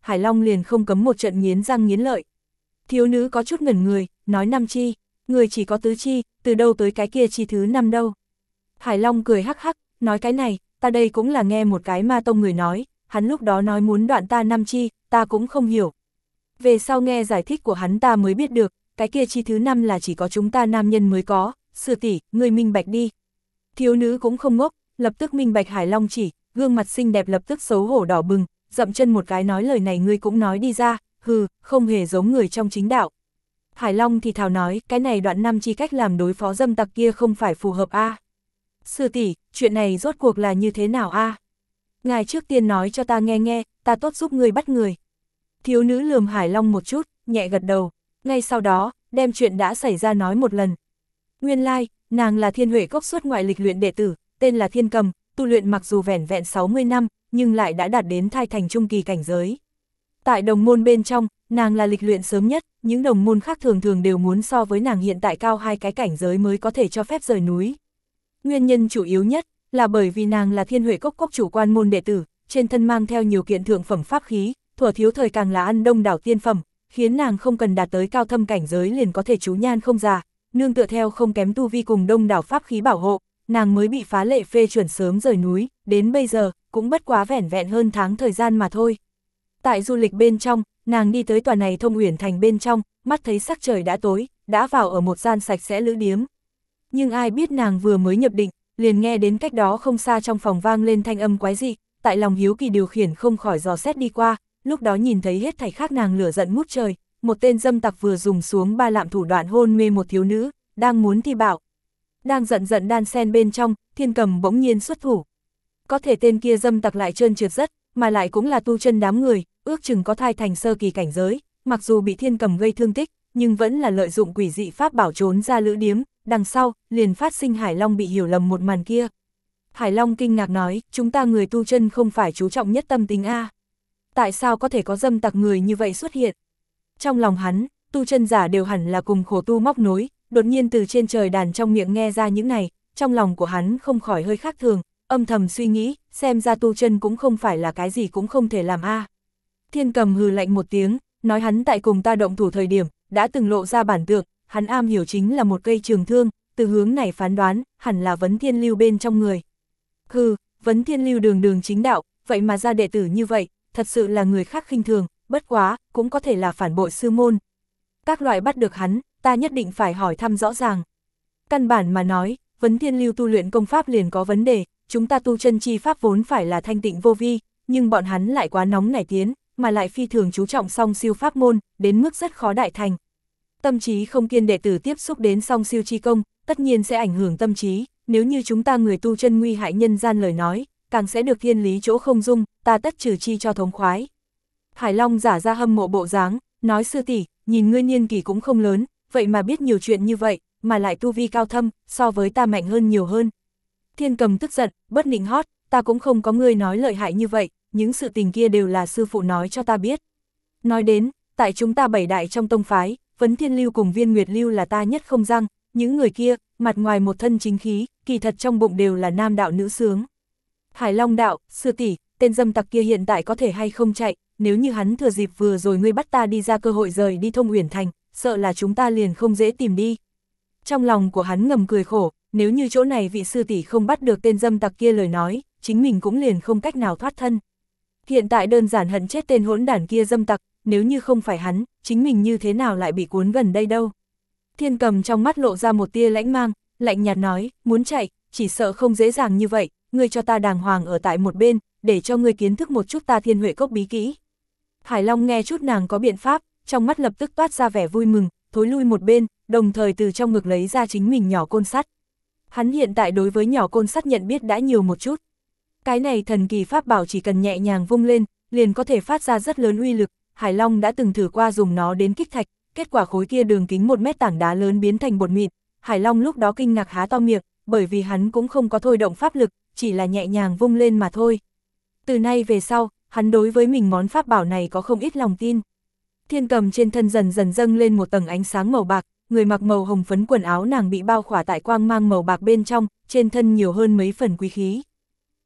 Hải Long liền không cấm một trận nghiến răng nghiến lợi. Thiếu nữ có chút ngẩn người, nói 5 chi, người chỉ có tứ chi, từ đâu tới cái kia chi thứ 5 đâu. Hải Long cười hắc hắc, nói cái này, ta đây cũng là nghe một cái ma tông người nói, hắn lúc đó nói muốn đoạn ta 5 chi, ta cũng không hiểu. Về sau nghe giải thích của hắn ta mới biết được, cái kia chi thứ 5 là chỉ có chúng ta nam nhân mới có, sư tỷ, người minh bạch đi. Thiếu nữ cũng không ngốc, lập tức minh bạch Hải Long chỉ, gương mặt xinh đẹp lập tức xấu hổ đỏ bừng, dậm chân một cái nói lời này ngươi cũng nói đi ra, hừ, không hề giống người trong chính đạo. Hải Long thì thào nói, cái này đoạn 5 chi cách làm đối phó dâm tặc kia không phải phù hợp a. Sư tỷ, chuyện này rốt cuộc là như thế nào a? Ngài trước tiên nói cho ta nghe nghe, ta tốt giúp người bắt người. Thiếu nữ lườm Hải Long một chút, nhẹ gật đầu, ngay sau đó, đem chuyện đã xảy ra nói một lần. Nguyên lai, nàng là Thiên Huệ Cốc xuất ngoại lịch luyện đệ tử, tên là Thiên Cầm, tu luyện mặc dù vẻn vẹn 60 năm, nhưng lại đã đạt đến thai thành trung kỳ cảnh giới. Tại đồng môn bên trong, nàng là lịch luyện sớm nhất, những đồng môn khác thường thường đều muốn so với nàng hiện tại cao 2 cái cảnh giới mới có thể cho phép rời núi. Nguyên nhân chủ yếu nhất là bởi vì nàng là Thiên Huệ Cốc cốc chủ quan môn đệ tử, trên thân mang theo nhiều kiện thượng phẩm pháp khí, thuở thiếu thời càng là ăn đông đảo tiên phẩm, khiến nàng không cần đạt tới cao thâm cảnh giới liền có thể chú nhan không già, nương tựa theo không kém tu vi cùng đông đảo pháp khí bảo hộ, nàng mới bị phá lệ phê chuẩn sớm rời núi, đến bây giờ cũng bất quá vẻn vẹn hơn tháng thời gian mà thôi. Tại du lịch bên trong, nàng đi tới tòa này Thông Uyển Thành bên trong, mắt thấy sắc trời đã tối, đã vào ở một gian sạch sẽ lữ điếm. Nhưng ai biết nàng vừa mới nhập định, liền nghe đến cách đó không xa trong phòng vang lên thanh âm quái dị, tại lòng hiếu kỳ điều khiển không khỏi dò xét đi qua, lúc đó nhìn thấy hết thảy khác nàng lửa giận ngút trời, một tên dâm tặc vừa dùng xuống 3 lạm thủ đoạn hôn mê một thiếu nữ, đang muốn thi bảo. Đang giận đan sen bên trong, Thiên Cầm bỗng nhiên xuất thủ. Có thể tên kia dâm tặc lại trơn trượt rất, mà lại cũng là tu chân đám người, ước chừng có thai thành sơ kỳ cảnh giới, mặc dù bị Thiên Cầm gây thương tích, nhưng vẫn là lợi dụng quỷ dị pháp bảo trốn ra lữ điếm, đằng sau, liền phát sinh Hải Long bị hiểu lầm một màn kia. Hải Long kinh ngạc nói, chúng ta người tu chân không phải chú trọng nhất tâm tính a. Tại sao có thể có dâm tặc người như vậy xuất hiện? Trong lòng hắn, tu chân giả đều hẳn là cùng khổ tu móc nối, đột nhiên từ trên trời đàn trong miệng nghe ra những này, trong lòng của hắn không khỏi hơi khác thường, âm thầm suy nghĩ, xem ra tu chân cũng không phải là cái gì cũng không thể làm a. Thiên Cầm hừ lạnh một tiếng, nói hắn tại cùng ta động thủ thời điểm, đã từng lộ ra bản tượng, hắn am hiểu chính là một cây trường thương, từ hướng này phán đoán, hẳn là Vấn Thiên Lưu bên trong người. Hừ, Vấn Thiên Lưu đường đường chính đạo, vậy mà ra đệ tử như vậy, thật sự là người khác khinh thường, bất quá, cũng có thể là phản bội sư môn. Các loại bắt được hắn, ta nhất định phải hỏi thăm rõ ràng. Căn bản mà nói, Vấn Thiên Lưu tu luyện công pháp liền có vấn đề, chúng ta tu chân chi pháp vốn phải là thanh tịnh vô vi, nhưng bọn hắn lại quá nóng nảy tiến, mà lại phi thường chú trọng song siêu pháp môn, đến mức rất khó đại thành. Tâm trí không kiên đệ tử tiếp xúc đến song siêu chi công, tất nhiên sẽ ảnh hưởng tâm trí, nếu như chúng ta người tu chân nguy hại nhân gian lời nói, càng sẽ được thiên lý chỗ không dung, ta tất trừ chi cho thống khoái. Hải Long giả ra hâm mộ bộ dáng, nói sư tỷ, nhìn ngươi niên kỷ cũng không lớn, vậy mà biết nhiều chuyện như vậy, mà lại tu vi cao thâm, so với ta mạnh hơn nhiều hơn. Thiên Cầm tức giận, bất nịnh hót, ta cũng không có ngươi nói lợi hại như vậy, những sự tình kia đều là sư phụ nói cho ta biết. Nói đến, tại chúng ta 7 đại trong tông phái, Vấn Thiên Lưu cùng Viên Nguyệt Lưu là ta nhất không răng, những người kia, mặt ngoài một thân chính khí, kỳ thật trong bụng đều là nam đạo nữ sướng. Hải Long đạo, sư tỷ, tên dâm tặc kia hiện tại có thể hay không chạy, nếu như hắn thừa dịp vừa rồi ngươi bắt ta đi ra cơ hội rời đi Thông Uyển Thành, sợ là chúng ta liền không dễ tìm đi. Trong lòng của hắn ngầm cười khổ, nếu như chỗ này vị sư tỷ không bắt được tên dâm tặc kia lời nói, chính mình cũng liền không cách nào thoát thân. Hiện tại đơn giản hận chết tên hỗn đản kia dâm tặc, nếu như không phải hắn, chính mình như thế nào lại bị cuốn gần đây đâu. Thiên Cầm trong mắt lộ ra một tia lãnh mang, lạnh nhạt nói, muốn chạy, chỉ sợ không dễ dàng như vậy, ngươi cho ta đàng hoàng ở tại một bên, để cho ngươi kiến thức một chút ta Thiên Huệ Cốc bí kỹ. Hải Long nghe chút nàng có biện pháp, trong mắt lập tức toát ra vẻ vui mừng, thối lui một bên, đồng thời từ trong ngực lấy ra chính mình nhỏ côn sắt. Hắn hiện tại đối với nhỏ côn sắt nhận biết đã nhiều một chút. Cái này thần kỳ pháp bảo chỉ cần nhẹ nhàng vung lên, liền có thể phát ra rất lớn uy lực. Hải Long đã từng thử qua dùng nó đến kích thạch, kết quả khối kia đường kính 1 mét tảng đá lớn biến thành bột mịn. Hải Long lúc đó kinh ngạc há to miệng, bởi vì hắn cũng không có thôi động pháp lực, chỉ là nhẹ nhàng vung lên mà thôi. Từ nay về sau, hắn đối với mình món pháp bảo này có không ít lòng tin. Thiên Cầm trên thân dần dần dâng lên một tầng ánh sáng màu bạc, người mặc màu hồng phấn quần áo nàng bị bao khỏa tại quang mang màu bạc bên trong, trên thân nhiều hơn mấy phần quý khí.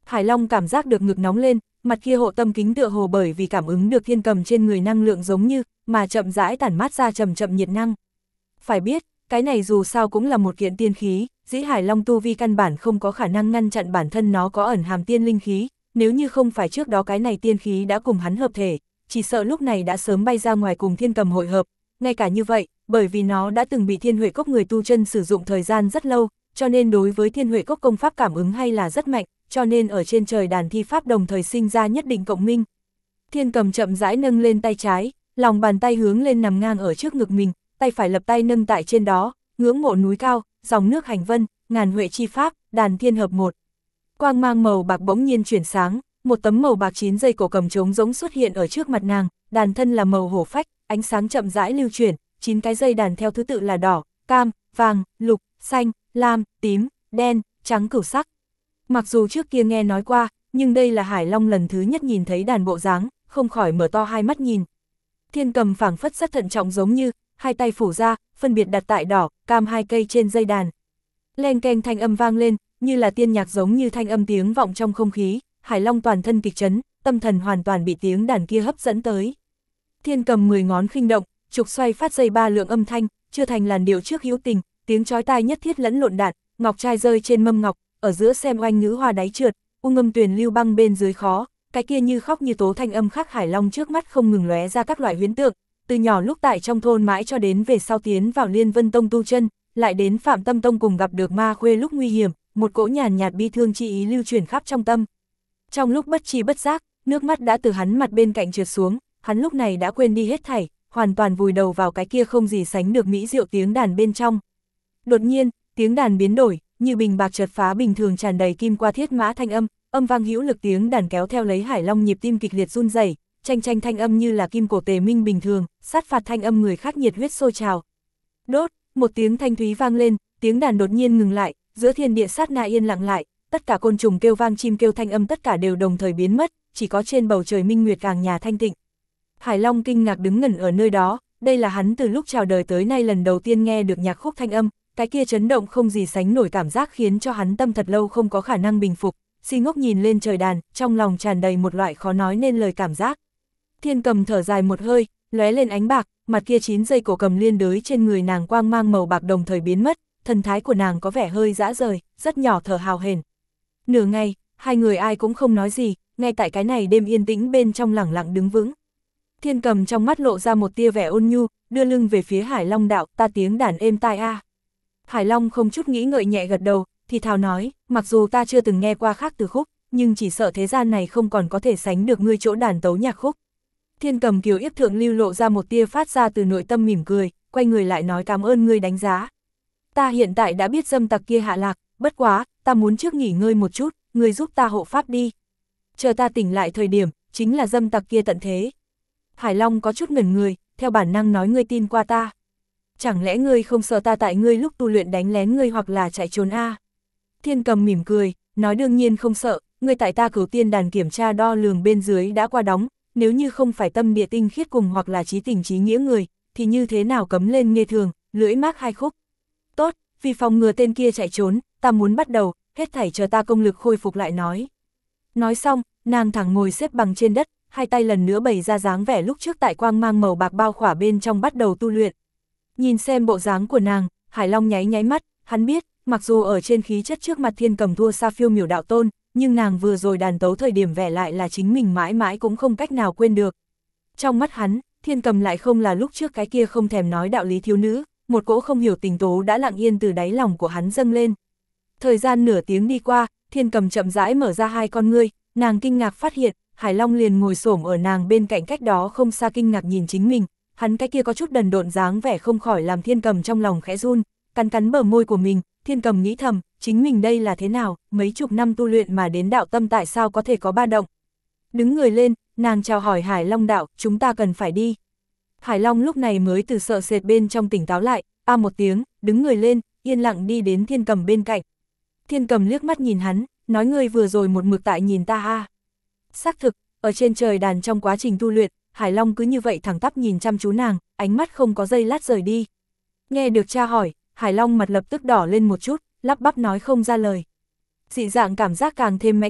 Hải Long cảm giác được ngực nóng lên, mặt kia hộ tâm kính tựa hồ bởi vì cảm ứng được thiên cầm trên người năng lượng giống như, mà chậm rãi tản mát ra chậm chậm nhiệt năng. Phải biết, cái này dù sao cũng là một kiện tiên khí, dĩ Hải Long tu vi căn bản không có khả năng ngăn chặn bản thân nó có ẩn hàm tiên linh khí, nếu như không phải trước đó cái này tiên khí đã cùng hắn hợp thể, chỉ sợ lúc này đã sớm bay ra ngoài cùng thiên cầm hội hợp. Ngay cả như vậy, bởi vì nó đã từng bị Thiên Huệ Cốc người tu chân sử dụng thời gian rất lâu, cho nên đối với Thiên Huệ Cốc công pháp cảm ứng hay là rất mạnh, cho nên ở trên trời đàn thi pháp đồng thời sinh ra nhất định cộng minh. Thiên cầm chậm rãi nâng lên tay trái, lòng bàn tay hướng lên nằm ngang ở trước ngực mình, tay phải lập tay nâng tại trên đó, ngưỡng mộ núi cao, dòng nước hành vân, ngàn huệ chi pháp, đàn thiên hợp một. Quang mang màu bạc bỗng nhiên chuyển sáng, một tấm màu bạc 9 dây cổ cầm trống giống xuất hiện ở trước mặt nàng, đàn thân là màu hổ phách, ánh sáng chậm rãi lưu chuyển, 9 cái dây đàn theo thứ tự là đỏ, cam, vàng, lục, xanh, lam, tím, đen, trắng cửu sắc. Mặc dù trước kia nghe nói qua, nhưng đây là Hải Long lần thứ nhất nhìn thấy đàn bộ dáng, không khỏi mở to hai mắt nhìn. Thiên cầm phảng phất rất thận trọng giống như, hai tay phủ ra, phân biệt đặt tại đỏ, cam hai cây trên dây đàn. Len keng thanh âm vang lên, như là tiên nhạc giống như thanh âm tiếng vọng trong không khí, Hải Long toàn thân kịch chấn, tâm thần hoàn toàn bị tiếng đàn kia hấp dẫn tới. Thiên cầm 10 ngón khinh động, trục xoay phát dây 3 lượng âm thanh, chưa thành làn điệu trước hữu tình, tiếng chói tai nhất thiết lẫn lộn đạn, ngọc trai rơi trên mâm ngọc, ở giữa xem oanh ngữ hoa đáy trượt, ngâm tuyền lưu băng bên dưới khó, cái kia như khóc như tố thanh âm khắc Hải Long trước mắt không ngừng lóe ra các loại huyễn tượng, từ nhỏ lúc tại trong thôn mãi cho đến về sau tiến vào Liên Vân Tông tu chân, lại đến Phạm Tâm Tông cùng gặp được ma khuê lúc nguy hiểm, một cỗ nhàn nhạt bi thương chi ý lưu truyền khắp trong tâm. Trong lúc bất tri bất giác, nước mắt đã từ hắn mặt bên cạnh trượt xuống, hắn lúc này đã quên đi hết thảy, hoàn toàn vùi đầu vào cái kia không gì sánh được mỹ diệu tiếng đàn bên trong. Đột nhiên, tiếng đàn biến đổi, như bình bạc chợt phá bình thường tràn đầy kim qua thiết mã thanh âm, âm vang hữu lực tiếng đàn kéo theo lấy Hải Long nhịp tim kịch liệt run rẩy, tranh tranh thanh âm như là kim cổ tề minh bình thường, sát phạt thanh âm người khác nhiệt huyết sôi trào. Đốt, một tiếng thanh thúy vang lên, tiếng đàn đột nhiên ngừng lại, giữa thiên địa sát na yên lặng lại, tất cả côn trùng kêu vang chim kêu thanh âm tất cả đều đồng thời biến mất, chỉ có trên bầu trời minh nguyệt càng nhà thanh tịnh. Hải Long kinh ngạc đứng ngẩn ở nơi đó, đây là hắn từ lúc chào đời tới nay lần đầu tiên nghe được nhạc khúc thanh âm, cái kia chấn động không gì sánh nổi cảm giác khiến cho hắn tâm thật lâu không có khả năng bình phục, si ngốc nhìn lên trời đàn, trong lòng tràn đầy một loại khó nói nên lời cảm giác. Thiên cầm thở dài một hơi, lóe lên ánh bạc, mặt kia 9 dây cổ cầm liên đới trên người nàng quang mang màu bạc đồng thời biến mất, thần thái của nàng có vẻ hơi dã rời, rất nhỏ thở hào hển. Nửa ngày, hai người ai cũng không nói gì, ngay tại cái này đêm yên tĩnh bên trong lẳng lặng đứng vững. Thiên cầm trong mắt lộ ra một tia vẻ ôn nhu, đưa lưng về phía Hải Long đạo, ta tiếng đàn êm tai a. Hải Long không chút nghĩ ngợi nhẹ gật đầu, thì thào nói, mặc dù ta chưa từng nghe qua khác từ khúc, nhưng chỉ sợ thế gian này không còn có thể sánh được ngươi chỗ đàn tấu nhạc khúc. Thiên cầm kiều yếp thượng lưu lộ ra một tia phát ra từ nội tâm mỉm cười, quay người lại nói cảm ơn ngươi đánh giá. Ta hiện tại đã biết dâm tặc kia hạ lạc, bất quá, ta muốn trước nghỉ ngơi một chút, ngươi giúp ta hộ pháp đi. Chờ ta tỉnh lại thời điểm, chính là dâm tặc kia tận thế. Hải Long có chút ngẩn người, theo bản năng nói ngươi tin qua ta. Chẳng lẽ ngươi không sợ ta tại ngươi lúc tu luyện đánh lén ngươi hoặc là chạy trốn a? Thiên cầm mỉm cười, nói đương nhiên không sợ, ngươi tại ta Cửu Tiên đàn kiểm tra đo lường bên dưới đã qua đóng, nếu như không phải tâm địa tinh khiết cùng hoặc là trí tình trí nghĩa người, thì như thế nào cấm lên nghê thường, lưỡi mác hai khúc. Tốt, vì phòng ngừa tên kia chạy trốn, ta muốn bắt đầu, hết thảy chờ ta công lực khôi phục lại nói. Nói xong, nàng thẳng ngồi xếp bằng trên đất, hai tay lần nữa bày ra dáng vẻ lúc trước tại quang mang màu bạc bao khỏa bên trong bắt đầu tu luyện. Nhìn xem bộ dáng của nàng, Hải Long nháy nháy mắt, hắn biết, mặc dù ở trên khí chất trước mặt thiên cầm thua xa phiêu miểu đạo tôn, nhưng nàng vừa rồi đàn tấu thời điểm vẻ lại là chính mình mãi mãi cũng không cách nào quên được. Trong mắt hắn, thiên cầm lại không là lúc trước cái kia không thèm nói đạo lý thiếu nữ, một cỗ không hiểu tình tố đã lặng yên từ đáy lòng của hắn dâng lên. Thời gian nửa tiếng đi qua, thiên cầm chậm rãi mở ra hai con ngươi, nàng kinh ngạc phát hiện, Hải Long liền ngồi xổm ở nàng bên cạnh cách đó không xa kinh ngạc nhìn chính mình, hắn cái kia có chút đần độn dáng vẻ không khỏi làm thiên cầm trong lòng khẽ run, cắn cắn bờ môi của mình, thiên cầm nghĩ thầm, chính mình đây là thế nào, mấy chục năm tu luyện mà đến đạo tâm tại sao có thể có ba động. Đứng người lên, nàng chào hỏi Hải Long đạo, chúng ta cần phải đi. Hải Long lúc này mới từ sợ sệt bên trong tỉnh táo lại, a một tiếng, đứng người lên, yên lặng đi đến thiên cầm bên cạnh. Thiên cầm liếc mắt nhìn hắn, nói ngươi vừa rồi một mực tại nhìn ta a. Xác thực, ở trên trời đàn trong quá trình tu luyện, Hải Long cứ như vậy thẳng tắp nhìn chăm chú nàng, ánh mắt không có giây lát rời đi. Nghe được cha hỏi, Hải Long mặt lập tức đỏ lên một chút, lắp bắp nói không ra lời. Dị dạng cảm giác càng thêm mãnh liệt,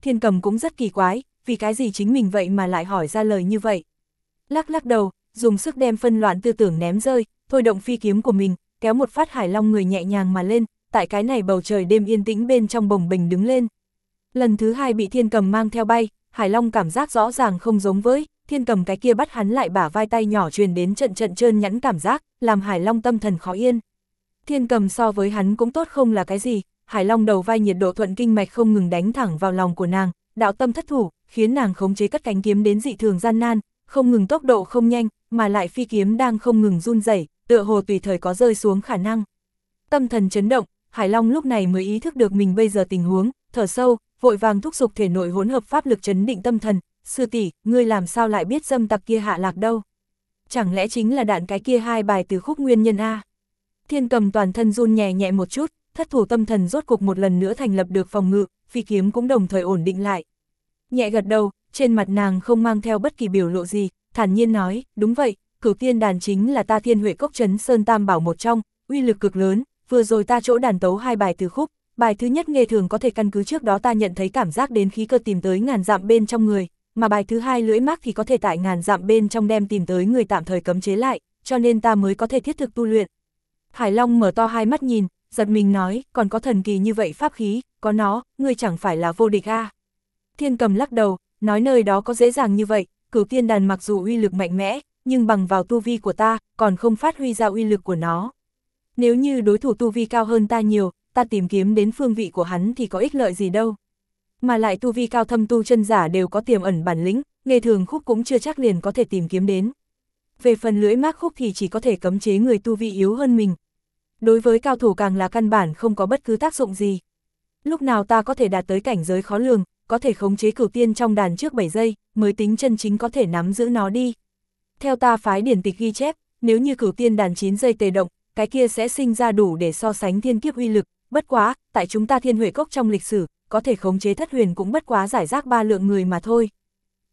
Thiên Cầm cũng rất kỳ quái, vì cái gì chính mình vậy mà lại hỏi ra lời như vậy. Lắc đầu, dùng sức đem phân loạn tư tưởng ném rơi, thôi động phi kiếm của mình, kéo một phát Hải Long người nhẹ nhàng mà lên, tại cái này bầu trời đêm yên tĩnh bên trong bồng bềnh đứng lên. Lần thứ hai bị Thiên Cầm mang theo bay, Hải Long cảm giác rõ ràng không giống với, Thiên Cầm cái kia bắt hắn lại bả vai tay nhỏ truyền đến trận trận trơn nhẵn cảm giác, làm Hải Long tâm thần khó yên. Thiên Cầm so với hắn cũng tốt không là cái gì, Hải Long đầu vai nhiệt độ thuận kinh mạch không ngừng đánh thẳng vào lòng của nàng, đạo tâm thất thủ, khiến nàng khống chế cất cánh kiếm đến dị thường gian nan, không ngừng tốc độ không nhanh, mà lại phi kiếm đang không ngừng run rẩy, tựa hồ tùy thời có rơi xuống khả năng. Tâm thần chấn động, Hải Long lúc này mới ý thức được mình bây giờ tình huống, thở sâu, vội vàng thúc giục thể nội hỗn hợp pháp lực chấn định tâm thần, sư tỷ, ngươi làm sao lại biết dâm tặc kia hạ lạc đâu? Chẳng lẽ chính là đạn cái kia hai bài từ khúc nguyên nhân a? Thiên Cầm toàn thân run nhẹ nhẹ một chút, thất thủ tâm thần rốt cục một lần nữa thành lập được phòng ngự, phi kiếm cũng đồng thời ổn định lại. Nhẹ gật đầu, trên mặt nàng không mang theo bất kỳ biểu lộ gì, thản nhiên nói, đúng vậy, Cửu Tiên đàn chính là ta Thiên Huệ Cốc Trấn Sơn Tam Bảo một trong, uy lực cực lớn, vừa rồi ta chỗ đàn tấu hai bài từ khúc, bài thứ nhất nghe thường có thể căn cứ trước đó ta nhận thấy cảm giác đến khí cơ tìm tới ngàn dặm bên trong người, mà bài thứ hai lưỡi mác thì có thể tại ngàn dặm bên trong đem tìm tới người tạm thời cấm chế lại, cho nên ta mới có thể thiết thực tu luyện. Hải Long mở to hai mắt nhìn, giật mình nói, còn có thần kỳ như vậy pháp khí, có nó, ngươi chẳng phải là vô địch a? Thiên Cầm lắc đầu, nói nơi đó có dễ dàng như vậy, Cửu Tiên đàn mặc dù uy lực mạnh mẽ, nhưng bằng vào tu vi của ta, còn không phát huy ra uy lực của nó. Nếu như đối thủ tu vi cao hơn ta nhiều, ta tìm kiếm đến phương vị của hắn thì có ích lợi gì đâu. Mà lại tu vi cao thâm tu chân giả đều có tiềm ẩn bản lĩnh, nghề thường khúc cũng chưa chắc liền có thể tìm kiếm đến. Về phần lưỡi mác khúc thì chỉ có thể cấm chế người tu vi yếu hơn mình. Đối với cao thủ càng là căn bản không có bất cứ tác dụng gì. Lúc nào ta có thể đạt tới cảnh giới khó lường, có thể khống chế Cửu Tiên trong đàn trước 7 giây, mới tính chân chính có thể nắm giữ nó đi. Theo ta phái điển tịch ghi chép, nếu như Cửu Tiên đàn 9 giây tề động, cái kia sẽ sinh ra đủ để so sánh thiên kiếp uy lực, bất quá, tại chúng ta Thiên Huệ Cốc trong lịch sử, có thể khống chế thất huyền cũng bất quá giải rác 3 lượng người mà thôi.